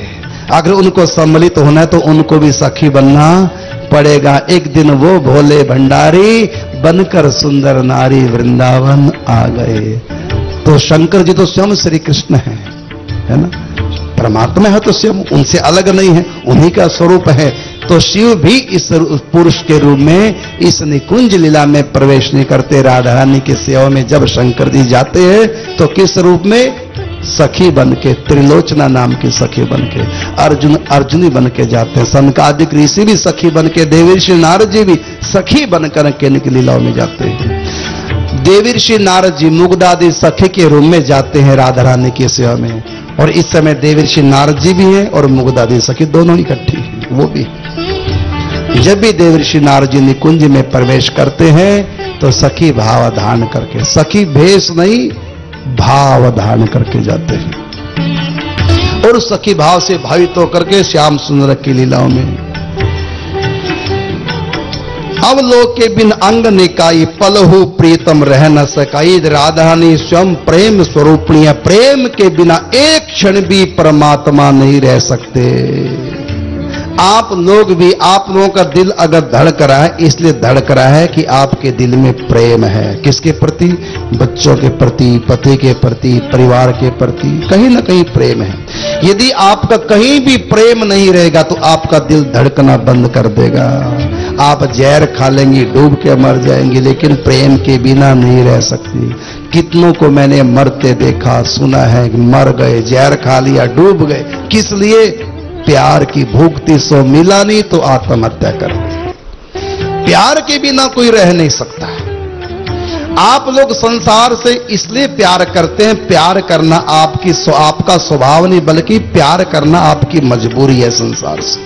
अगर उनको सम्मिलित होना है तो उनको भी सखी बनना पड़ेगा। एक दिन वो भोले भंडारी बनकर सुंदर नारी वृंदावन आ गए। तो शंकर जी तो स्वयं श्री कृष्ण है, है ना, परमात्मा है तो स्वयं, उनसे अलग नहीं है, उन्हीं का स्वरूप है। तो शिव भी इस पुरुष के रूप में इस निकुंज लीला में प्रवेश नहीं करते। राधा रानी की सेवा में जब शंकर जी जाते हैं तो किस रूप में? सखी बन के, त्रिलोचना नाम की सखी बन के, अर्जुन अर्जुनी बन के जाते हैं। सनकादिक ऋषि भी सखी बन के, देवर्षि नारद जी भी सखी बनकर के इनकी लीलाओं में जाते हैं। देवर्षि नारद जी मुग्धादि सखी के रूप में जाते हैं राधा रानी की सेवा में, और इस समय देवर्षि नारद जी भी हैं और मुग्धादि सखी दोनों इकट्ठी हैं, वो भी। जब भी देवर्षि नारद जी निकुंज में प्रवेश करते हैं तो सखी भाव धारण करके, सखी भेष नहीं भाव धारण करके जाते हैं, और सखी भाव से भावित होकर के श्याम सुंदर की लीलाओं में। अब लोग के बिन अंग निकाई पलहु प्रीतम रह न सकाई। राधानी स्वयं प्रेम स्वरूपणी है, प्रेम के बिना एक क्षण भी परमात्मा नहीं रह सकते। आप लोग भी, आप लोगों का दिल अगर धड़क रहा है इसलिए धड़क रहा है कि आपके दिल में प्रेम है। किसके प्रति? बच्चों के प्रति, पति के प्रति, परिवार के प्रति, कहीं ना कहीं प्रेम है। यदि आपका कहीं भी प्रेम नहीं रहेगा तो आपका दिल धड़कना बंद कर देगा। आप जहर खा लेंगी, डूब के मर जाएंगी, लेकिन प्रेम के बिना नहीं रह सकती। कितनों को मैंने मरते देखा, सुना है, मर गए, जहर खा लिया, डूब गए। किस लिए? प्यार की भूख थी सो मिला नहीं तो आत्महत्या कर दी। प्यार के बिना कोई रह नहीं सकता है। आप लोग संसार से इसलिए प्यार करते हैं, प्यार करना आपकी आपका स्वभाव नहीं बल्कि प्यार करना आपकी मजबूरी है संसार से।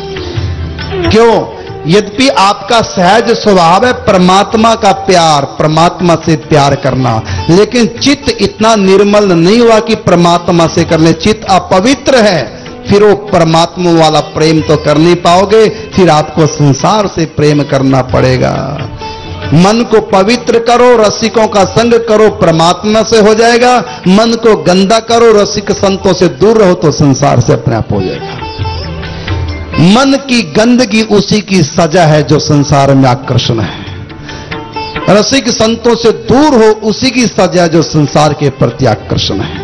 क्यों? यद्यपि आपका सहज स्वभाव है परमात्मा का प्यार, परमात्मा से प्यार करना, लेकिन चित्त इतना निर्मल नहीं हुआ कि परमात्मा से कर ले। चित्त अपवित्र है, फिर वो परमात्मा वाला प्रेम तो कर नहीं पाओगे, फिर आपको संसार से प्रेम करना पड़ेगा। मन को पवित्र करो, रसिकों का संग करो, परमात्मा से हो जाएगा। मन को गंदा करो, रसिक संतों से दूर रहो तो संसार से अपने आप हो जाएगा। मन की गंदगी उसी की सजा है जो संसार में आकर्षण है। रसिक संतों से दूर हो उसी की सजा जो संसार के प्रति आकर्षण है।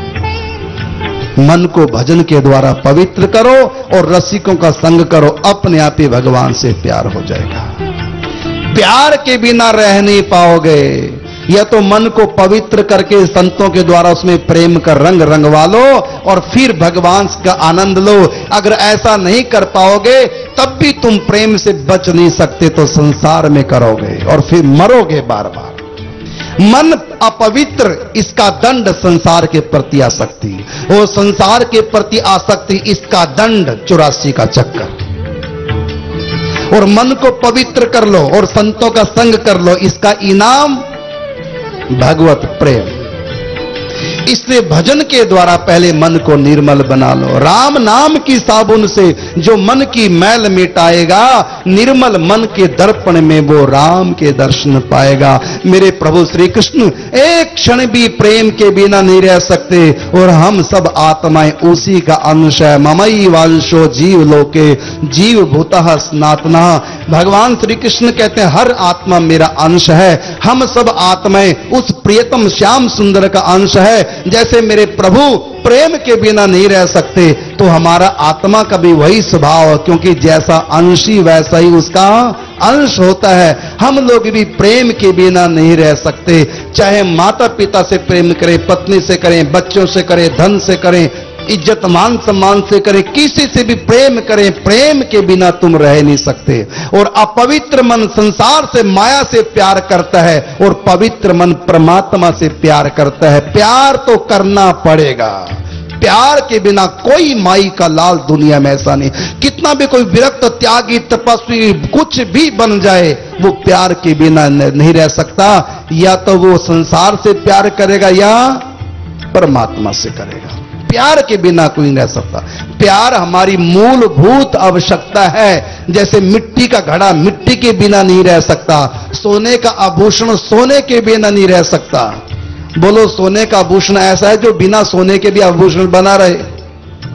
मन को भजन के द्वारा पवित्र करो और रसिकों का संग करो, अपने आप ही भगवान से प्यार हो जाएगा। प्यार के बिना रह नहीं पाओगे। या तो मन को पवित्र करके संतों के द्वारा उसमें प्रेम का रंग रंगवा लो और फिर भगवान का आनंद लो। अगर ऐसा नहीं कर पाओगे तब भी तुम प्रेम से बच नहीं सकते, तो संसार में करोगे और फिर मरोगे बार बार। मन अपवित्र, इसका दंड संसार के प्रति आसक्ति, वो संसार के प्रति आसक्ति इसका दंड चौरासी का चक्कर। और मन को पवित्र कर लो और संतों का संग कर लो, इसका इनाम भगवत प्रेम। इसलिए भजन के द्वारा पहले मन को निर्मल बना लो। राम नाम की साबुन से जो मन की मैल मिटाएगा, निर्मल मन के दर्पण में वो राम के दर्शन पाएगा। मेरे प्रभु श्री कृष्ण एक क्षण भी प्रेम के बिना नहीं रह सकते, और हम सब आत्माएं उसी का अंश है। ममई वांशो जीव लोके जीव भूतः सनातना। भगवान श्री कृष्ण कहते हैं हर आत्मा मेरा अंश है। हम सब आत्माएं उस प्रियतम श्याम सुंदर का अंश है। जैसे मेरे प्रभु प्रेम के बिना नहीं रह सकते, तो हमारा आत्मा का भी वही स्वभाव है, क्योंकि जैसा अंशी वैसा ही उसका अंश होता है। हम लोग भी प्रेम के बिना नहीं रह सकते, चाहे माता पिता से प्रेम करें, पत्नी से करें, बच्चों से करें, धन से करें, इज्जत मान सम्मान से करें, किसी से भी प्रेम करें, प्रेम के बिना तुम रह नहीं सकते। और अपवित्र मन संसार से माया से प्यार करता है और पवित्र मन परमात्मा से प्यार करता है। प्यार तो करना पड़ेगा, प्यार के बिना कोई माई का लाल दुनिया में ऐसा नहीं। कितना भी कोई विरक्त त्यागी तपस्वी कुछ भी बन जाए, वो प्यार के बिना नहीं रह सकता। या तो वो संसार से प्यार करेगा या परमात्मा से करेगा। प्यार के बिना कोई नहीं रह सकता। प्यार हमारी मूलभूत आवश्यकता है। जैसे मिट्टी का घड़ा मिट्टी के बिना नहीं रह सकता, सोने का आभूषण सोने के बिना नहीं रह सकता। बोलो, सोने का आभूषण ऐसा है जो बिना सोने के भी आभूषण बना रहे।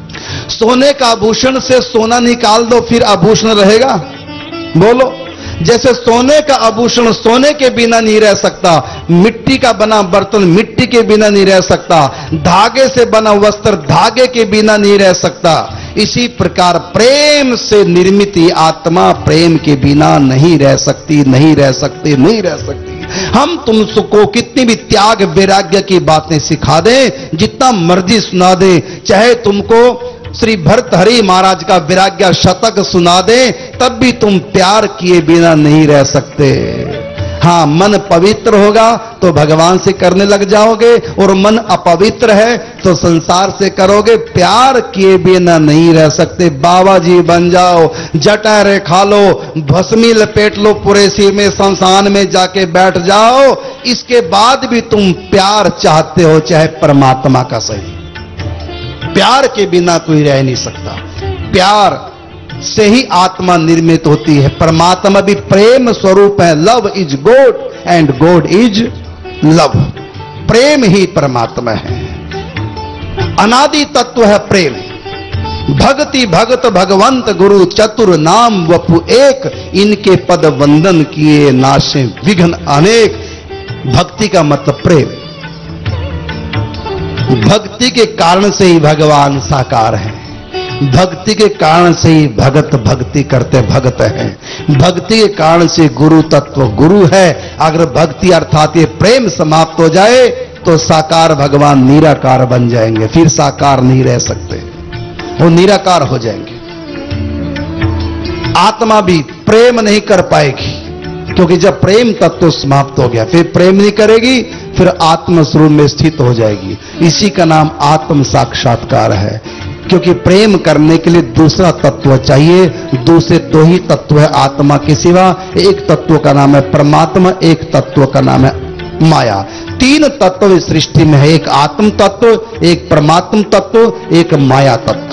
सोने का आभूषण से सोना निकाल दो, फिर आभूषण रहेगा? बोलो। जैसे सोने का आभूषण सोने के बिना नहीं रह सकता, मिट्टी का बना बर्तन मिट्टी के बिना नहीं रह सकता, धागे से बना वस्त्र धागे के बिना नहीं रह सकता, इसी प्रकार प्रेम से निर्मित आत्मा प्रेम के बिना नहीं रह सकती, नहीं रह सकती, नहीं रह सकती। हम तुमको कितनी भी त्याग वैराग्य की बातें सिखा दें, जितना मर्जी सुना दें, चाहे तुमको श्री भर्तहरि महाराज का वैराग्य शतक सुना दे, तब भी तुम प्यार किए बिना नहीं रह सकते। हां, मन पवित्र होगा तो भगवान से करने लग जाओगे, और मन अपवित्र है तो संसार से करोगे। प्यार किए बिना नहीं रह सकते। बाबा जी बन जाओ, जटा रे खा लो, भस्मी लपेट लो पूरे सिर में, शमशान में जाके बैठ जाओ, इसके बाद भी तुम प्यार चाहते हो, चाहे परमात्मा का सही। प्यार के बिना कोई रह नहीं सकता। प्यार से ही आत्मा निर्मित होती है। परमात्मा भी प्रेम स्वरूप है। Love is God and God is love. प्रेम ही परमात्मा है। अनादि तत्व है प्रेम। भक्ति भगत भगवंत गुरु चतुर नाम वपु एक, इनके पद वंदन किए नाशे विघ्न अनेक। भक्ति का मतलब प्रेम। भक्ति के कारण से ही भगवान साकार है। भक्ति के कारण से ही भगत भक्ति करते भगत हैं। भक्ति के कारण से गुरु तत्व गुरु है। अगर भक्ति अर्थात ये प्रेम समाप्त हो जाए तो साकार भगवान निराकार बन जाएंगे, फिर साकार नहीं रह सकते, वो निराकार हो जाएंगे। आत्मा भी प्रेम नहीं कर पाएगी, क्योंकि जब प्रेम तत्व समाप्त हो गया फिर प्रेम नहीं करेगी, फिर आत्म स्वरूप में स्थित हो जाएगी। इसी का नाम आत्म साक्षात्कार है। क्योंकि प्रेम करने के लिए दूसरा तत्व चाहिए। दूसरे दो ही तत्व है आत्मा के सिवा। एक तत्व का नाम है परमात्मा, एक तत्व का नाम है माया। तीन तत्व इस सृष्टि में है, एक आत्म तत्व, एक परमात्म तत्व, एक माया तत्व।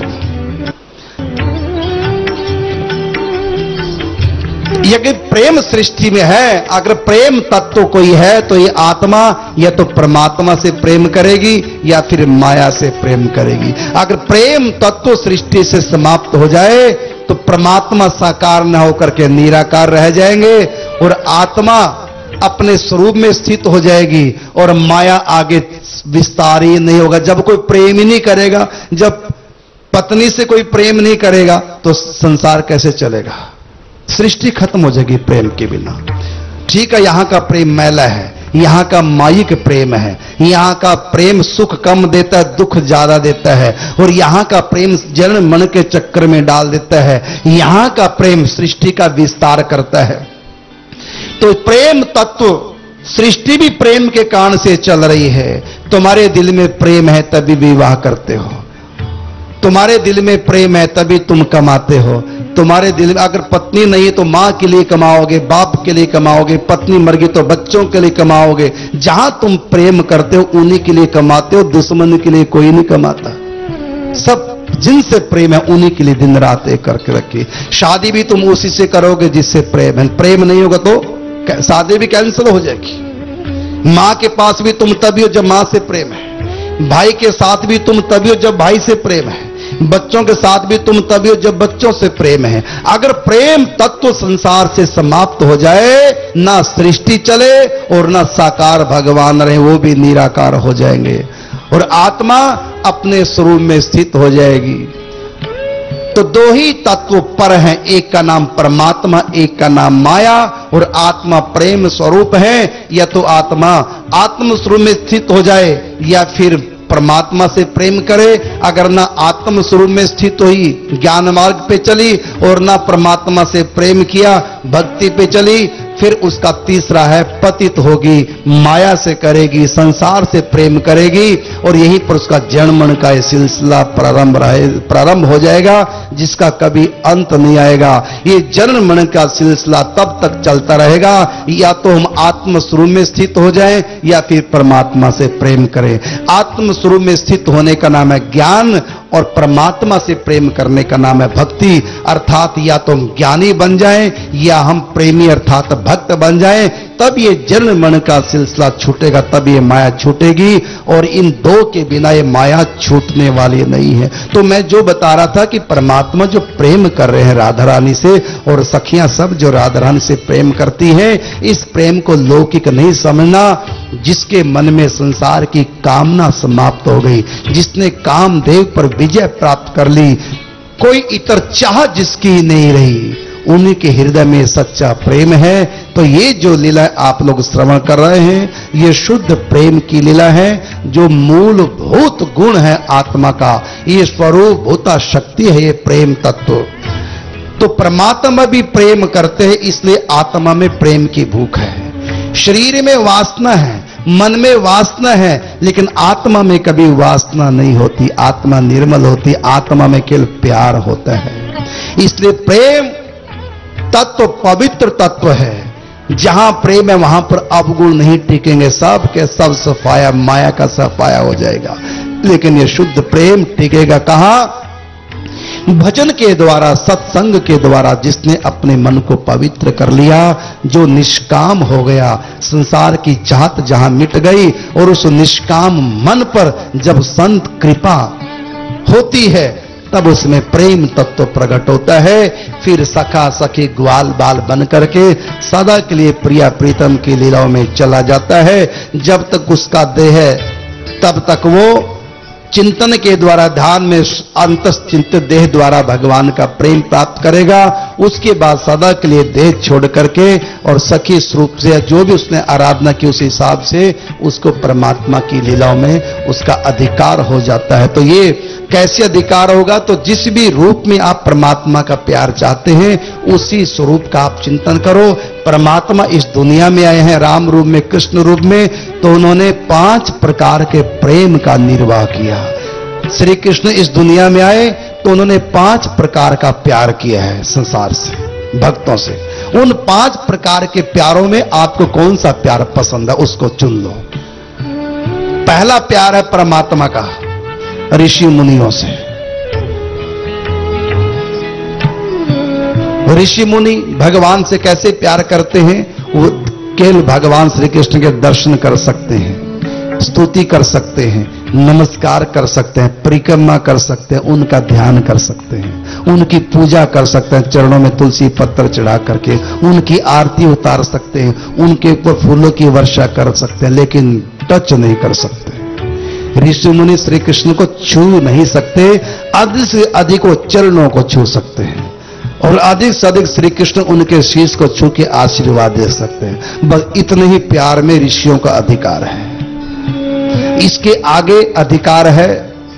यदि प्रेम सृष्टि में है, अगर प्रेम तत्व कोई है तो ये आत्मा या तो परमात्मा से प्रेम करेगी या फिर माया से प्रेम करेगी। अगर प्रेम तत्व सृष्टि से समाप्त हो जाए तो परमात्मा साकार न होकर के निराकार रह जाएंगे, और आत्मा अपने स्वरूप में स्थित हो जाएगी, और माया आगे विस्तार ही नहीं होगा। जब कोई प्रेम ही नहीं करेगा, जब पत्नी से कोई प्रेम नहीं करेगा तो संसार कैसे चलेगा? सृष्टि खत्म हो जाएगी प्रेम के बिना। ठीक है, यहां का प्रेम मैला है, यहां का मायिक प्रेम है। यहां का प्रेम सुख कम देता है, दुख ज्यादा देता है, और यहां का प्रेम जन मन के चक्कर में डाल देता है। यहां का प्रेम सृष्टि का विस्तार करता है। तो प्रेम तत्व सृष्टि भी प्रेम के कारण से चल रही है। तुम्हारे दिल में प्रेम है तभी विवाह करते हो, तुम्हारे दिल में प्रेम है तभी तुम कमाते हो। तुम्हारे दिल में अगर पत्नी नहीं है तो मां के लिए कमाओगे, बाप के लिए कमाओगे, पत्नी मर गई तो बच्चों के लिए कमाओगे। जहां तुम प्रेम करते हो उन्हीं के लिए कमाते हो, दुश्मन के लिए कोई नहीं कमाता। सब जिनसे प्रेम है उन्हीं के लिए दिन रात एक करके रखिए। शादी भी तुम उसी से करोगे जिससे प्रेम है। प्रेम नहीं होगा तो शादी भी कैंसिल हो जाएगी। मां के पास भी तुम तभी हो जब मां से प्रेम है, भाई के साथ भी तुम तभी हो जब भाई से प्रेम है, बच्चों के साथ भी तुम तभी हो जब बच्चों से प्रेम है। अगर प्रेम तत्व संसार से समाप्त हो जाए, ना सृष्टि चले और ना साकार भगवान रहे, वो भी निराकार हो जाएंगे, और आत्मा अपने स्वरूप में स्थित हो जाएगी। तो दो ही तत्व पर हैं, एक का नाम परमात्मा, एक का नाम माया, और आत्मा प्रेम स्वरूप है। या तो आत्मा आत्म स्वरूप में स्थित हो जाए या फिर परमात्मा से प्रेम करे। अगर ना आत्म स्वरूप में स्थित हुई, ज्ञान मार्ग पे चली, और ना परमात्मा से प्रेम किया, भक्ति पे चली, फिर उसका तीसरा है पतित होगी, माया से करेगी, संसार से प्रेम करेगी, और यहीं पर उसका जन्मन का ये सिलसिला प्रारंभ रहे प्रारंभ हो जाएगा, जिसका कभी अंत नहीं आएगा। ये जन्म मन का सिलसिला तब तक चलता रहेगा, या तो हम आत्म स्वरूप में स्थित हो जाएं या फिर परमात्मा से प्रेम करें। आत्म स्वरूप में स्थित होने का नाम है ज्ञान, और परमात्मा से प्रेम करने का नाम है भक्ति। अर्थात या तो हम ज्ञानी बन जाएं या हम प्रेमी अर्थात भक्त बन जाएं। तब ये जन्म मरण का सिलसिला छूटेगा, तब ये माया छूटेगी, और इन दो के बिना ये माया छूटने वाली नहीं है। तो मैं जो बता रहा था कि परमात्मा जो प्रेम कर रहे हैं राधा रानी से, और सखियां सब जो राधा रानी से प्रेम करती हैं, इस प्रेम को लौकिक नहीं समझना। जिसके मन में संसार की कामना समाप्त हो गई, जिसने कामदेव पर विजय प्राप्त कर ली, कोई इतर चाह जिसकी नहीं रही, उन्हीं के हृदय में सच्चा प्रेम है। तो ये जो लीला आप लोग श्रवण कर रहे हैं, ये शुद्ध प्रेम की लीला है, जो मूलभूत गुण है आत्मा का, ये स्वरूप भूता शक्ति है, ये प्रेम तत्व। तो परमात्मा भी प्रेम करते हैं, इसलिए आत्मा में प्रेम की भूख है। शरीर में वासना है, मन में वासना है, लेकिन आत्मा में कभी वासना नहीं होती, आत्मा निर्मल होती, आत्मा में केवल प्यार होता है। इसलिए प्रेम तत्व पवित्र तत्व है। जहां प्रेम है वहां पर अवगुण नहीं टिकेंगे, सब के सब सफाया, माया का सफाया हो जाएगा। लेकिन ये शुद्ध प्रेम टिकेगा कहां? भजन के द्वारा, सत्संग के द्वारा। जिसने अपने मन को पवित्र कर लिया, जो निष्काम हो गया, संसार की चाहत जहां मिट गई, और उस निष्काम मन पर जब संत कृपा होती है, तब उसमें प्रेम तत्व प्रकट होता है। फिर सखा सखी ग्वाल बाल बन करके सदा के लिए प्रिया प्रीतम की लीलाओं में चला जाता है। जब तक उसका देह है, तब तक वो चिंतन के द्वारा, ध्यान में अंतश्चिंतित देह द्वारा भगवान का प्रेम प्राप्त करेगा। उसके बाद सदा के लिए देह छोड़ करके और सखी स्वरूप से जो भी उसने आराधना की, उस हिसाब से उसको परमात्मा की लीलाओं में उसका अधिकार हो जाता है। तो ये कैसे अधिकार होगा? तो जिस भी रूप में आप परमात्मा का प्यार चाहते हैं, उसी स्वरूप का आप चिंतन करो। परमात्मा इस दुनिया में आए हैं राम रूप में, कृष्ण रूप में, तो उन्होंने पांच प्रकार के प्रेम का निर्वाह किया। श्री कृष्ण इस दुनिया में आए तो उन्होंने पांच प्रकार का प्यार किया है संसार से, भक्तों से। उन पांच प्रकार के प्यारों में आपको कौन सा प्यार पसंद है, उसको चुन लो। पहला प्यार है परमात्मा का, ऋषि मुनियों से। ऋषि मुनि भगवान से कैसे प्यार करते हैं? वो केवल भगवान श्री कृष्ण के दर्शन कर सकते हैं, स्तुति कर सकते हैं, नमस्कार कर सकते हैं, परिक्रमा कर सकते हैं, उनका ध्यान कर सकते हैं, उनकी पूजा कर सकते हैं, चरणों में तुलसी पत्र चढ़ा करके उनकी आरती उतार सकते हैं, उनके ऊपर फूलों की वर्षा कर सकते हैं, लेकिन टच नहीं कर सकते। ऋषि मुनि श्री कृष्ण को छू नहीं सकते, अधिक से अधिक वो चरणों को छू सकते हैं, और अधिक से अधिक श्री कृष्ण उनके शीश को छू के आशीर्वाद दे सकते हैं। बस इतने ही प्यार में ऋषियों का अधिकार है। इसके आगे अधिकार है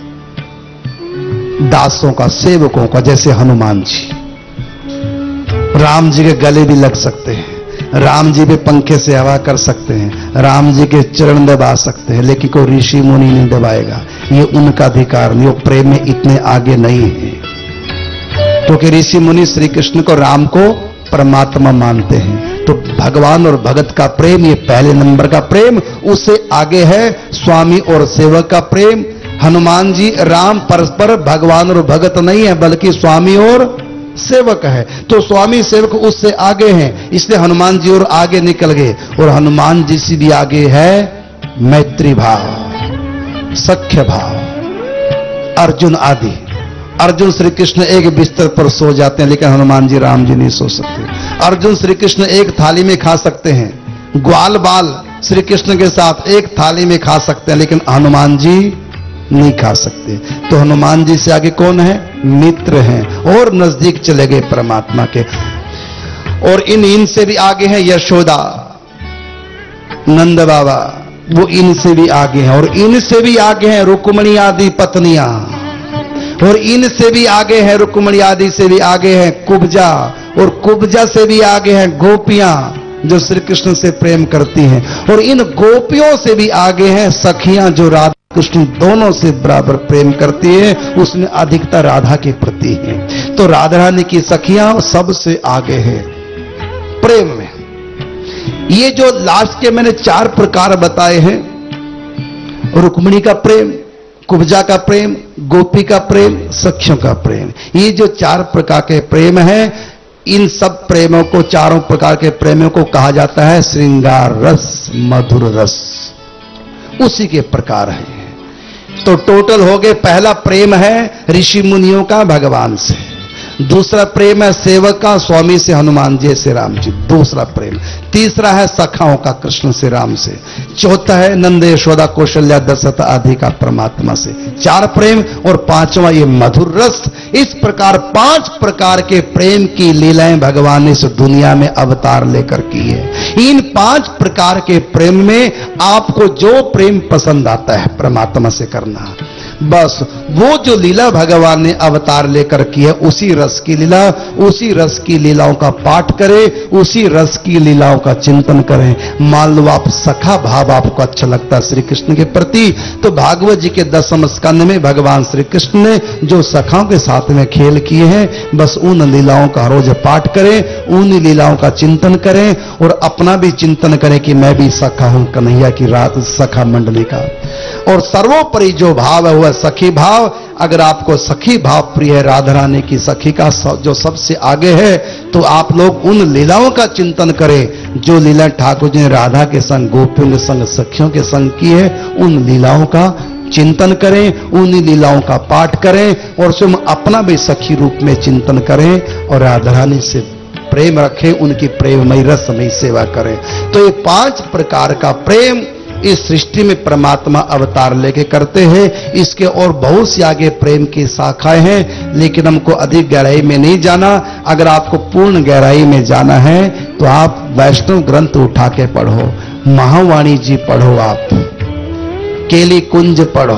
दासों का, सेवकों का, जैसे हनुमान जी। राम जी के गले भी लग सकते हैं, राम जी भी पंखे से हवा कर सकते हैं, राम जी के चरण दबा सकते हैं, लेकिन कोई ऋषि मुनि नहीं दबाएगा। ये उनका अधिकार नहीं, वो प्रेम में इतने आगे नहीं है, क्योंकि ऋषि मुनि श्री कृष्ण को, राम को परमात्मा मानते हैं। तो भगवान और भगत का प्रेम ये पहले नंबर का प्रेम। उससे आगे है स्वामी और सेवक का प्रेम। हनुमान जी, राम परस्पर भगवान और भगत नहीं है, बल्कि स्वामी और सेवक है। तो स्वामी सेवक उससे आगे हैं, इसलिए हनुमान जी और आगे निकल गए। और हनुमान जी से भी आगे है मैत्री भाव, सख्य भाव, अर्जुन आदि। अर्जुन श्री कृष्ण एक बिस्तर पर सो जाते हैं, लेकिन हनुमान जी राम जी नहीं सो सकते। अर्जुन श्री कृष्ण एक थाली में खा सकते हैं, ग्वाल बाल श्री कृष्ण के साथ एक थाली में खा सकते हैं, लेकिन हनुमान जी नहीं खा सकते। तो हनुमान जी से आगे कौन है? मित्र हैं, और नजदीक चले गए परमात्मा के। और इन इनसे भी आगे हैं यशोदा, नंद बाबा, वो इनसे भी आगे हैं। और इनसे भी आगे हैं रुक्मिणी आदि पत्नियां, और इनसे भी आगे हैं रुक्मिणी आदि से भी आगे हैं कुब्जा, और कुब्जा से भी आगे हैं गोपियां जो श्री कृष्ण से प्रेम करती हैं। और इन गोपियों से भी आगे हैं सखियां जो राधा कृष्ण दोनों से बराबर प्रेम करती है, उसमें अधिकता राधा के प्रति है। तो राधा रानी की सखियां सबसे आगे है प्रेम में। ये जो लास्ट के मैंने चार प्रकार बताए हैं, रुक्मिणी का प्रेम, कुब्जा का प्रेम, गोपी का प्रेम, सखियों का प्रेम, ये जो चार प्रकार के प्रेम है, इन सब प्रेमों को, चारों प्रकार के प्रेमों को कहा जाता है श्रृंगार रस, मधुर रस। उसी के प्रकार है। तो टोटल हो गए, पहला प्रेम है ऋषि मुनियों का भगवान से, दूसरा प्रेम है सेवक का स्वामी से, हनुमान जी से, राम जी, दूसरा प्रेम। तीसरा है सखाओं का कृष्ण से, राम से। चौथा है नंद यशोदा कौशल्या दशरथ आदि का परमात्मा से। चार प्रेम। और पांचवा ये मधुर रस। इस प्रकार पांच प्रकार के प्रेम की लीलाएं भगवान ने इस दुनिया में अवतार लेकर की है। इन पांच प्रकार के प्रेम में आपको जो प्रेम पसंद आता है परमात्मा से करना, बस वो जो लीला भगवान ने अवतार लेकर की है, उसी रस की लीला, उसी रस की लीलाओं का पाठ करें, उसी रस की लीलाओं का चिंतन करें। मान लो आप सखा भाव आपको अच्छा लगता है श्री कृष्ण के प्रति, तो भागवत जी के दसम स्कंद में भगवान श्री कृष्ण ने जो सखाओं के साथ में खेल किए हैं, बस उन लीलाओं का रोज पाठ करें, उन लीलाओं का चिंतन करें और अपना भी चिंतन करें कि मैं भी सखा हूं कन्हैया की रात सखा मंडली का। और सर्वोपरि जो भाव है वह सखी भाव। अगर आपको सखी भाव प्रिय है, राधा रानी की सखी का जो सबसे आगे है, तो आप लोग उन लीलाओं का चिंतन करें जो लीला ठाकुर जी ने राधा के संग, गोपियों के संग, सखियों के संग की है। उन लीलाओं का चिंतन करें, उन लीलाओं का पाठ करें और स्वयं अपना भी सखी रूप में चिंतन करें और राधा रानी से प्रेम रखें, उनकी प्रेममयी रसमयी सेवा करें। तो ये पांच प्रकार का प्रेम इस सृष्टि में परमात्मा अवतार लेके करते हैं। इसके और बहुत सी आगे प्रेम की शाखाएं हैं, लेकिन हमको अधिक गहराई में नहीं जाना। अगर आपको पूर्ण गहराई में जाना है तो आप वैष्णव ग्रंथ उठा के पढ़ो, महावाणी जी पढ़ो, आप केली कुंज पढ़ो,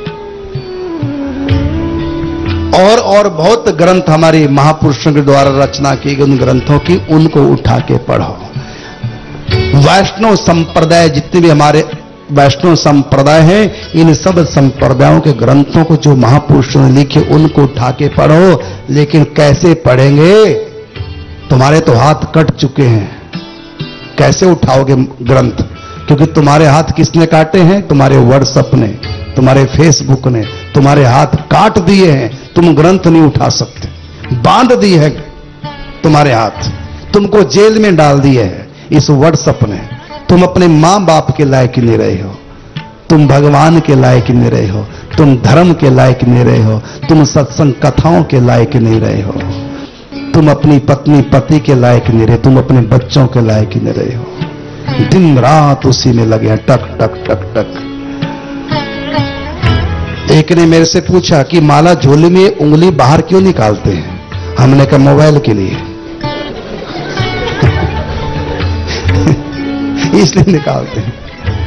और और बहुत ग्रंथ हमारे महापुरुषों के द्वारा रचना की गई उन ग्रंथों की, उनको उठा के पढ़ो। वैष्णव संप्रदाय, जितने भी हमारे वैष्णव संप्रदाय हैं, इन सब संप्रदायों के ग्रंथों को जो महापुरुषों ने लिखे उनको उठा के पढ़ो। लेकिन कैसे पढ़ेंगे? तुम्हारे तो हाथ कट चुके हैं, कैसे उठाओगे ग्रंथ? क्योंकि तुम्हारे हाथ किसने काटे हैं? तुम्हारे व्हाट्सएप ने, तुम्हारे फेसबुक ने तुम्हारे हाथ काट दिए हैं। तुम ग्रंथ नहीं उठा सकते, बांध दिए है तुम्हारे हाथ, तुमको जेल में डाल दिए है इस व्हाट्सएप ने। तुम अपने मां बाप के लायक नहीं रहे हो, तुम भगवान के लायक नहीं रहे हो, तुम धर्म के लायक नहीं रहे हो, तुम सत्संग कथाओं के लायक नहीं रहे हो, तुम अपनी पत्नी पति के लायक नहीं रहे, तुम अपने बच्चों के लायक नहीं रहे हो। दिन रात उसी में लगे हैं, टक टक टक टक। एक ने मेरे से पूछा कि माला झोले में उंगली बाहर क्यों निकालते हैं? हमने कहा मोबाइल के लिए इसलिए निकालते हैं।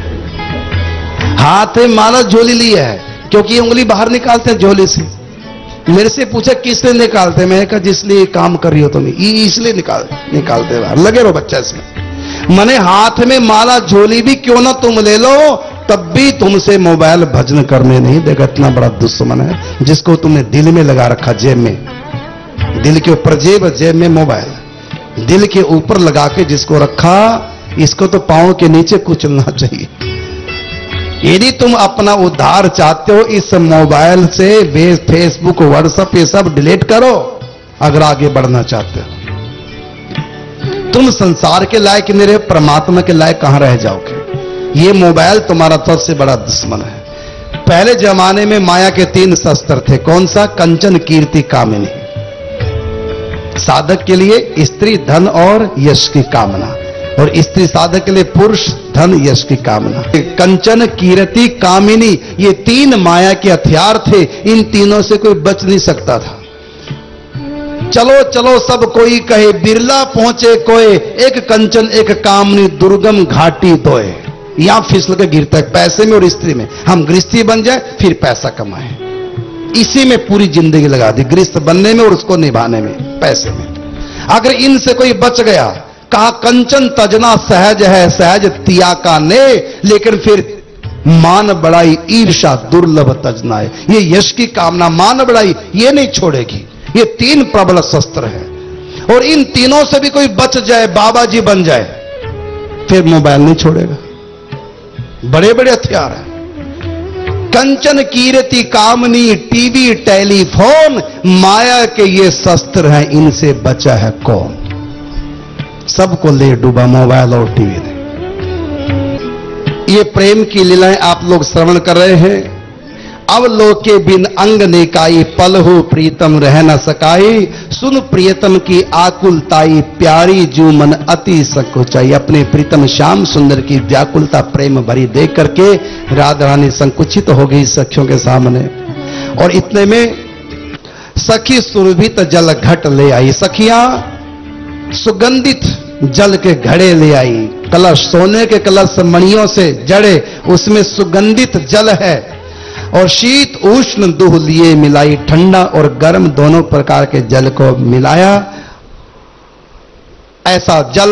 हाथ में माला झोली लिया है क्योंकि उंगली बाहर निकालते हैं झोले से। मेरे से पूछा किस लिए निकालते हैं? मैंने कहा जिसलिए काम कर रही हो तुम, इसलिए निकाल निकालते बाहर, लगे रहो बच्चा इसमें। मैंने हाथ में माला झोली भी क्यों ना तुम ले लो, तब भी तुमसे मोबाइल भजन करने नहीं देगा। इतना बड़ा दुश्मन है जिसको तुमने दिल में लगा रखा, जेब में, दिल के ऊपर जेब, जेब में मोबाइल, दिल के ऊपर लगा के जिसको रखा, इसको तो पांव के नीचे कुचलना चाहिए। यदि तुम अपना उद्धार चाहते हो, इस मोबाइल से बेस फेसबुक व्हाट्सएप ये सब डिलीट करो। अगर आगे बढ़ना चाहते हो, तुम संसार के लायक नहीं रहे, परमात्मा के लायक कहां रह जाओगे? ये मोबाइल तुम्हारा सबसे बड़ा दुश्मन है। पहले जमाने में माया के तीन शस्त्र थे। कौन सा? कंचन, कीर्ति, कामिनी। साधक के लिए स्त्री, धन और यश की कामना, और स्त्री साधक के लिए पुरुष, धन, यश की कामना। कंचन, कीर्ति, कामिनी, ये तीन माया के हथियार थे। इन तीनों से कोई बच नहीं सकता था। चलो चलो सब कोई कहे, बिरला पहुंचे कोई, एक कंचन एक कामनी, दुर्गम घाटी दोए। यहां फिसल के गिरता है पैसे में और स्त्री में। हम गृहस्थी बन जाए फिर पैसा कमाए, इसी में पूरी जिंदगी लगा दी, गृहस्थ बनने में और उसको निभाने में, पैसे में। अगर इनसे कोई बच गया, कहा कंचन तजना सहज है, सहज तिया का ने, लेकिन फिर मान बढ़ाई, ईर्षा दुर्लभ तजना है। ये यश की कामना, मान बढ़ाई, ये नहीं छोड़ेगी। ये तीन प्रबल शस्त्र है। और इन तीनों से भी कोई बच जाए, बाबा जी बन जाए, फिर मोबाइल नहीं छोड़ेगा। बड़े बड़े हथियार हैं। कंचन, कीर्ति, कामनी, टीवी, टेलीफोन, माया के ये शस्त्र हैं। इनसे बचा है कौन? सबको ले डूबा मोबाइल और टीवी ने। ये प्रेम की लीलाएं आप लोग श्रवण कर रहे हैं। अब लोग के बिन अंग निकाई, पल हो प्रीतम रह न सकाई, सुन प्रियतम की आकुलताई, प्यारी जू मन अति संकुचाई। अपने प्रीतम श्याम सुंदर की व्याकुलता प्रेम भरी देख करके राधा रानी संकुचित हो गई सखियों के सामने। और इतने में सखी सुरभित जल घट ले आई। सखियां सुगंधित जल के घड़े ले आई, कलश, सोने के कलश मणियों से जड़े, उसमें सुगंधित जल है। और शीत उष्ण दूह लिए मिलाई, ठंडा और गर्म दोनों प्रकार के जल को मिलाया। ऐसा जल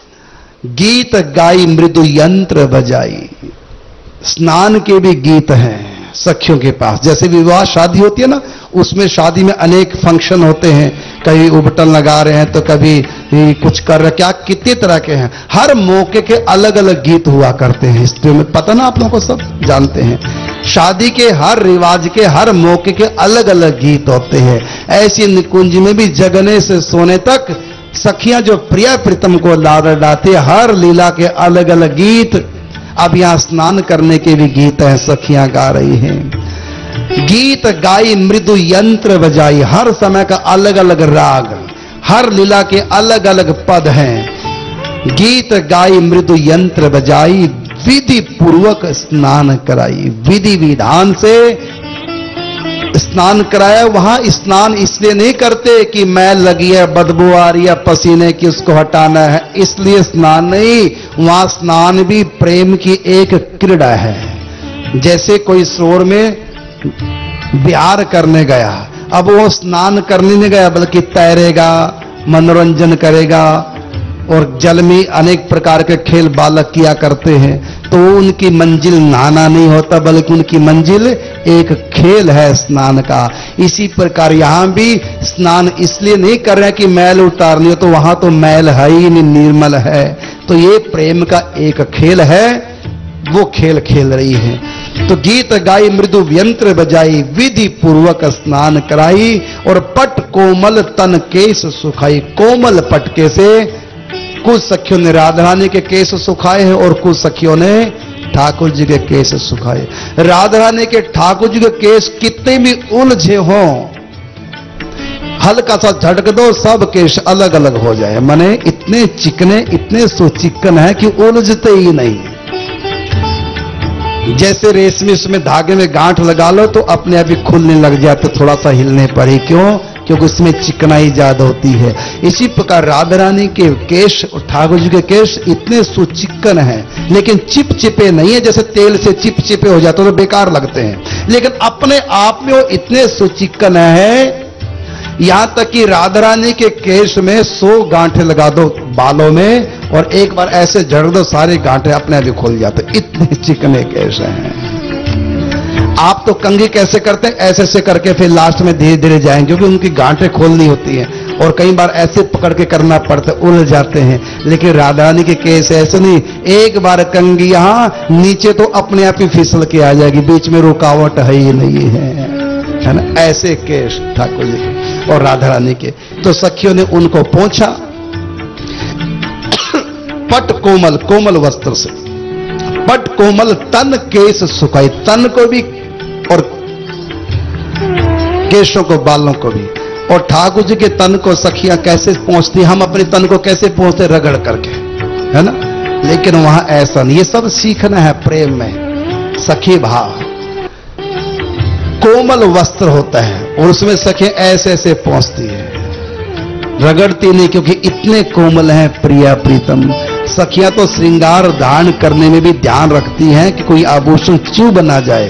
गीत गाई, मृदु यंत्र बजाई। स्नान के भी गीत हैं सखियों के पास। जैसे विवाह शादी होती है ना, उसमें शादी में अनेक फंक्शन होते हैं, कभी उबटन लगा रहे हैं तो कभी कुछ कर रहे, क्या कितने तरह के हैं। हर मौके के अलग अलग गीत हुआ करते हैं। हिस्ट्री में पता ना, आप लोगों को सब जानते हैं। शादी के हर रिवाज के हर मौके के अलग अलग गीत होते हैं। ऐसी निकुंज में भी जगने से सोने तक सखियां जो प्रिय प्रीतम को लाड डाते, हर लीला के अलग अलग गीत। अब यहां स्नान करने के भी गीत हैं, सखियां गा रही हैं। गीत गाई, मृदु यंत्र बजाई। हर समय का अलग अलग राग, हर लीला के अलग अलग पद हैं। गीत गाई, मृदु यंत्र बजाई, विधि पूर्वक स्नान कराई। विधि विधान से स्नान कराया। वहां स्नान इसलिए नहीं करते कि मैल लगी है, बदबू आ रही है पसीने की, उसको हटाना है, इसलिए स्नान नहीं। वहां स्नान भी प्रेम की एक क्रीड़ा है। जैसे कोई सरोवर में बिहार करने गया, अब वो स्नान करने नहीं गया बल्कि तैरेगा, मनोरंजन करेगा। और जल में अनेक प्रकार के खेल बालक किया करते हैं, तो उनकी मंजिल नहाना नहीं होता बल्कि उनकी मंजिल एक खेल है स्नान का। इसी प्रकार यहां भी स्नान इसलिए नहीं कर रहे कि मैल उतारनी हो, तो वहां तो मैल है ही नहीं, निर्मल है। तो ये प्रेम का एक खेल है, वो खेल खेल रही है। तो गीत गाई, मृदु यंत्र बजाई, विधि पूर्वक स्नान कराई। और पट कोमल तन केश सुखाई। कोमल पटके से कुछ सखियों ने राधा रानी के केश सुखाए हैं और कुछ सखियों ने ठाकुर जी के केश सुखाए। राधा रानी के ठाकुर जी के केश कितने भी उलझे हों, हल्का सा झटक दो सब केश अलग अलग हो जाए। माने इतने चिकने, इतने सुचिकन है कि उलझते ही नहीं। जैसे रेशमी उसमें धागे में गांठ लगा लो तो अपने आप ही खुलने लग जाते, थोड़ा सा हिलने पर ही। क्यों? क्योंकि उसमें चिकनाई ज्यादा होती है। इसी प्रकार राधा रानी के केश और ठाकुर जी के केश इतने सुचिकन हैं, लेकिन चिपचिपे नहीं है। जैसे तेल से चिपचिपे हो जाते तो बेकार लगते हैं, लेकिन अपने आप में वो इतने सुचिकन है। यहां तक कि राधा रानी के केश में सौ गांठे लगा दो बालों में और एक बार ऐसे झड़ दो, सारे गांठे अपने आप ही खुल जाते, इतने चिकने केश हैं। आप तो कंघी कैसे करते हैं, ऐसे ऐसे करके फिर लास्ट में धीरे धीरे जाएंगे, क्योंकि उनकी गांठें खोलनी होती हैं और कई बार ऐसे पकड़ के करना पड़ता है, उलझ जाते हैं। लेकिन राधा रानी के केस ऐसे नहीं, एक बार कंघी यहां नीचे तो अपने आप ही फिसल के आ जाएगी, बीच में रुकावट है ही नहीं है, है ना। ऐसे केश ठाकुर जी के और राधा रानी के। तो सखियों ने उनको पोंछा पट कोमल, कोमल वस्त्र से। पट कोमल तन केश सुखाई, तन को भी और केशों को, बालों को भी। और ठाकुर जी के तन को सखियां कैसे पहुंचती, हम अपने तन को कैसे पहुंचते, रगड़ करके, है ना। लेकिन वहां ऐसा नहीं, ये सब सीखना है प्रेम में। सखी भाव कोमल वस्त्र होता है और उसमें सखियां ऐसे ऐसे पहुंचती है, रगड़ती नहीं, क्योंकि इतने कोमल हैं प्रिया प्रीतम। सखियां तो श्रृंगार धारण करने में भी ध्यान रखती हैं कि कोई आभूषण चूब ना जाए।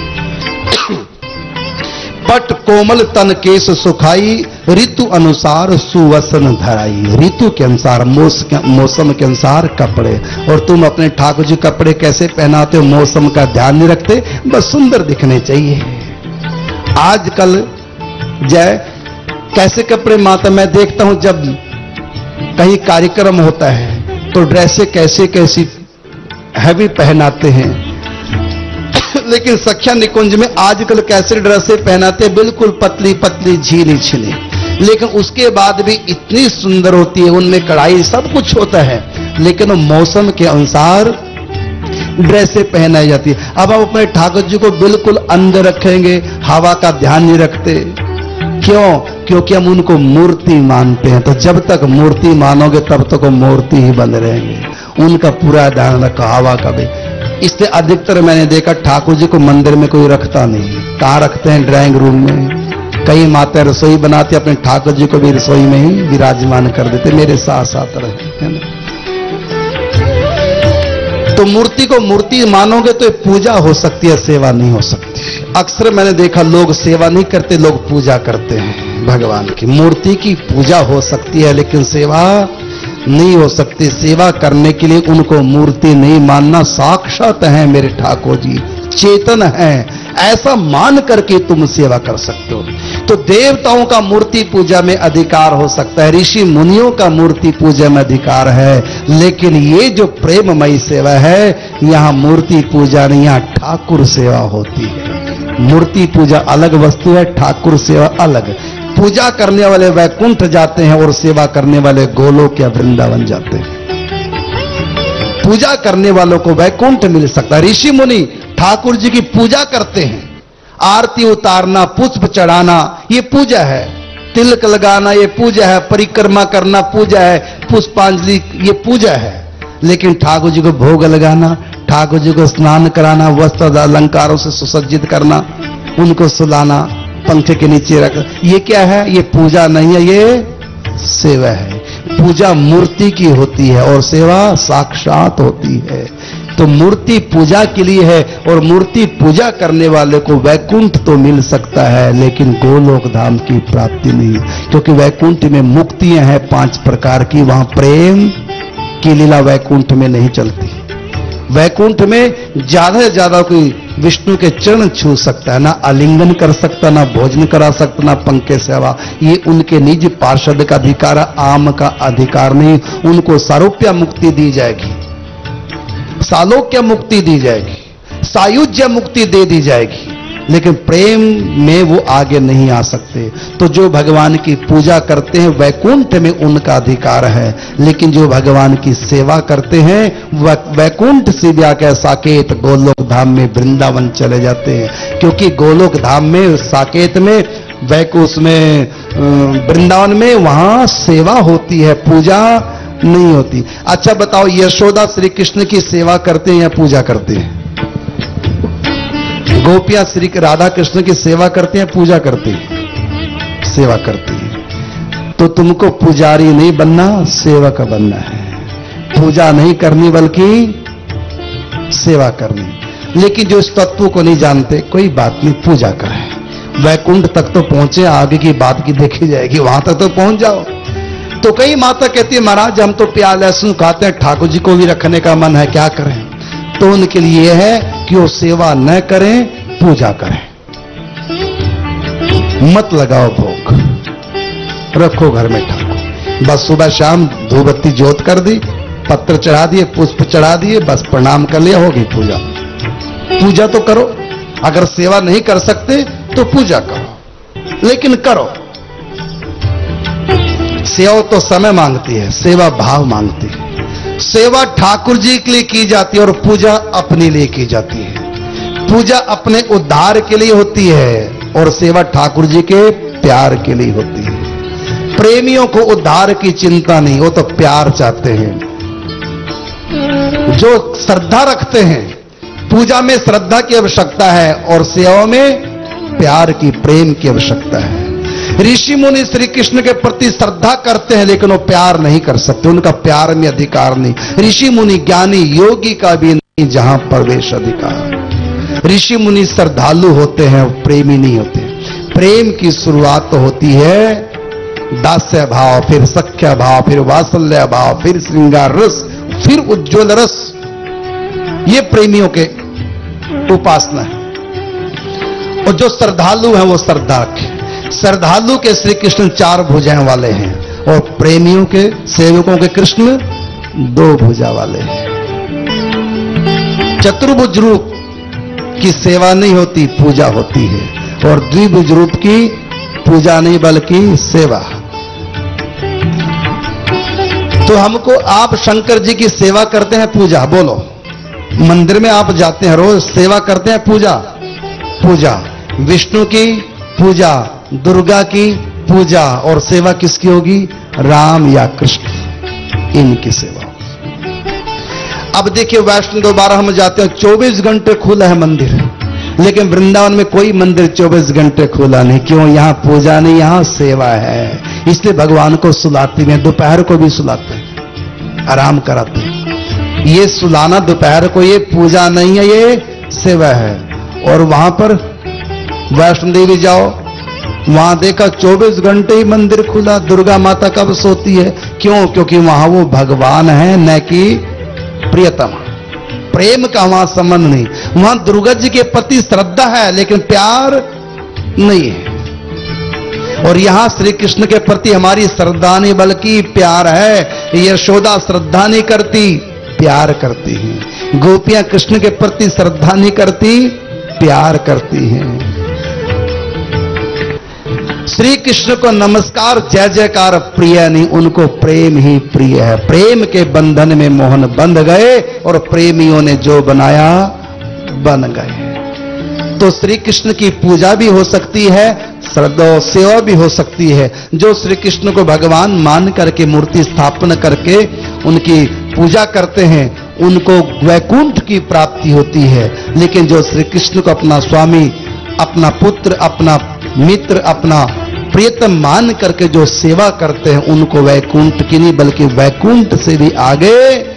पट कोमल तन केश सुखाई, ऋतु अनुसार सुवसन धराई। ऋतु के अनुसार, मौसम के अनुसार कपड़े। और तुम अपने ठाकुर जी कपड़े कैसे पहनाते हो, मौसम का ध्यान नहीं रखते, बस सुंदर दिखने चाहिए। आजकल जय कैसे कपड़े माता, मैं देखता हूं जब कहीं कार्यक्रम होता है तो ड्रेसें कैसे कैसी हैवी पहनाते हैं। लेकिन सख्या निकुंज में आजकल कैसे ड्रेसें पहनाते हैं, बिल्कुल पतली पतली झीली झीली। लेकिन उसके बाद भी इतनी सुंदर होती है, उनमें कढ़ाई सब कुछ होता है, लेकिन मौसम के अनुसार ड्रेसें पहनाई जाती है। अब आप अपने ठाकुर जी को बिल्कुल अंदर रखेंगे, हवा का ध्यान नहीं रखते, क्यों? क्योंकि हम उनको मूर्ति मानते हैं। तो जब तक मूर्ति मानोगे तब तक वो मूर्ति ही बंद रहेंगे, उनका पूरा ध्यान रखो, हवा का भी। इसलिए अधिकतर मैंने देखा ठाकुर जी को मंदिर में कोई रखता नहीं। कहां रखते हैं? ड्राइंग रूम में। कई माता रसोई बनाती, अपने ठाकुर जी को भी रसोई में ही विराजमान कर देते, मेरे साथ साथ रहे, है ना। तो मूर्ति को मूर्ति मानोगे तो पूजा हो सकती है, सेवा नहीं हो सकती। अक्सर मैंने देखा लोग सेवा नहीं करते, लोग पूजा करते हैं भगवान की। मूर्ति की पूजा हो सकती है लेकिन सेवा नहीं हो सकती। सेवा करने के लिए उनको मूर्ति नहीं मानना, साक्षात है मेरे ठाकुर जी, चेतन है, ऐसा मान करके तुम सेवा कर सकते हो। तो देवताओं का मूर्ति पूजा में अधिकार हो सकता है, ऋषि मुनियों का मूर्ति पूजा में अधिकार है, लेकिन ये जो प्रेममयी सेवा है, यहां मूर्ति पूजा नहीं, यहां ठाकुर सेवा होती है। मूर्ति पूजा अलग वस्तु है, ठाकुर सेवा अलग। पूजा करने वाले वैकुंठ जाते हैं और सेवा करने वाले गोलोक या वृंदावन जाते हैं। पूजा करने वालों को वैकुंठ मिल सकता है। ऋषि मुनि ठाकुर जी की पूजा करते हैं, आरती उतारना, पुष्प चढ़ाना, ये पूजा है। तिलक लगाना ये पूजा है, परिक्रमा करना पूजा है, पुष्पांजलि ये पूजा है। लेकिन ठाकुर जी को भोग लगाना, ठाकुर जी को स्नान कराना, वस्त्र अलंकारों से सुसज्जित करना, उनको सुलाना, पंखे के नीचे रख, ये क्या है? ये पूजा नहीं है, ये सेवा है। पूजा मूर्ति की होती है और सेवा साक्षात होती है। तो मूर्ति पूजा के लिए है और मूर्ति पूजा करने वाले को वैकुंठ तो मिल सकता है लेकिन गोलोक धाम की प्राप्ति नहीं, क्योंकि वैकुंठ में मुक्तियां हैं पांच प्रकार की, वहां प्रेम की लीला वैकुंठ में नहीं चलती। वैकुंठ में ज्यादा से ज्यादा कोई विष्णु के चरण छू सकता है, ना आलिंगन कर सकता, ना भोजन करा सकता, ना पंखे सेवा, ये उनके निज पार्षद का अधिकार, आम का अधिकार नहीं। उनको सारूप्य मुक्ति दी जाएगी, सालोक्य मुक्ति दी जाएगी, सायुज्य मुक्ति दे दी जाएगी, लेकिन प्रेम में वो आगे नहीं आ सकते। तो जो भगवान की पूजा करते हैं वैकुंठ में उनका अधिकार है, लेकिन जो भगवान की सेवा करते हैं वैकुंठ से भी आकर साकेत गोलोक धाम में वृंदावन चले जाते हैं। क्योंकि गोलोक धाम में, साकेत में, वैकुंठ में, वृंदावन में वहां सेवा होती है, पूजा नहीं होती। अच्छा बताओ, यशोदा श्री कृष्ण की सेवा करते हैं या पूजा करते हैं? गोपियां श्री राधा कृष्ण की सेवा करती हैं, पूजा करती हैं? सेवा करती हैं। तो तुमको पुजारी नहीं बनना, सेवक बनना है। पूजा नहीं करनी बल्कि सेवा करनी। लेकिन जो इस तत्व को नहीं जानते, कोई बात नहीं, पूजा करें। वैकुंठ तक तो पहुंचे, आगे की बात की देखी जाएगी, वहां तक तो पहुंच जाओ। तो कई माता कहती है महाराज हम तो प्याज लहसुन खाते हैं, ठाकुर जी को भी रखने का मन है, क्या करें? तो उनके लिए यह है कि वो सेवा न करें, पूजा करें। मत लगाओ भोग, रखो घर में ठाकुर। बस सुबह शाम धूपबत्ती जोत कर दी, पत्र चढ़ा दिए, पुष्प चढ़ा दिए, बस प्रणाम कर लिया, होगी पूजा। पूजा तो करो, अगर सेवा नहीं कर सकते तो पूजा करो, लेकिन करो। सेवा तो समय मांगती है, सेवा भाव मांगती है। सेवा ठाकुर जी के लिए की जाती है और पूजा अपने लिए की जाती है। पूजा अपने उद्धार के लिए होती है और सेवा ठाकुर जी के प्यार के लिए होती है। प्रेमियों को उद्धार की चिंता नहीं, वो तो प्यार चाहते हैं। जो श्रद्धा रखते हैं, पूजा में श्रद्धा की आवश्यकता है और सेवा में प्यार की, प्रेम की आवश्यकता है। ऋषि मुनि श्री कृष्ण के प्रति श्रद्धा करते हैं लेकिन वो प्यार नहीं कर सकते, उनका प्यार में अधिकार नहीं। ऋषि मुनि ज्ञानी योगी का भी नहीं जहां प्रवेश अधिकार। ऋषि मुनि श्रद्धालु होते हैं, प्रेमी नहीं होते। प्रेम की शुरुआत तो होती है दास्य भाव, फिर सख्य भाव, फिर वात्सल्य भाव, फिर श्रृंगार रस, फिर उज्ज्वल रस। ये प्रेमियों के उपासना है। और जो श्रद्धालु है वो श्रद्धा रखे। श्रद्धालु के श्री कृष्ण चार भुजाएं वाले हैं और प्रेमियों के, सेवकों के कृष्ण दो भुजा वाले हैं। चतुर्भुज रूप की सेवा नहीं होती, पूजा होती है, और द्विभुज रूप की पूजा नहीं बल्कि सेवा। तो हमको आप शंकर जी की सेवा करते हैं, पूजा बोलो। मंदिर में आप जाते हैं रोज, सेवा करते हैं, पूजा पूजा विष्णु की पूजा, दुर्गा की पूजा, और सेवा किसकी होगी? राम या कृष्ण, इनकी सेवा। अब देखिए वैष्णो दोबारा हम जाते हैं, चौबीस घंटे खुला है मंदिर, लेकिन वृंदावन में कोई मंदिर चौबीस घंटे खुला नहीं। क्यों? यहां पूजा नहीं, यहां सेवा है। इसलिए भगवान को सुलाते हैं, दोपहर को भी सुलाते हैं, आराम कराते हैं। ये सुलाना दोपहर को, ये पूजा नहीं है, ये सेवा है। और वहां पर वैष्णो देवी जाओ, वहां देखा चौबीस घंटे ही मंदिर खुला। दुर्गा माता कब सोती है? क्यों? क्योंकि वहां वो भगवान है, न कि प्रियतमा। प्रेम का वहां संबंध नहीं। वहां दुर्गा जी के प्रति श्रद्धा है, लेकिन प्यार नहीं है। और यहां श्री कृष्ण के प्रति हमारी श्रद्धा नहीं बल्कि प्यार है। यशोदा श्रद्धा नहीं करती, प्यार करती हैं। गोपियां कृष्ण के प्रति श्रद्धा नहीं करती, प्यार करती हैं। श्री कृष्ण को नमस्कार जय जयकार प्रिय नहीं, उनको प्रेम ही प्रिय है। प्रेम के बंधन में मोहन बंध गए और प्रेमियों ने जो बनाया बन गए। तो श्री कृष्ण की पूजा भी हो सकती है, श्रद्धा सेवा भी हो सकती है। जो श्री कृष्ण को भगवान मान करके मूर्ति स्थापना करके उनकी पूजा करते हैं, उनको वैकुंठ की प्राप्ति होती है। लेकिन जो श्री कृष्ण को अपना स्वामी, अपना पुत्र, अपना मित्र, अपना प्रियतम मान करके जो सेवा करते हैं, उनको वैकुंठ की नहीं बल्कि वैकुंठ से भी आगे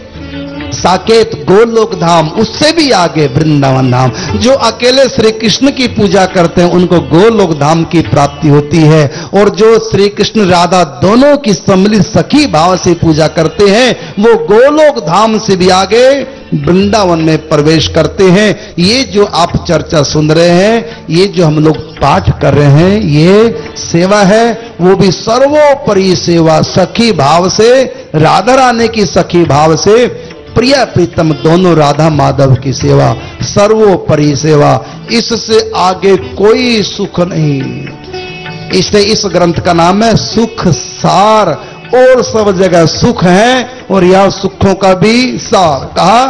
साकेत गोलोक धाम, उससे भी आगे वृंदावन धाम। जो अकेले श्री कृष्ण की पूजा करते हैं उनको गोलोक धाम की प्राप्ति होती है। और जो श्री कृष्ण राधा दोनों की सम्मिलित सखी भाव से पूजा करते हैं, वो गोलोक धाम से भी आगे वृंदावन में प्रवेश करते हैं। ये जो आप चर्चा सुन रहे हैं, ये जो हम लोग पाठ कर रहे हैं, ये सेवा है, वो भी सर्वोपरि सेवा, सखी भाव से, राधा रानी की सखी भाव से, प्रिय प्रीतम दोनों राधा माधव की सेवा, सर्वोपरि सेवा। इससे आगे कोई सुख नहीं। इसलिए इस ग्रंथ का नाम है सुख सार। और सब जगह सुख है और यह सुखों का भी सार। कहा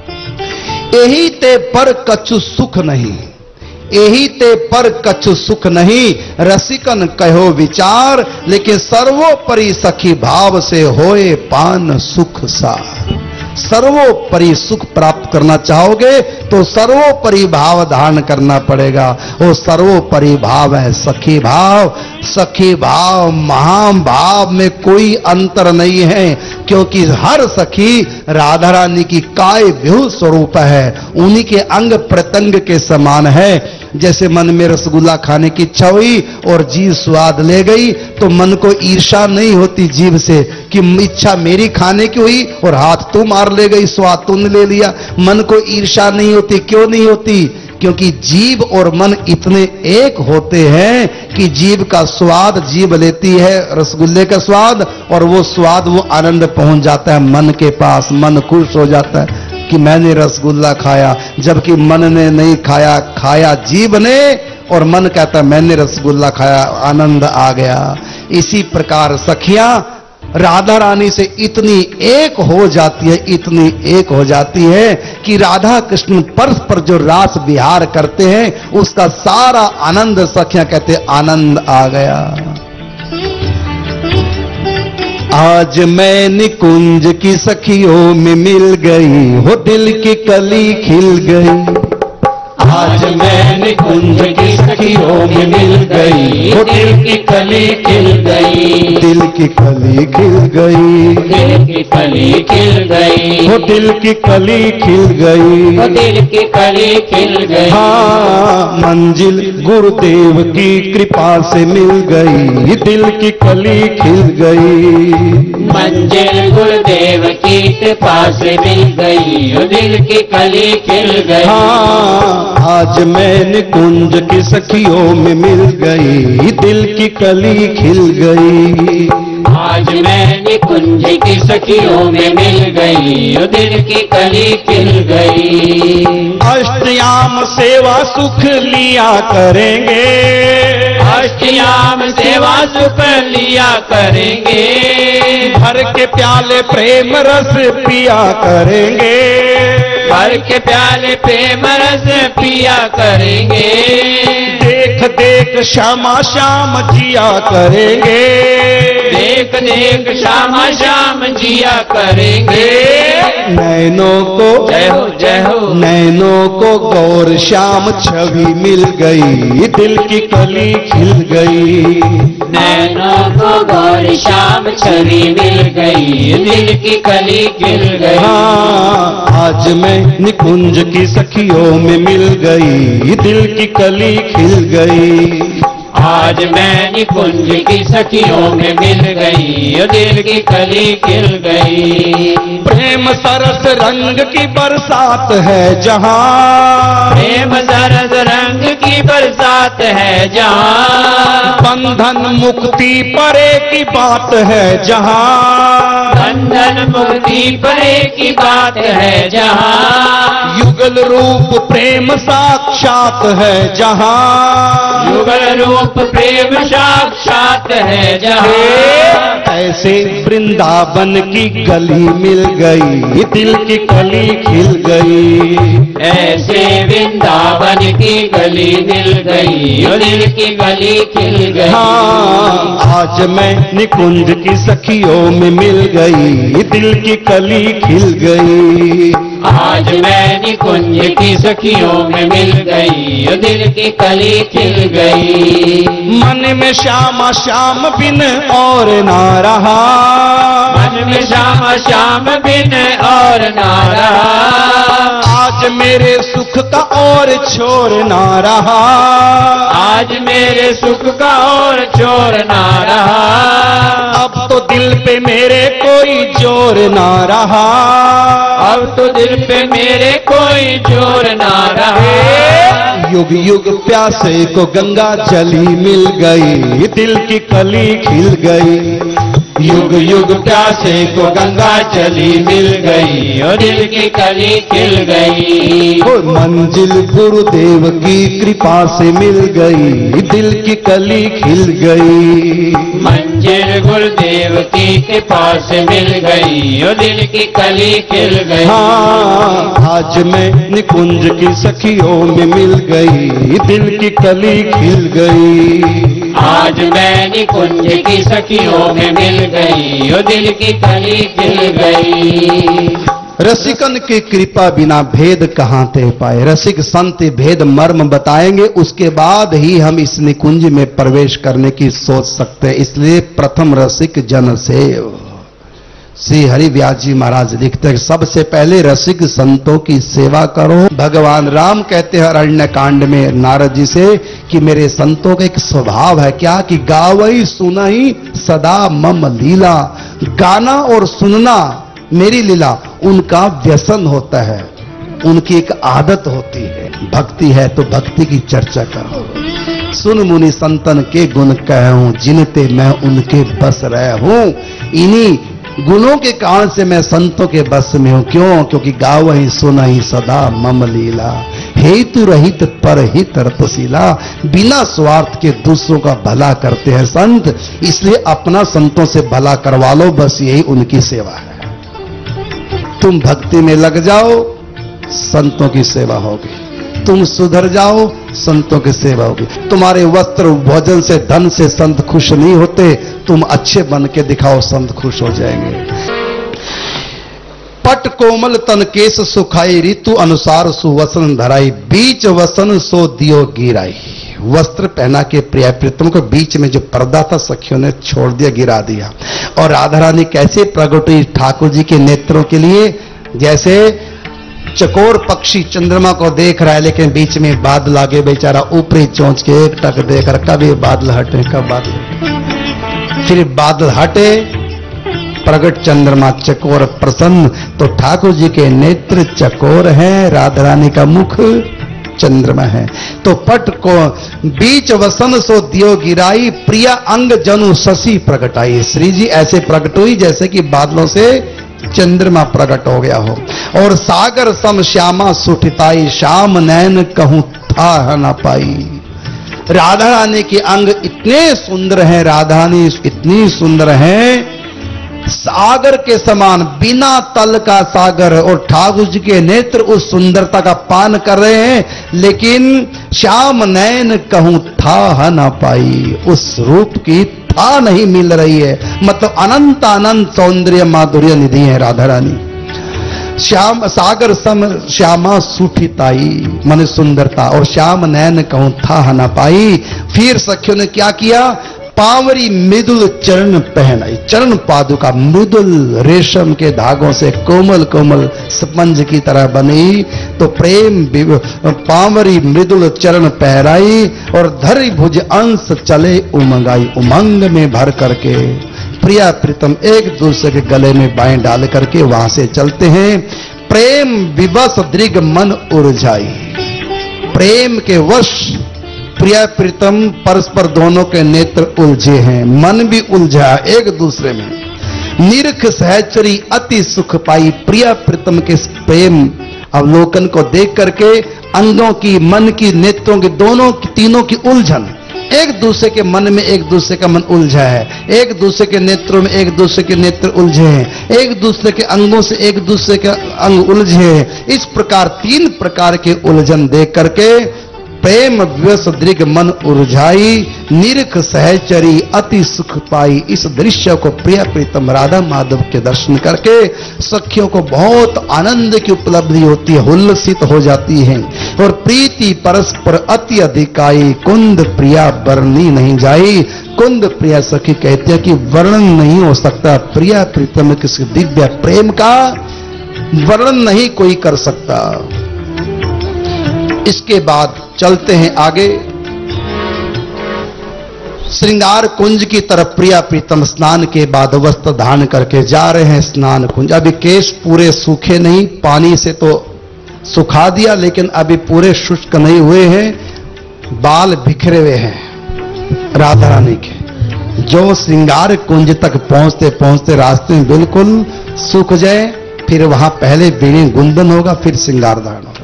यही ते पर कछु सुख नहीं, यही ते पर कछु सुख नहीं, रसिकन कहो विचार, लेकिन सर्वोपरि सखी भाव से होए पान सुख सार। सर्वोपरि सुख प्राप्त करना चाहोगे तो सर्वोपरि भाव धारण करना पड़ेगा। वो सर्वोपरि भाव है सखी भाव। सखी भाव महाभाव में कोई अंतर नहीं है, क्योंकि हर सखी राधा रानी की काय व्यूह स्वरूप है, उन्हीं के अंग प्रत्यंग के समान है। जैसे मन में रसगुल्ला खाने की इच्छा हुई और जीभ स्वाद ले गई, तो मन को ईर्ष्या नहीं होती जीभ से कि इच्छा मेरी खाने की हुई और हाथ तू मार ले गई, स्वाद तूने ले लिया। मन को ईर्ष्या नहीं होती। क्यों नहीं होती? क्योंकि जीभ और मन इतने एक होते हैं कि जीभ का स्वाद जीभ लेती है रसगुल्ले का स्वाद, और वो स्वाद, वो आनंद पहुंच जाता है मन के पास। मन खुश हो जाता है कि मैंने रसगुल्ला खाया, जबकि मन ने नहीं खाया, खाया जीभ ने, और मन कहता है मैंने रसगुल्ला खाया, आनंद आ गया। इसी प्रकार सखियां राधा रानी से इतनी एक हो जाती है, इतनी एक हो जाती है कि राधा कृष्ण परस्पर जो रास विहार करते हैं, उसका सारा आनंद सखियां कहते आनंद आ गया। आज मैं निकुंज की सखियों में मिल गई, हो दिल की कली खिल गई। आज मैं निकुंज की सखियों में मिल गई, वो दिल की कली खिल गई। दिल की कली खिल गई, दिल की कली खिल गई, वो दिल की कली खिल गई। वो दिल की कली खिल गई। हाँ, मंजिल गुरुदेव की कृपा से मिल गई, दिल की कली खिल गई। मंजिल गुरुदेव की कृपा से मिल गई, वो दिल की कली खिल गई। हाँ, आज मैं निकुंज की सखियों में मिल गई, दिल की कली खिल गई। आज मैं निकुंज की सखियों में मिल गई, ओ दिल की कली खिल गई। अष्टयाम सेवा सुख लिया करेंगे, अष्टयाम सेवा सुख लिया करेंगे, भर के प्याले प्रेम रस पिया करेंगे, भर के प्याले प्रेम रस पिया करेंगे, देख देख श्यामा श्याम जिया करेंगे, देख देख श्यामा श्याम जिया करेंगे। नैनों को जय हो जय हो, नैनों को गौर श्याम छवि मिल गई, दिल की कली खिल गई। नैनों को गौर श्याम छवि मिल गई, दिल की कली खिल गई। हाँ, आज मैं निकुंज की सखियों में मिल गई, दिल की कली खिल गई। आज मैं निकुंज की सखियों में मिल गई, ओ दिल की कली खिल गई। प्रेम सरस रंग की बरसात है जहां, प्रेम सरस रंग की बरसात है जहां, बंधन मुक्ति परे की बात है जहां, बंधन मुक्ति परे की बात है जहां, युगल रूप प्रेम साक्षात है जहां, युगल रूप प्रेम साक्षात है जहां। ऐसे वृंदावन की गली मिल गई, दिल की कली खिल गई। ऐसे वृंदावन की गली मिल गई, ओ दिल की गली खिल गई। हाँ, आज मैं निकुंज की सखियों में मिल गई, दिल की कली खिल गई। आज मैं निकुंज की सखियों में मिल गई, ओ दिल की कली खिल गई। मन में श्यामा श्याम बिन और ना रहा, मन में श्याम श्याम बिन और ना रहा, आज मेरे सुख का और छोर ना रहा, आज मेरे सुख का और छोर ना रहा। अब तो दिल पे मेरे कोई जोर ना रहा, अब तो दिल पे मेरे कोई जोर ना रहा। युग युग प्यासे को गंगा जली मिल गई, दिल की कली खिल गई। युग युग प्यासे को गंगा चली मिल गई, और दिल की कली खिल गई। ओ मंजिल गुरुदेव की कृपा से मिल गई, दिल की कली खिल गई। मंजिल गुरुदेव की कृपा से मिल गई, और दिल की कली खिल गई। हाँ, आज मैं निकुंज की सखियों में मिल गई, दिल की कली खिल गई। आज मैं निकुंज की सखियों में मिल गई, और दिल की कली खिल गई। रसिकन की कृपा बिना भेद कहाँ ते पाए, रसिक संत भेद मर्म बताएंगे, उसके बाद ही हम इस निकुंज में प्रवेश करने की सोच सकते हैं। इसलिए प्रथम रसिक जन सेव। श्री हरि व्यास जी महाराज लिखते हैं, सबसे पहले रसिक संतों की सेवा करो। भगवान राम कहते हैं अरण्य कांड में नारद जी से कि मेरे संतों का एक स्वभाव है क्या कि गावई सुनई सदा मम लीला, गाना और सुनना मेरी लीला उनका व्यसन होता है, उनकी एक आदत होती है। भक्ति है तो भक्ति की चर्चा करो। सुन मुनि संतन के गुण कहूं, जिनते मैं उनके बस रह हूं। इन्हीं गुणों के कारण से मैं संतों के बस में हूं। क्यों? क्योंकि गाव ही सुना ही सदा मम लीला, हेतु रहित पर हित रतशीला। बिना स्वार्थ के दूसरों का भला करते हैं संत, इसलिए अपना संतों से भला करवा लो, बस यही उनकी सेवा है। तुम भक्ति में लग जाओ, संतों की सेवा होगी। तुम सुधर जाओ, संतों की सेवा होगी। तुम्हारे वस्त्र भोजन से धन से संत खुश नहीं होते, तुम अच्छे बन के दिखाओ, संत खुश हो जाएंगे। पट कोमल तन केस सुखाई, ऋतु अनुसार सुवसन धराई। बीच वसन सो दियो गिराई। वस्त्र पहना के प्रिय प्रीतम को बीच में जो पर्दा था सखियों ने छोड़ दिया, गिरा दिया। और राधा रानी कैसे प्रकट हुई ठाकुर जी के नेत्रों के लिए? जैसे चकोर पक्षी चंद्रमा को देख रहा है, लेकिन बीच में बादल आगे, बेचारा ऊपरी चोंच के एक टक देकर कब ये बादल हटे, कब बादल हटे। फिर बादल हटे, प्रगट चंद्रमा चकोर प्रसन्न। तो ठाकुर जी के नेत्र चकोर हैं, राधा रानी का मुख चंद्रमा है। तो पट को बीच वसन सो दियो गिराई, प्रिया अंग जनु शशि प्रगटाई। श्री जी ऐसे प्रकट हुई जैसे कि बादलों से चंद्रमा प्रकट हो गया हो। और सागर सम श्यामा सुठिताई, श्याम नैन कहूं था न पाई। राधा रानी के अंग इतने सुंदर हैं, राधा रानी इतनी सुंदर हैं, सागर के समान, बिना तल का सागर। और ठाकुर जी के नेत्र उस सुंदरता का पान कर रहे हैं, लेकिन श्याम नैन कहूं था न पाई, उस रूप की था नहीं मिल रही है। मतलब अनंत अनंत सौंदर्य माधुर्य निधि है राधा रानी। श्याम सागर सम श्यामा सुठिताई, मन सुंदरता, और श्याम नैन कहूं था न पाई। फिर सखियों ने क्या किया, पावरी मृदुल चरण पहनाई। चरण पादुका मृदुल रेशम के धागों से कोमल कोमल स्पंज की तरह बनी। तो प्रेम पावरी मृदुल चरण पहराई, और धरि भुज अंश चले उमंगाई। उमंग में भर करके प्रिया प्रीतम एक दूसरे के गले में बाएं डाल करके वहां से चलते हैं। प्रेम विवश दृग मन उर्जाई, प्रेम के वश प्रिया प्रीतम परस्पर दोनों के नेत्र उलझे हैं, मन भी उलझा एक दूसरे में। निरख सहचरी अति सुख पाई, प्रिया प्रीतम के प्रेम अवलोकन को देख करके अंगों की, मन की, नेत्रों की, दोनों की, तीनों की उलझन, एक दूसरे के मन में एक दूसरे का मन उलझा है, एक दूसरे के नेत्रों में एक दूसरे के नेत्र उलझे हैं, एक दूसरे के अंगों से एक दूसरे के अंग उलझे हैं। इस प्रकार तीन प्रकार के उलझन देख करके प्रेम विवश दृग मन उर्जाई, निरख सहचरी अति सुख पाई। इस दृश्य को प्रिया प्रीतम राधा माधव के दर्शन करके सखियों को बहुत आनंद की उपलब्धि होती है, उल्लसित हो जाती है। और प्रीति परस्पर अति अधिकाई, कुंद प्रिया वर्णी नहीं जाई। कुंद प्रिया सखी कहते हैं कि वर्णन नहीं हो सकता प्रिया प्रीतम किसी दिव्य प्रेम का, वर्णन नहीं कोई कर सकता। इसके बाद चलते हैं आगे श्रृंगार कुंज की तरफ। प्रिया प्रीतम स्नान के बाद वस्त्र धारण करके जा रहे हैं स्नान कुंज। अभी केश पूरे सूखे नहीं, पानी से तो सुखा दिया लेकिन अभी पूरे शुष्क नहीं हुए हैं, बाल बिखरे हुए हैं राधा रानी के। जो श्रृंगार कुंज तक पहुंचते पहुंचते रास्ते में बिल्कुल सूख जाए, फिर वहां पहले बीड़ी गुंदन होगा, फिर श्रृंगार धारण होगा।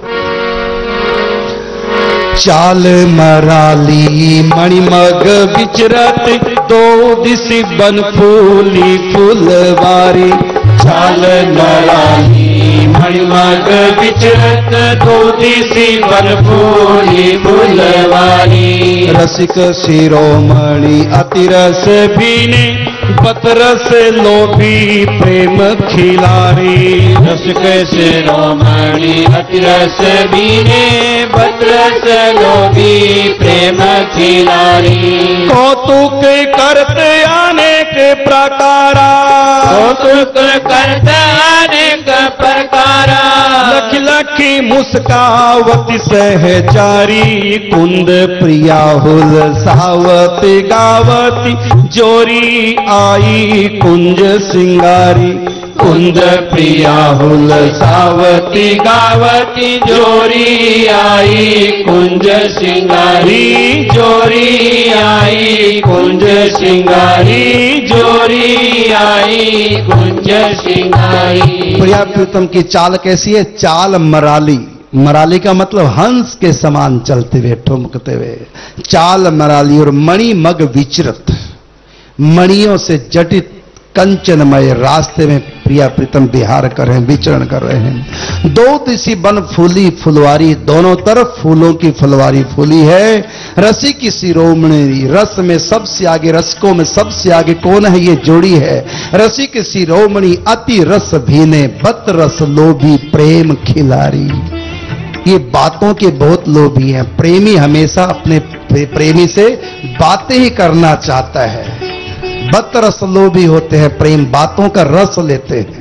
चाल मराली मणिमग विचरत, दो दिशि बन फूली फुलवारी। चाल मराली मणिमग विचरत, दो दिशि बन फूली फुलवारी। रसिक शिरोमणि अति रस भीने, बतरस लोभी प्रेम खिलारी। रसिक शिरोमणि अति रस भीने, बतरस लोभी प्रेम खिलारी। कौतुक करते अनेक प्रकारा, कौतुक करते अनेक प्रकारा। लखी लखी मुस्कावती सहचारी, कुंद प्रिया हुल सावती गावती। जोरी आई कुंज सिंगारी, कुंद प्रिया हुल सावती गावती। जोरी आई कुंज सिंगारी, जोरी आई कुंज सिंगारी, जोरी आई कुंज सिंगारी। प्रिया प्रीतम की चाल कैसी है? चाल मराली। मराली का मतलब हंस के समान चलते हुए, ठुमकते हुए। चाल मराली। और मणि मग विचरत, मणियों से जटित कंचनमय रास्ते में प्रिया प्रीतम विहार कर रहे हैं, विचरण कर रहे हैं। दो दिशि बन फूली फुलवारी, दोनों तरफ फूलों की फुलवारी फूली है। रसी की शिरोमणि, रस में सबसे आगे, रसकों में सबसे आगे कौन है? ये जोड़ी है। रसी की शिरोमणि अति रस भीने, बत रस लोभी प्रेम खिलारी। ये बातों के बहुत लोभी हैं। प्रेमी हमेशा अपने प्रेमी से बातें ही करना चाहता है। बत रस लोभी होते हैं, प्रेम बातों का रस लेते हैं।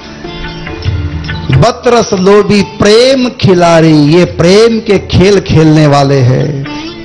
बत रस लोभी प्रेम खिलारी, ये प्रेम के खेल खेलने वाले हैं।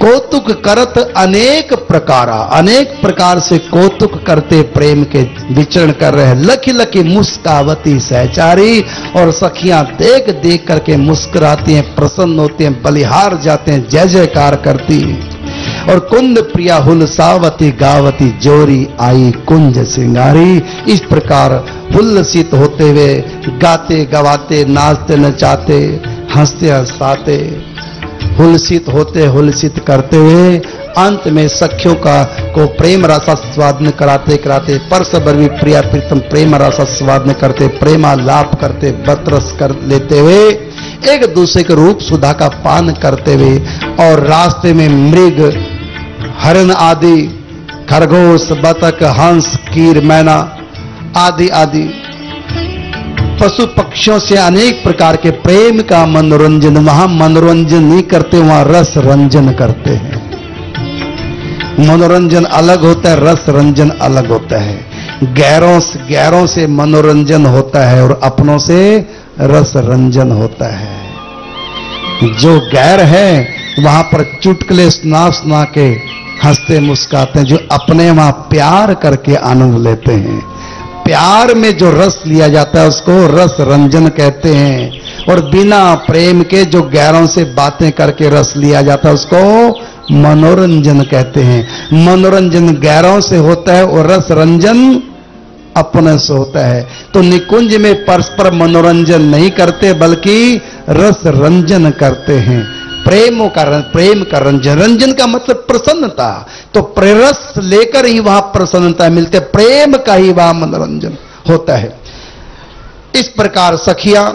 कौतुक करत अनेक प्रकारा, अनेक प्रकार से कौतुक करते प्रेम के विचरण कर रहे हैं। लखी लखी मुस्कावती सहचारी, और सखियां देख देख करके मुस्कुराती हैं, प्रसन्न होते हैं, बलिहार जाते हैं, जय जयकार करती। और कुंद प्रिया हुलसावती गावती, जोरी आई कुंज सिंगारी। इस प्रकार हुल्लसित होते हुए गाते गवाते, नाचते नचाते, हंसते हंसाते, हुलसित होते हुलसित करते हुए अंत में सखियों का को प्रेम रसास्वादन कराते कराते, परस बरवी प्रिया प्रीतम प्रेम रसास्वादन करते, प्रेमालाप करते, बतरस कर लेते हुए एक दूसरे के रूप सुधा का पान करते हुए, और रास्ते में मृग हरण आदि, खरगोश, बतख, हंस, कीर, मैना आदि आदि पशु पक्षियों से अनेक प्रकार के प्रेम का मनोरंजन, वहां मनोरंजन नहीं करते, वहां रस रंजन करते हैं। मनोरंजन अलग होता है, रस रंजन अलग होता है। गैरों से गैरों से मनोरंजन होता है और अपनों से रस रंजन होता है। जो गैर है वहां पर चुटकुले सुना सुना के हंसते मुस्काते हैं, जो अपने वहां प्यार करके आनंद लेते हैं। प्यार में जो रस लिया जाता है उसको रस रंजन कहते हैं, और बिना प्रेम के जो गैरों से बातें करके रस लिया जाता है उसको मनोरंजन कहते हैं। मनोरंजन गैरों से होता है और रस रंजन अपने से होता है। तो निकुंज में परस्पर मनोरंजन नहीं करते बल्कि रस रंजन करते हैं। प्रेमों का प्रेम का रंजन, रंजन का मतलब प्रसन्नता, तो प्रेरस लेकर ही वहां प्रसन्नता मिलती है, प्रेम का ही वहां मनोरंजन होता है। इस प्रकार सखियां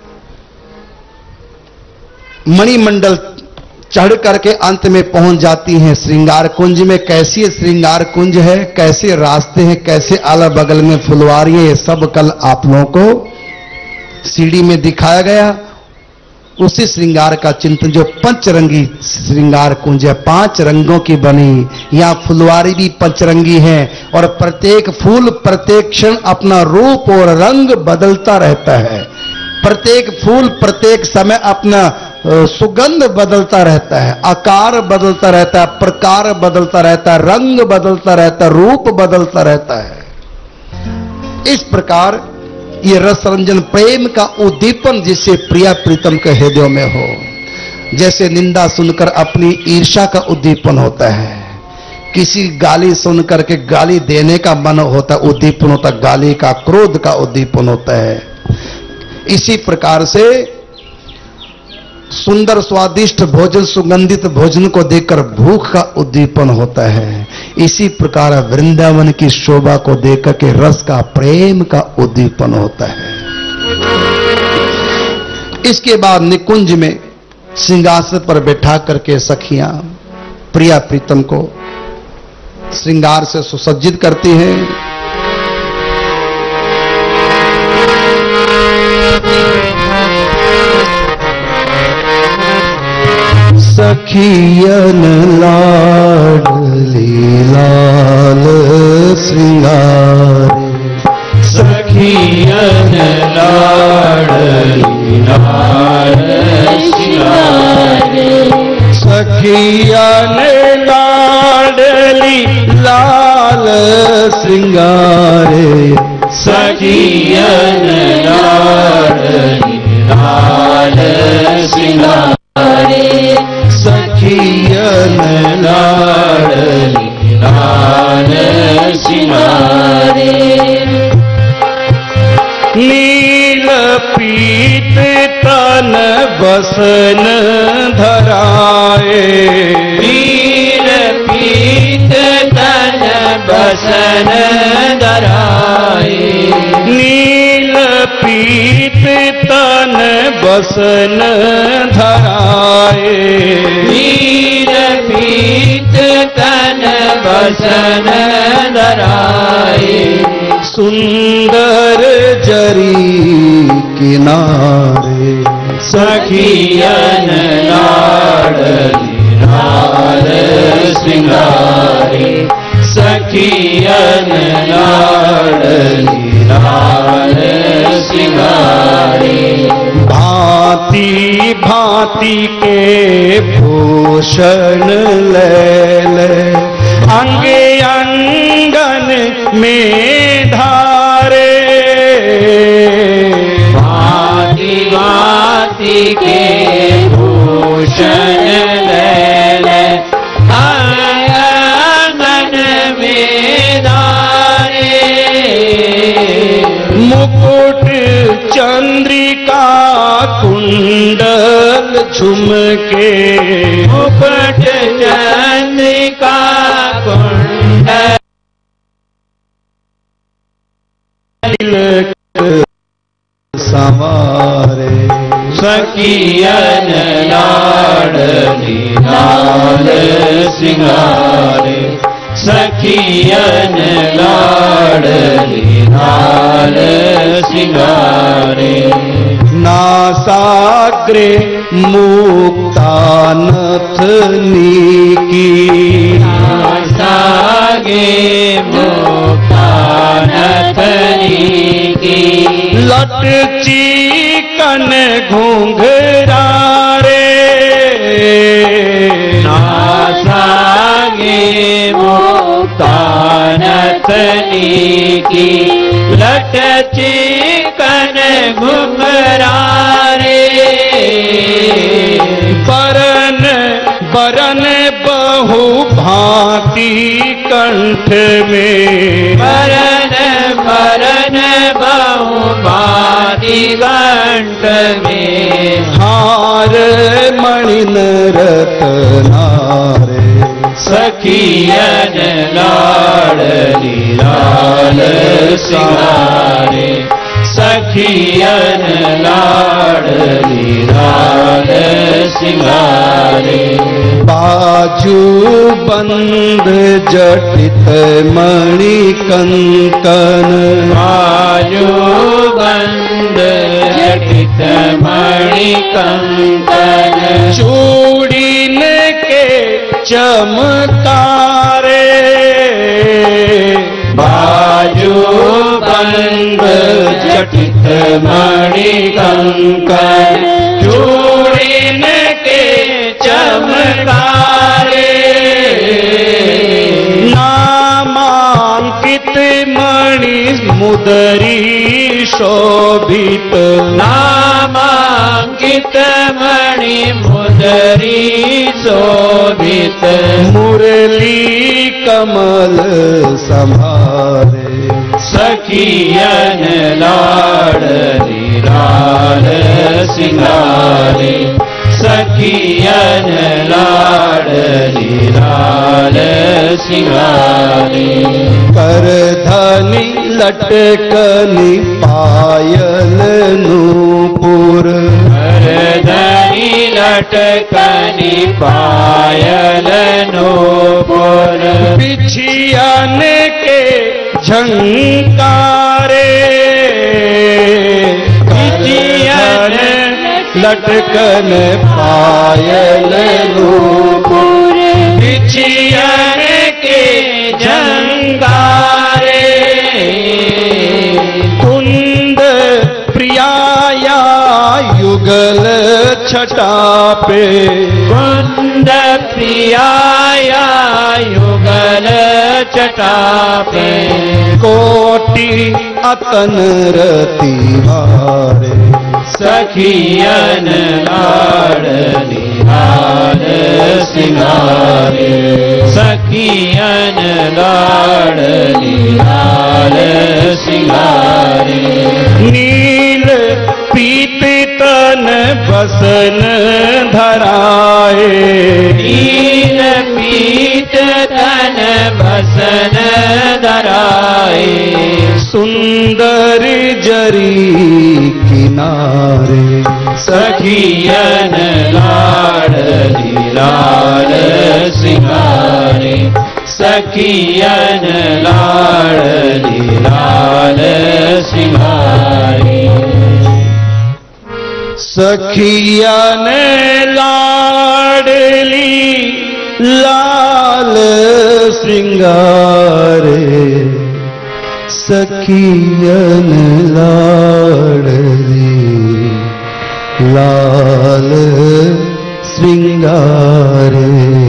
मणिमंडल चढ़ करके अंत में पहुंच जाती हैं श्रृंगार कुंज में। कैसी श्रृंगार कुंज है, कैसे रास्ते हैं, कैसे अगल बगल में फुलवारी है, ये सब कल आप लोगों को सीढ़ी में दिखाया गया। उसी श्रृंगार का चिंतन, जो पंचरंगी श्रृंगार कुंज है, पांच रंगों की बनी, यहां फुलवारी भी पंचरंगी है, और प्रत्येक फूल प्रत्येक क्षण अपना रूप और रंग बदलता रहता है। प्रत्येक फूल प्रत्येक समय अपना सुगंध बदलता रहता है, आकार बदलता रहता है, प्रकार बदलता रहता है, रंग बदलता रहता है, रूप बदलता रहता है। इस प्रकार ये रस रंजन प्रेम का उद्दीपन जिससे प्रिया प्रीतम के हृदय में हो, जैसे निंदा सुनकर अपनी ईर्ष्या का उद्दीपन होता है, किसी गाली सुनकर के गाली देने का मन होता है, उद्दीपन होता है, गाली का क्रोध का उद्दीपन होता है। इसी प्रकार से सुंदर स्वादिष्ट भोजन, सुगंधित भोजन को देखकर भूख का उद्दीपन होता है। इसी प्रकार वृंदावन की शोभा को देखकर के रस का प्रेम का उद्दीपन होता है। इसके बाद निकुंज में सिंहासन पर बैठा करके सखियां प्रिया प्रीतम को श्रृंगार से सुसज्जित करती हैं। सखियन लाडली लाल श्रृंगारे, सखियन लाडली लाल श्रृंगारे, सखियन लाडली लाल श्रृंगारे, सखियन लाडली लाल श्रृंगारे, सखियन लाडली लाल श्रृंगारे। नील पीत तन बसन धराए, नील पीत तन बसन धराए, नील पीत तन बसन धराए, नील पीत तन बसन धराए, सुंदर जरी किनारे, सखियन लाडली लाल श्रृंगारे, सखियन लाडली लाल श्रृंगारे। भांति भांति के भूषण लैल अंगे अंगन में धारे। भांति भांति के भूषण लैल अंगन में धारे। मुकुट चंद्रिका कुंडल झुमके। मुकुट चंद्रिका कुंडल संवारे। सखियन लाडली लाल सिंगारे। सखियन लाडली लाल सिंगारे। नासाग्रे मुक्तानथनी की। नासागे मुक्तानथनी की। लट चिकन घुंघरारे। नासागे मुक्तानथनी की। लट चिकन घुंघरारे। बरन बरन बहु भांति कंठ में। बरन बरन बहु भांति कंठ में। हार मणिन रत्नारे। सखियन लाडली लाल सिंगारे। सखियन लाडली लाल सिंगारे। बाजू बंद जटित मणि कंकन। बाजू बंद जटित मणि कंकन। चूड़ीन के चमकारे। बाजू बंद जटित मणि कंकन। चूड़ीन के चमकारे। नामांकित मणि मुदरी शोभित। नामांकित मणि मुदरी शोभित। मुरली कमल संभारे। सखियन लाडली लाल सिंगारे। सखियन लाडली लाल सिंगारे। करधनी लटकनी पायल नूपुर। करधनी लटकनी पायल नूपुर। बिछियन के झंकारे। बिछियन लटकन पायल नूपुर। बिछियन के झंकारे। कुंद प्रियाया युगल छटा पे। कुंद प्रियाया युगल छटा पे। कोटि अतन रति वारे। सखियन लाडली लाल सिंगारे। सखियन लाडली लाल सिंगारे। नील पीत तन बसन धराए। नील पीत तन बसन धराए। सुंदर जरी किनारे। सखियन लाडली लाल सिंगारे। सखियन लाडली लाल सिंगारे। सखियन लाडली लाल सिंगारे। सखियन लाडली लाल श्रृंगारे,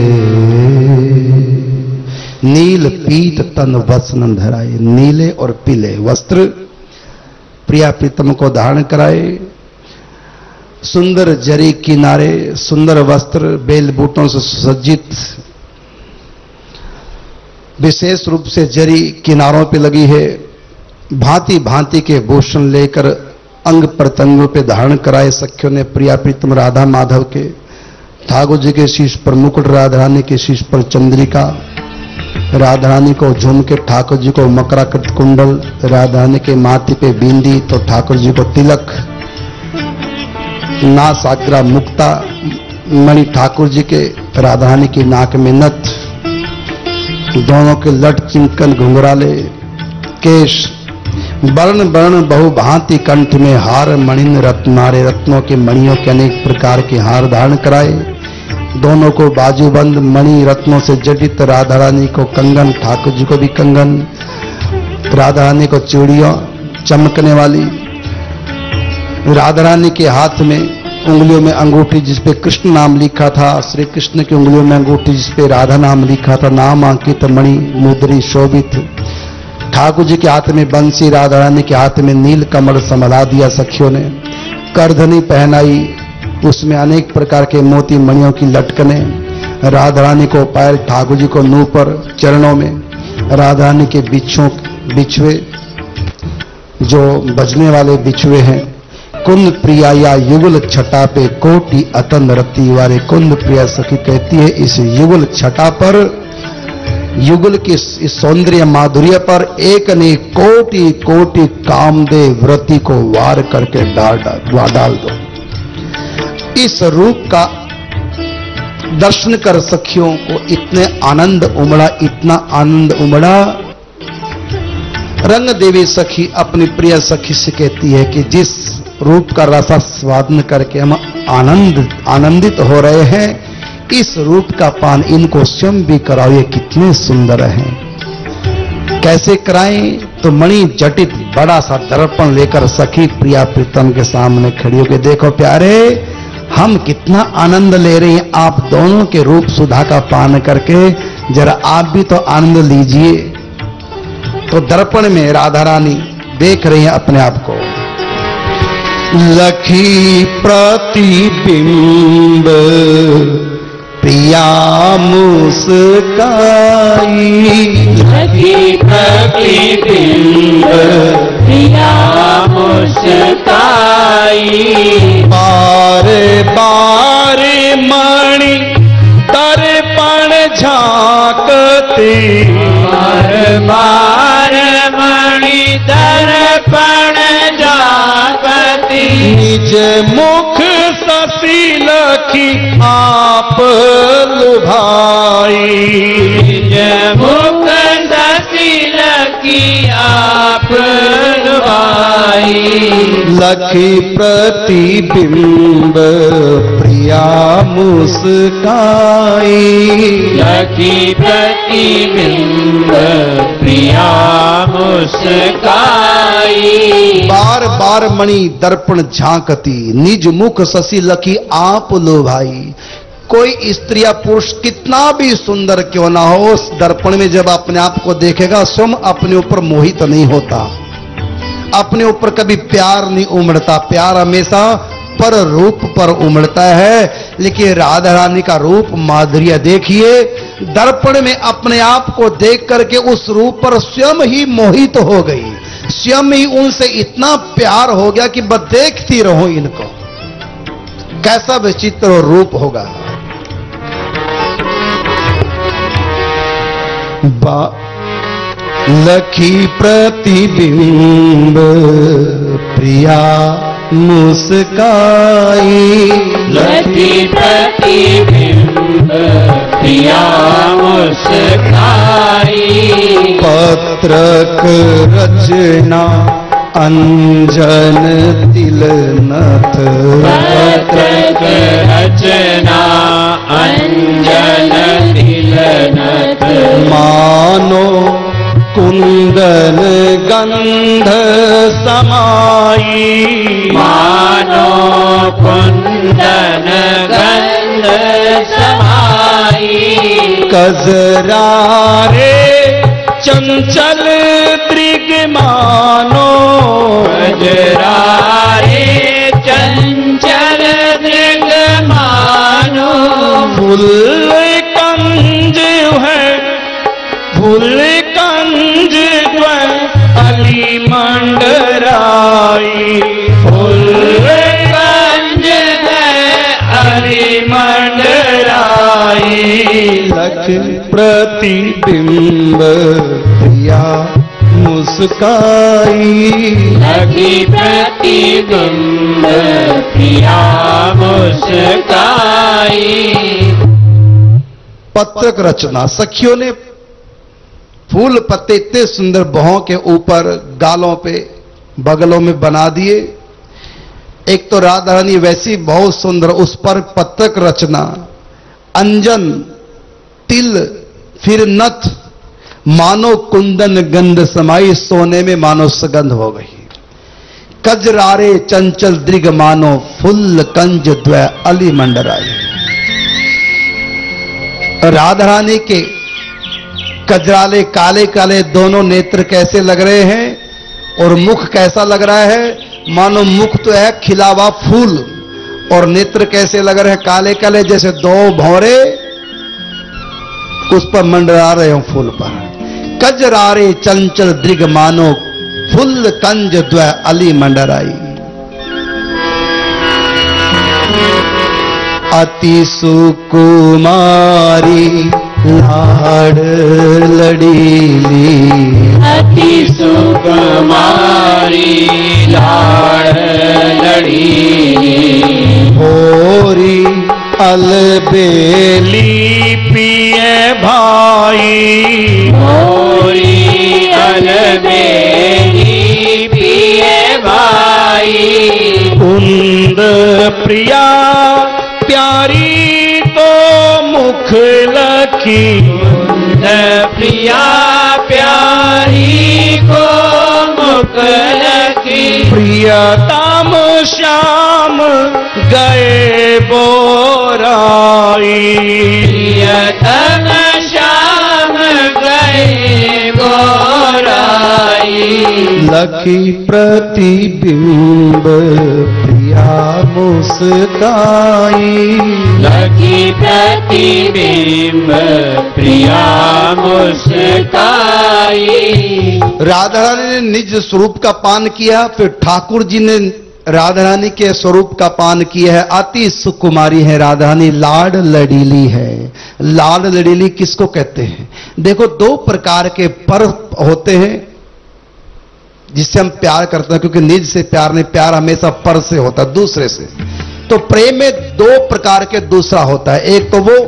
नील पीत तन वसन धराए, नीले और पीले वस्त्र प्रिया प्रीतम को धारण कराए। सुंदर जरी किनारे, सुंदर वस्त्र बेल बूटों से सुसज्जित, विशेष रूप से जरी किनारों पे लगी है। भांति भांति के भूषण लेकर अंग प्रत्यंगों पे धारण कराए सखियों ने प्रिया प्रीतम राधा माधव के। ठाकुर जी के शीश पर मुकुट, राधा रानी के शीश पर चंद्रिका, राधा रानी को झुमके, ठाकुर जी को मकराकृत कुंडल, राधा रानी के माथे पे बिंदी तो ठाकुर जी को तिलक, नास आग्रा मुक्ता मणि ठाकुर जी के, राधा रानी की नाक में नथ, दोनों के लट चिंकन घुंघराले, केश वर्ण वर्ण बहु भांति, कंठ में हार मणिन रत्नारे, रत्नों के मणियों के अनेक प्रकार के हार धारण कराए। दोनों को बाजूबंद मणि रत्नों से जटित, राधा रानी को कंगन, ठाकुर जी को भी कंगन, राधा रानी को चूड़ियां चमकने वाली, राधा रानी के हाथ में उंगलियों में अंगूठी जिसपे कृष्ण नाम लिखा था, श्री कृष्ण की उंगलियों में अंगूठी जिसपे राधा नाम लिखा था, नाम अंकित मणि मुद्री शोभित, ठाकुर जी के हाथ में बंसी, राधा रानी के हाथ में नील कमल संभला दिया सखियों ने। करधनी पहनाई, उसमें अनेक प्रकार के मोती मणियों की लटकने, राधा रानी को पैर, ठाकुर जी को मुंह पर, चरणों में राधा रानी के बिच्छों बिछुए जो बजने वाले बिछुए हैं। कुंद प्रिया या युगल छटा पे कोटि अतन रति वाले, कुंद प्रिया सखी कहती है इस युगल छटा पर, युगल की इस सौंदर्य माधुर्य पर एक ने कोटि कोटि कामदेव व्रति को वार करके डाल डाल डाल दो। इस रूप का दर्शन कर सखियों को इतने आनंद उमड़ा, इतना आनंद उमड़ा। रंग देवी सखी अपनी प्रिय सखी से कहती है कि जिस रूप का रसा स्वादन करके हम आनंद आनंदित हो रहे हैं, इस रूप का पान इनको स्वयं भी कराओ, ये कितने सुंदर हैं। कैसे कराएं? तो मणि जटित बड़ा सा दर्पण लेकर सखी प्रिया प्रीतम के सामने खड़ी होकर, देखो प्यारे हम कितना आनंद ले रहे हैं आप दोनों के रूप सुधा का पान करके, जरा आप भी तो आनंद लीजिए। तो दर्पण में राधा रानी देख रही हैं अपने आप को। लखी प्रतिबिंब प्रिया मुस्काई, लखी प्रतिबिंब प्रिया मुस्काई, बार बार मणि दर्पण झांकती, बार बार मणि दर्पण झांकती, निज मुख ससी लखी आप लुभाई, निज मुख ससी लखी आप लुभाई, लखी प्रतिबिंब प्रिया मुस्काई, लखी प्रतिबिंब प्रिया मुस्काई, बार बार मणि दर्पण झांकती, निज मुख ससी लखी आप लो भाई। कोई स्त्री या पुरुष कितना भी सुंदर क्यों ना हो, उस दर्पण में जब अपने आप को देखेगा स्वयं अपने ऊपर मोहित नहीं होता, अपने ऊपर कभी प्यार नहीं उमड़ता। प्यार हमेशा पर रूप पर उमड़ता है। लेकिन राधा रानी का रूप माधुर्य देखिए, दर्पण में अपने आप को देख करके उस रूप पर स्वयं ही मोहित हो गई, स्वयं ही उनसे इतना प्यार हो गया कि बस देखती रहो इनको, कैसा विचित्र रूप होगा। लखी प्रतिबिंब प्रिया मुस्काई, लखी प्रतिबिंब प्रिया मुस्काई, पत्रक रचना अंजन तिलनथ, पत्रक रचना अंजन तिलनथ, मानो कुंदन गंध समाई, समाई, मानो कुंदन गंध समाई। कजरारे चंचल दृग मानो, कजरारे चंचल दृग मानो। फूल कंज है फूल कंज अली मंडराई, फूल कंज अली मंडराई। लख प्रतिबिंब प्रिया मुस्काई, लखी प्रतिबिंब प्रिया मुस्काई। पत्रक रचना। सखियों ने फूल पत्ते इतने सुंदर बहों के ऊपर, गालों पे, बगलों में बना दिए। एक तो राधा रानी वैसी बहुत सुंदर, उस पर पत्रक रचना, अंजन, तिल, फिर नथ, मानो कुंदन गंध समाई, सोने में मानो सुगंध हो गई। कजरारे चंचल दृग मानो, फुल कंज द्वय अली मंडराई। राधा रानी के कजराले काले काले दोनों नेत्र कैसे लग रहे हैं और मुख कैसा लग रहा है, मानो मुख तो है खिला हुआ फूल और नेत्र कैसे लग रहे हैं, काले काले, जैसे दो भौरे उस पर मंडरा रहे हो फूल पर। कजरारे चंचल दृग मानो, फुल कंज द्वय अली मंडराई। अति सुकुमारी लाड़ लड़ीली, अति सुकुमारी लाड़ लड़ीली। होरी अलबेली पिए भाई, होरी अलबेली पिए भाई। कुंद प्रिया प्यारी तो मुख लखी, कुंद प्रिया प्यारी को मुख लखी। प्रियतम श्याम गए बोराई, प्रियतम श्याम गए बोराई। लखी प्रतिबिंब प्रिया मुस्काई, लखी प्रतिबिंब प्रिया मुस्काई। राधा रानी ने निज स्वरूप का पान किया, फिर ठाकुर जी ने राधा रानी के स्वरूप का पान किया है। अति सुकुमारी है राधा रानी, लाड लड़ीली है। लाड लड़ीली किसको कहते हैं? देखो, दो प्रकार के पर होते हैं जिससे हम प्यार करते हैं, क्योंकि निज से प्यार नहीं, प्यार हमेशा पर से होता है, दूसरे से। तो प्रेम में दो प्रकार के दूसरा होता है। एक तो वो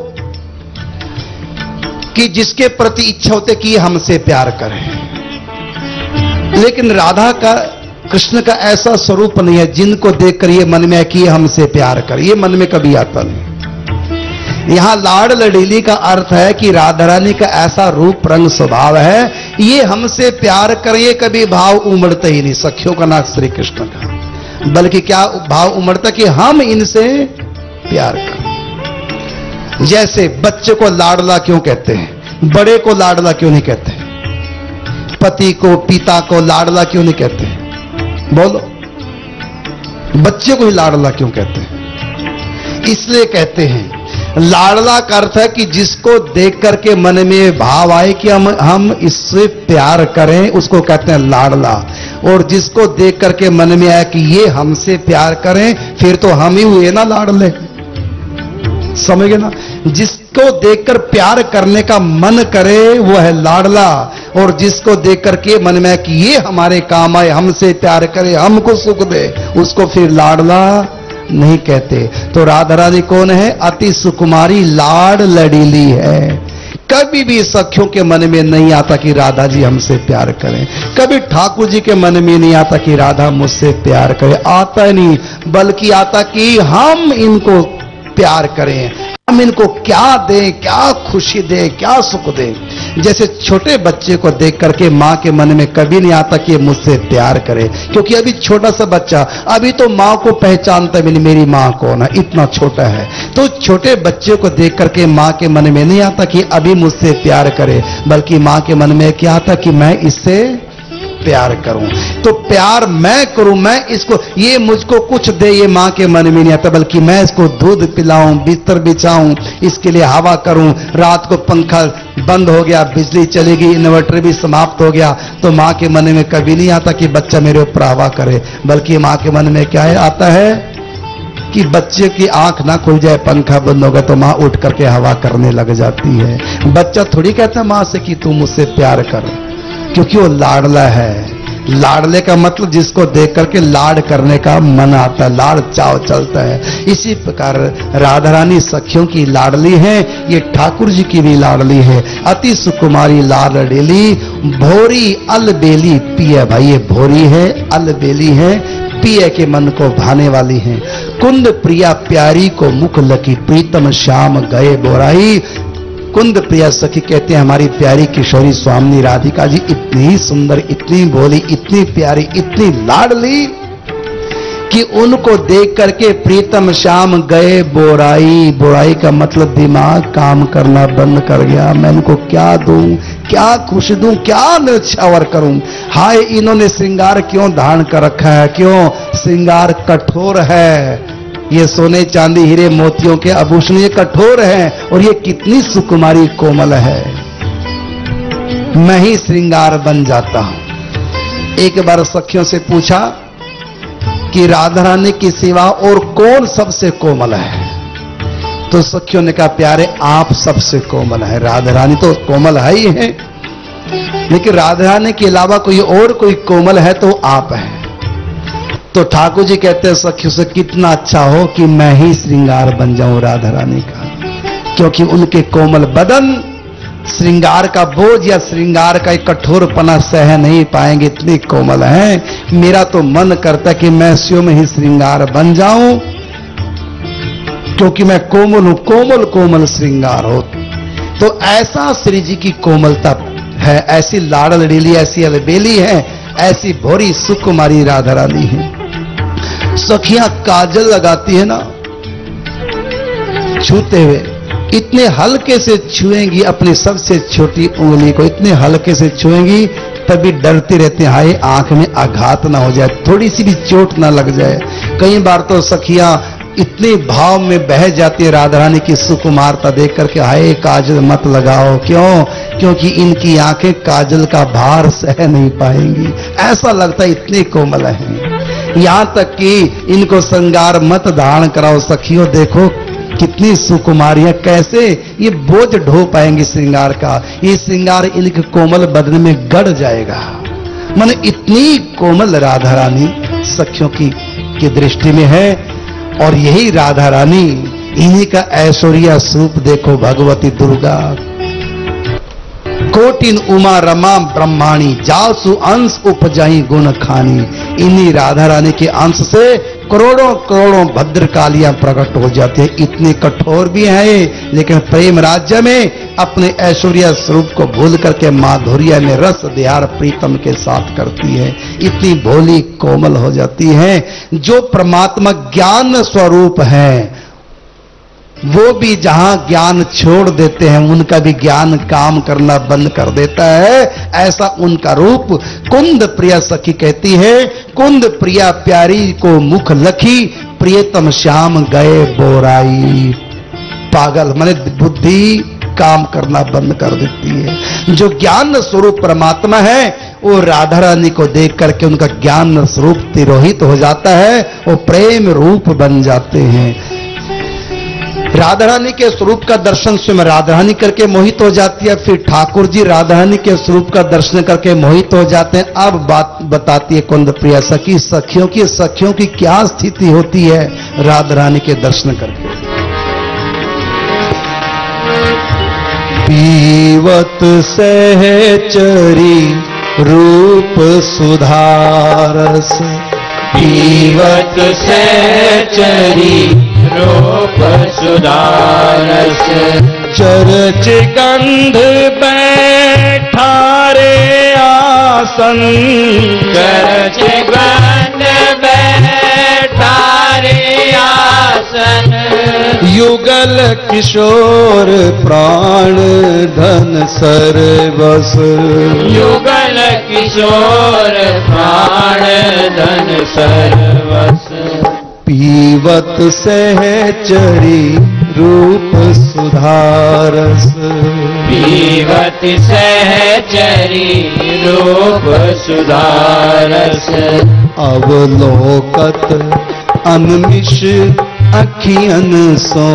कि जिसके प्रति इच्छा होती है कि हमसे प्यार करें, लेकिन राधा का, कृष्ण का ऐसा स्वरूप नहीं है जिनको देखकर ये मन में है कि ये हमसे प्यार करे, ये मन में कभी आता नहीं। यहां लाड़ लड़ीली का अर्थ है कि राधा रानी का ऐसा रूप रंग स्वभाव है, ये हमसे प्यार करे, ये कभी भाव उमड़ते ही नहीं। सखियों का नाथ श्री कृष्ण का, बल्कि क्या भाव उमड़ता कि हम इनसे प्यार करें। जैसे बच्चे को लाडला क्यों कहते हैं, बड़े को लाडला क्यों नहीं कहते, पति को, पिता को लाडला क्यों नहीं कहते? बोलो, बच्चे को ही लाडला क्यों कहते हैं? इसलिए कहते हैं लाडला का अर्थ है कि जिसको देख करके मन में भाव आए कि हम हम इससे प्यार करें, उसको कहते हैं लाडला। और जिसको देख करके मन में आए कि ये हमसे प्यार करें, फिर तो हम ही हुए ना लाडले, समझ गए ना? जिसको देखकर प्यार करने का मन करे वो है लाडला, और जिसको देख करके मन में आए कि ये हमारे काम आए, हमसे प्यार करे, हमको सुख दे, उसको फिर लाडला नहीं कहते। तो राधा रानी कौन है? अति सुकुमारी लाड लड़ीली है। कभी भी सखियों के मन में नहीं आता कि राधा जी हमसे प्यार करें, कभी ठाकुर जी के मन में नहीं आता कि राधा मुझसे प्यार करे, आता नहीं, बल्कि आता कि हम इनको प्यार करें, हम इनको क्या दें, क्या खुशी दें, क्या सुख दें। जैसे छोटे बच्चे को देख करके माँ के मन में कभी नहीं आता कि ये मुझसे प्यार करे, क्योंकि अभी छोटा सा बच्चा अभी तो माँ को पहचानता भी नहीं, मेरी माँ कौन है, इतना छोटा है। तो छोटे बच्चे को देख करके माँ के मन में नहीं आता कि अभी मुझसे प्यार करे, बल्कि माँ के मन में क्या आता कि मैं इससे प्यार करूं। तो प्यार मैं करूं, मैं इसको, ये मुझको कुछ दे, ये मां के मन में नहीं आता, बल्कि मैं इसको दूध पिलाऊं, बिस्तर बिछाऊं, इसके लिए हवा करूं। रात को पंखा बंद हो गया, बिजली चलेगी, इन्वर्टर भी समाप्त हो गया, तो मां के मन में कभी नहीं आता कि बच्चा मेरे ऊपर हवा करे, बल्कि मां के मन में क्या है, आता है कि बच्चे की आंख ना खुल जाए, पंखा बंद होगा तो मां उठ करके हवा करने लग जाती है। बच्चा थोड़ी कहता मां से कि तू मुझसे प्यार कर, क्योंकि वो लाडला है। लाडले का मतलब जिसको देख करके लाड करने का मन आता है, लाड चाव चलता है। इसी प्रकार राधा रानी सखियों की लाडली है, ये ठाकुर जी की भी लाडली है। अति सुकुमारी लाडली भोरी अलबेली पिया, भाई ये भोरी है, अलबेली है, पिया के मन को भाने वाली है। कुंद प्रिया प्यारी को मुख लकी, प्रीतम श्याम गए बोराई। कुंद प्रिया सखी कहते हैं हमारी प्यारी किशोरी स्वामी राधिका जी इतनी सुंदर, इतनी भोली, इतनी प्यारी, इतनी लाडली कि उनको देख करके प्रीतम श्याम गए बोराई। बोराई का मतलब दिमाग काम करना बंद कर गया। मैं इनको क्या दूं, क्या खुश दूं, क्या न्यौछावर करूं। हाय इन्होंने श्रृंगार क्यों धारण कर रखा है, क्यों श्रृंगार कठोर है, ये सोने चांदी हीरे मोतियों के आभूषण ये कठोर हैं, और ये कितनी सुकुमारी कोमल है। मैं ही श्रृंगार बन जाता हूं। एक बार सखियों से पूछा कि राधा रानी की सिवा और कौन सबसे कोमल है, तो सखियों ने कहा प्यारे आप सबसे कोमल है। राधा रानी तो कोमल है ही है, लेकिन राधा रानी के अलावा कोई और कोई कोमल है तो आप हैं। तो ठाकुर जी कहते हैं सखियों से कितना अच्छा हो कि मैं ही श्रृंगार बन जाऊं राधा रानी का, क्योंकि उनके कोमल बदन श्रृंगार का बोझ या श्रृंगार का एक कठोरपना सह नहीं पाएंगे, इतनी कोमल हैं। मेरा तो मन करता है कि मैं स्वयं ही श्रृंगार बन जाऊं, क्योंकि मैं कोमल हूं, कोमल कोमल श्रृंगार हो। तो ऐसा श्री जी की कोमलता है, ऐसी लाडल डीली, ऐसी अलबेली है, ऐसी भोरी सुकुमारी राधा रानी है। सखियां काजल लगाती है ना, छूते हुए इतने हल्के से छुएंगी अपनी सबसे छोटी उंगली को, इतने हल्के से छुएंगी, तभी डरती रहती है हाय आंख में आघात ना हो जाए, थोड़ी सी भी चोट ना लग जाए। कई बार तो सखियां इतने भाव में बह जाती है राधा रानी की सुकुमारता देख करके, हाय काजल मत लगाओ, क्यों, क्योंकि इनकी आंखें काजल का भार सह नहीं पाएंगी। ऐसा लगता है इतनी कोमल है। यहां तक कि इनको श्रृंगार मत धारण कराओ सखियों, देखो कितनी सुकुमारियां कैसे ये बोझ ढो पाएंगी श्रृंगार का। ये श्रृंगार इनके कोमल बदन में गड़ जाएगा। मन इतनी कोमल राधा रानी सखियों की, की दृष्टि में है। और यही राधा रानी, इन्हीं का ऐश्वर्या स्वरूप देखो भगवती दुर्गा। कोटिन उमा रमा ब्रह्माणी, जासु अंश उपजाई गुण खानी। इन्हीं राधा रानी के अंश से करोड़ों करोड़ों भद्रकालियां प्रकट हो जाती है। इतनी कठोर भी है, लेकिन प्रेम राज्य में अपने ऐश्वर्या स्वरूप को भूल करके माधुर्य में रस दिहार प्रीतम के साथ करती है। इतनी भोली कोमल हो जाती है। जो परमात्मा ज्ञान स्वरूप है, वो भी जहां ज्ञान छोड़ देते हैं, उनका भी ज्ञान काम करना बंद कर देता है। ऐसा उनका रूप। कुंद प्रिया सखी कहती है, कुंद प्रिया प्यारी को मुख लखी, प्रियतम श्याम गए बोराई। पागल माने बुद्धि काम करना बंद कर देती है। जो ज्ञान स्वरूप परमात्मा है, वो राधा रानी को देख करके उनका ज्ञान स्वरूप तिरोहित हो जाता है, वो प्रेम रूप बन जाते हैं। राधा रानी के स्वरूप का दर्शन स्वयं राधा रानी करके मोहित हो जाती है, फिर ठाकुर जी राधा रानी के स्वरूप का दर्शन करके मोहित हो जाते हैं। अब बात बताती है कुंद प्रिया सखी, सखियों की सखियों की क्या स्थिति होती है राधा रानी के दर्शन करके। पीवत सहचरी रूप सुधारस, पीवत सहचरी रूप सुधारस, चरच गंध बैठा रे आसन, चरच गंध बैठा रे आसन, युगल किशोर प्राण धन सर्वस, युगल किशोर प्राण धन सर्वस, पीवत सहचरी रूप सुधारस, पीवत सहचरी रूप सुधारस, अवलोकत अनमिष अखियन सो,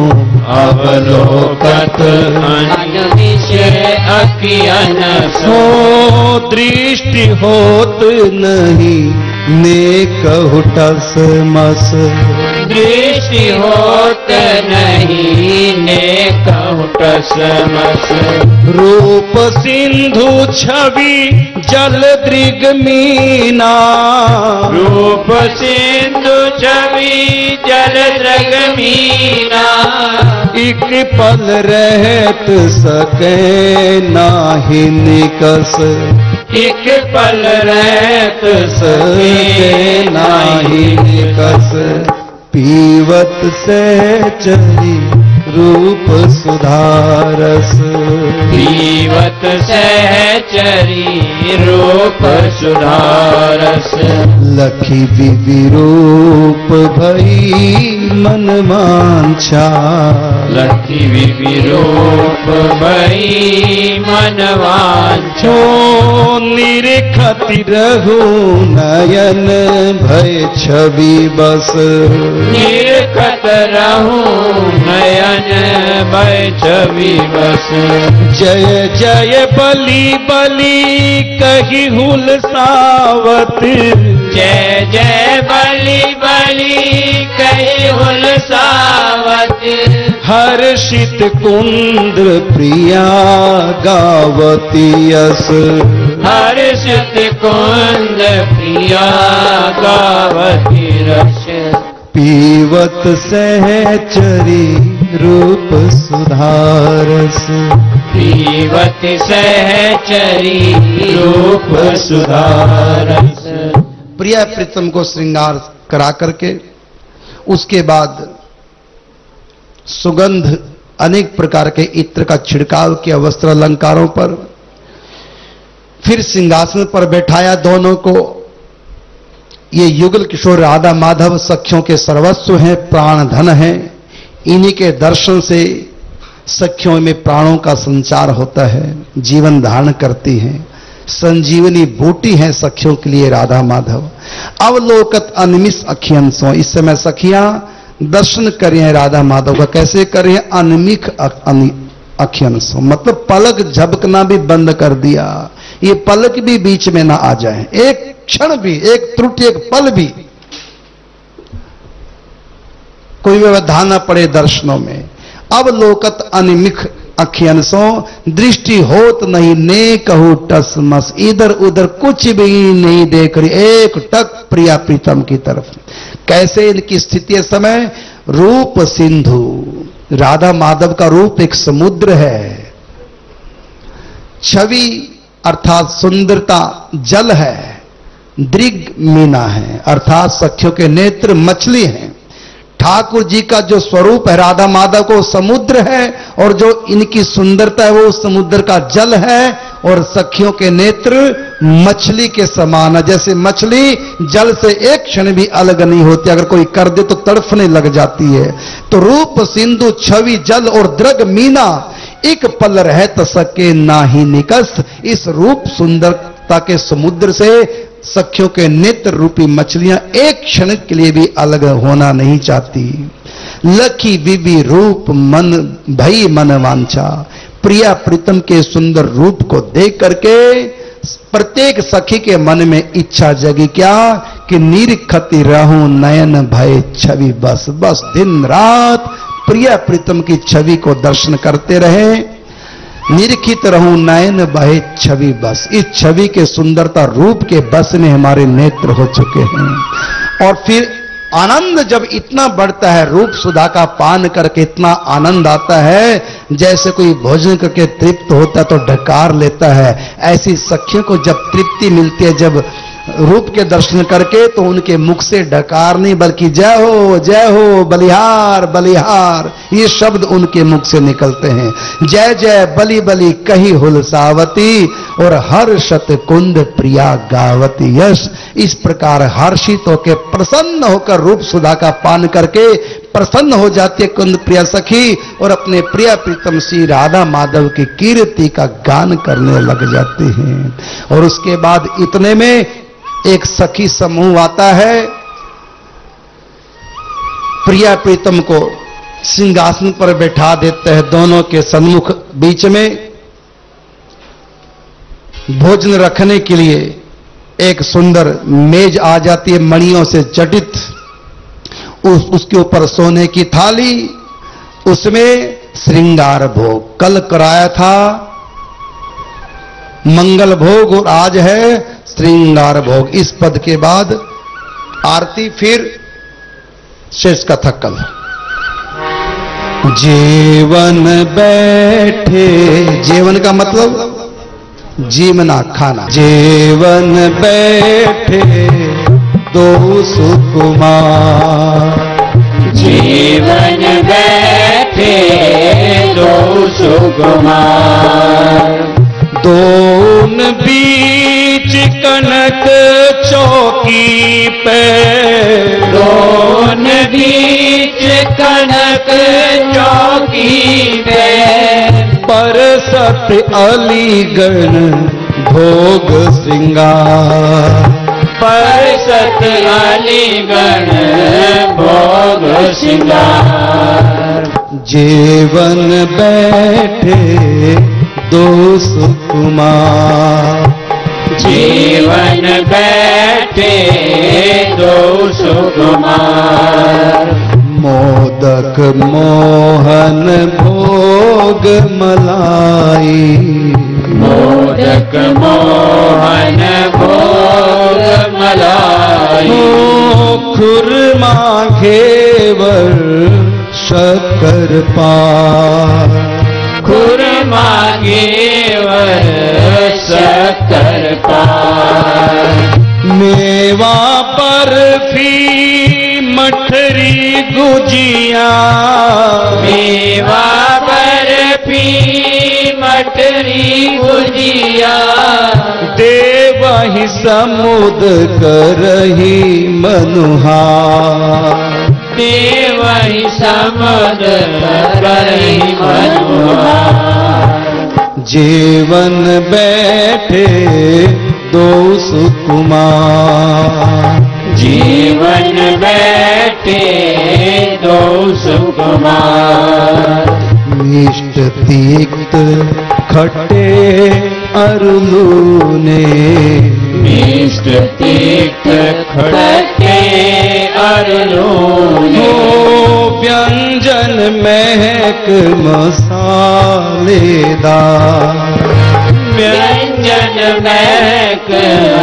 अवलोकत अनमिष अखियन सो, दृष्टि होत नहीं नेकहु टस मस, दृष्टि होत नहीं नेकहु टस मस, रूप सिंधु छवि जल दृग मीना, रूप सिंधु छवि जल दृग मीना, एक पल रहत सके नाहि निकस, एक पल रहत सके नाहि निकस, पीवत सहचरी रूप सुधारस, पीवत सहचरी रूप सुधारस, लखी विरूप भई मन वांछा, लखी विरूप भई मन वांछा, निरखति रहु नयन भय छवि बस, निरखत रहूं नयन भय छवि बस, जय जय बलि बलि कही हुल सावत, जय जय बलि बलि कही हुल सावत, हर्षित कुंद्र प्रिया गावती यस, हर्षित कुंद प्रिया गावती रस, पीवत सहचरी रूप सुधारस, पीवत सहचरी रूप सुधारस, प्रिया प्रीतम को श्रृंगार करा करके उसके बाद सुगंध अनेक प्रकार के इत्र का छिड़काव किया वस्त्र अलंकारों पर, फिर सिंहासन पर बैठाया दोनों को। ये युगल किशोर राधा माधव सखियों के सर्वस्व हैं, प्राण धन हैं। इन्हीं के दर्शन से सखियों में प्राणों का संचार होता है, जीवन धारण करती हैं, संजीवनी बूटी है सखियों के लिए राधा माधव। अवलोकत अनमिष अखियन सो, इस समय सखियां दर्शन कर रही हैं राधा माधव का। कैसे कर रही हैं? अनमिख अखियन सो, मतलब पलक झपकना भी बंद कर दिया, ये पलक भी बीच में ना आ जाए, एक क्षण भी, एक त्रुटि, एक पल भी कोई व्यवधान न पड़े दर्शनों में। अवलोकत अनिमिख अखियन सो, दृष्टि होत नहीं ने कहू टस मस, इधर उधर कुछ भी नहीं देख रही, एक टक प्रिया प्रीतम की तरफ। कैसे इनकी स्थिति इस समय? रूप सिंधु, राधा माधव का रूप एक समुद्र है, छवि अर्थात सुंदरता जल है, दृग मीना है अर्थात सखियों के नेत्र मछली हैं। ठाकुर जी का जो स्वरूप है राधा माधव को समुद्र है, और जो इनकी सुंदरता है वो समुद्र का जल है, और सखियों के नेत्र मछली के समान है। जैसे मछली जल से एक क्षण भी अलग नहीं होती, अगर कोई कर दे तो तड़फने लग जाती है। तो रूप सिंधु छवि जल और दृग मीना, एक पल रह त सके ना ही निकस। इस रूप सुंदरता के समुद्र से सखियों के नेत्र रूपी मछलियां एक क्षण के लिए भी अलग होना नहीं चाहती। लखी विवि रूप मन भई मन वांछा, प्रिया प्रीतम के सुंदर रूप को देख करके प्रत्येक सखी के मन में इच्छा जगी, क्या कि निरखति रहूं नयन भय छवि बस। बस दिन रात प्रिया प्रीतम की छवि को दर्शन करते रहे, निरखित रहूं नयन बहे छवि बस। इस छवि के सुंदरता रूप के बस में हमारे नेत्र हो चुके हैं। और फिर आनंद जब इतना बढ़ता है, रूप सुधा का पान करके इतना आनंद आता है, जैसे कोई भोजन करके तृप्त होता है तो ढकार लेता है। ऐसी सखियों को जब तृप्ति मिलती है, जब रूप के दर्शन करके, तो उनके मुख से ढकार नहीं बल्कि जय हो जय हो बलिहार बलिहार, ये शब्द उनके मुख से निकलते हैं। जय जय बलि बलि कही हुलसावती और हर्षत कुंद प्रिया गावती। यश इस प्रकार हर्षित होकर प्रसन्न होकर रूप सुधा का पान करके प्रसन्न हो जाती है कुंद प्रिया सखी, और अपने प्रिय प्रीतम श्री राधा माधव की कीर्ति का गान करने लग जाती हैं। और उसके बाद इतने में एक सखी समूह आता है, प्रिया प्रीतम को सिंहासन पर बैठा देते हैं, दोनों के सन्मुख बीच में भोजन रखने के लिए एक सुंदर मेज आ जाती है, मणियों से जटित, उस उसके ऊपर सोने की थाली, उसमें श्रृंगार भोग कल कराया था मंगल भोग और आज है श्रृंगार भोग। इस पद के बाद आरती, फिर शेष कथा कल। जीवन बैठे, जीवन का मतलब जीवना खाना, जीवन बैठे दो सुकुमार, जीवन बैठे दो सुकुमार, दोन बीच कनक चौकी पे, दोन बीच कनक चौकी पे, परसत अलीगढ़ भोग श्रृंगार, परसत अलीगढ़ भोग श्रृंगार, जीवन बैठे दो सुकुमार, जीवन बैठे दो सुकुमार, मोदक मोहन भोग मलाई, मोदक मोहन भोग मलाई, खुरमा घेवर शक्कर पार, खुरमा घेवर शक्कर पार, मेवा बर्फी मठरी गुजिया, मेवा बर्फी मठरी गुजिया, देवहि समुद करही मनुहार, देवहि समुद करही मनुहार, जीवन बैठे दो सुकुमार, जीवन बैठे दो सुकुमार, इष्ट तीक्त खट्टे अरुलूने, मिष्ट तीक्त खट्टे अरुलूने, व्यंजन महक मसालेदार, व्यंजन महक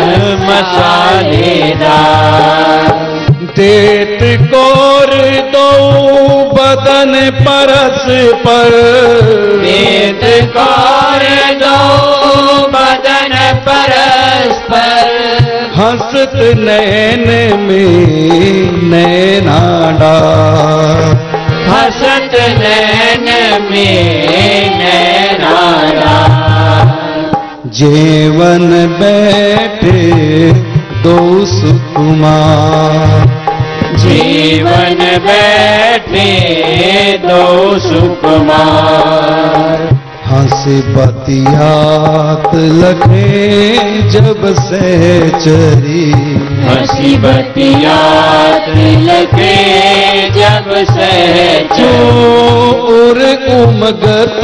मसालेदार, देत कोर दो बदन परस पर, देत कौर दो बदन परस्पर, हंसत नैन में नैना डार, हसत नैन में नैना डार, जीवन बैठे दो सुकुमार, जीवन बैठे दो सुकुमार, हंसी बतियात लखे जब सहचरी, हंसी बतियात लगे जब सहचो, उर उमगत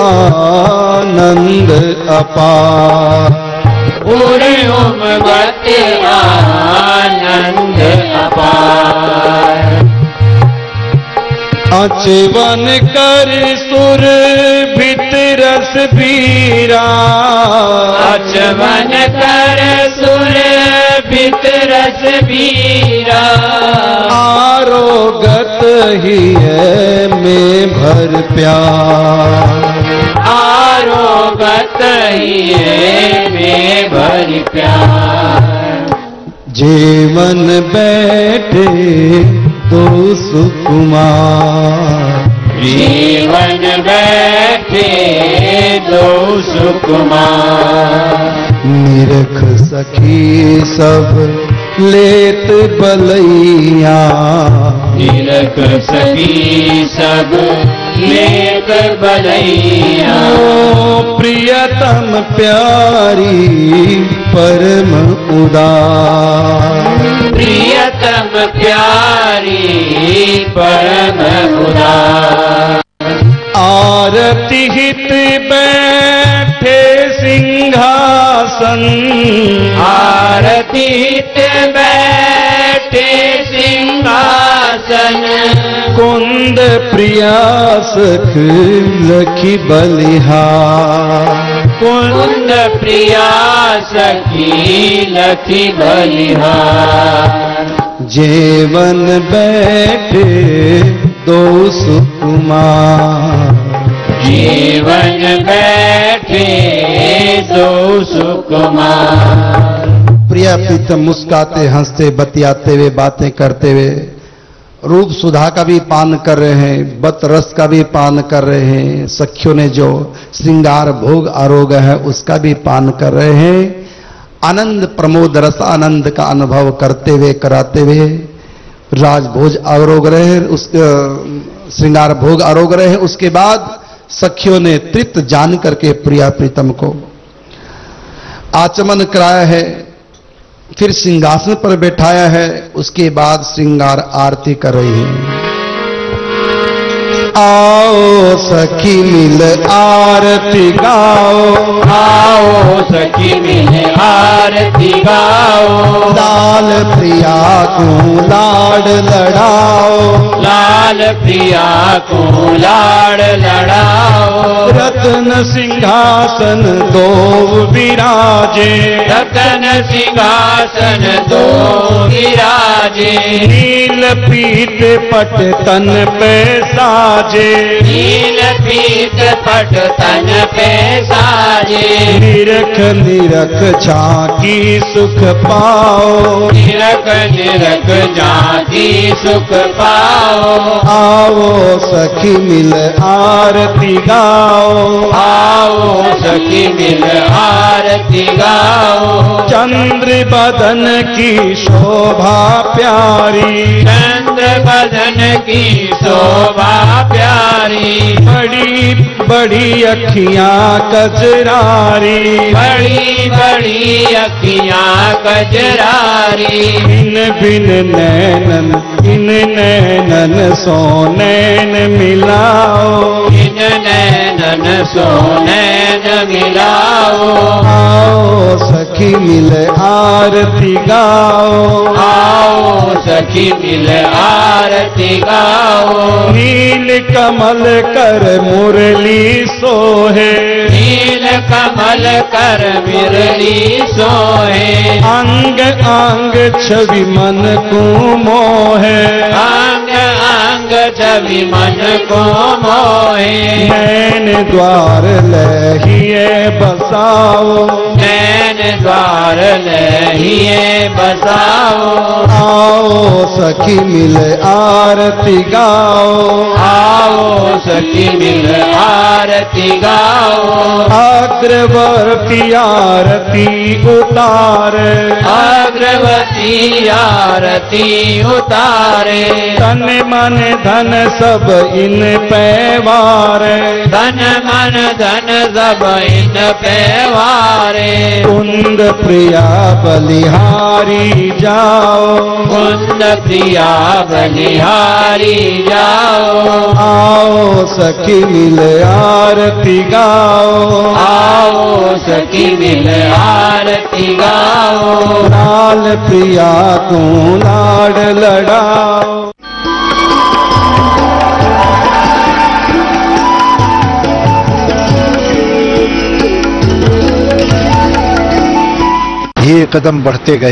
आनंद अपार, उड़ उमगत आनंद अपार, अचवन कर सुर भित रस बीरा, अचवन कर सुर भित भीत रस बीरा आरोगत ही है में भर प्यार आरोगत ही है में भर प्यार जीवन बैठे दो सुकुमार जीवन बैठे दो सुकुमार निरख सखी सब लेत बलैया निरख सखी सब लेत बलैया ओ प्रियतम प्यारी परम उदार प्रियतम प्यारी परम उदार आरती हित बैठे सिंहासन आरती हित बैठे सिंहासन कुंद प्रियासख लखी बलिहार कुंद प्रिया सखी लखी बलिहार जीवन बैठे दो सुकुमार जीवन बैठे दो सुकुमार प्रिया प्रीतम मुस्काते हंसते बतियाते हुए बातें करते हुए रूप सुधा का भी पान कर रहे हैं, बत रस का भी पान कर रहे हैं। सखियों ने जो श्रृंगार भोग आरोग है उसका भी पान कर रहे हैं। आनंद प्रमोद रस आनंद का अनुभव करते हुए कराते हुए राजभोज आरोग रहे हैं, उस श्रृंगार भोग आरोग रहे हैं। उसके बाद सखियों ने तृप्त जान करके प्रिया प्रीतम को आचमन कराया है, फिर सिंहासन पर बैठाया है। उसके बाद श्रृंगार आरती कर रही है। आओ सखी मिल आरती गाओ आओ सखी मिल आरती गाओ लाल प्रिया को लाड लड़ाओ लाल प्रिया को लाड़ लड़ाओ रत्न सिंहासन दो विराजे रतन सिंहासन दो विराजे नील पीत पट तन पे साजे नील पीत पट तन पे साजे निरख निरख झांकी सुख पाओ निरख निरख जाति सुख पाओ आओ सखी मिल आरती गाओ आओ सखी मिल आरती गाओ चंद्र बदन की शोभा प्यारी चंद्र बदन की शोभा प्यारी बड़ी बड़ी अखियां कजरारी बड़ी बड़ी अखियां कजरारी इन बिन नैनन इन नैनन सो नैन मिलाओ इन नैनन सो नैन मिलाओ आओ सखी मिल आरती गाओ आओ सखी मिल आरती गाओ नील कमल कर मुरली सोहे नील कमल कर मुरली सोहे अंग अंग छवि मन को मोहे अंग अंग छवि मन को मोहे नैन द्वार लहिए बसाओ नैन द्वार लहिए बसाओ आओ सखी मिल आरती गाओ आओ सखी मिल आरती गाओ अग्रवर्ती आरती उतार अग्रवती आरती उतारे तन मन धन सब इन पैवार धन मन धन सब इन पैवारे कुंद प्रिया बलिहारी जाओ कुंद प्रिया बलिहारी जाओ आओ सखी मिल आरती गाओ आओ सखी मिल आरती गाओ लाल प्रिया को लाड लड़ाओ। ये कदम बढ़ते गए।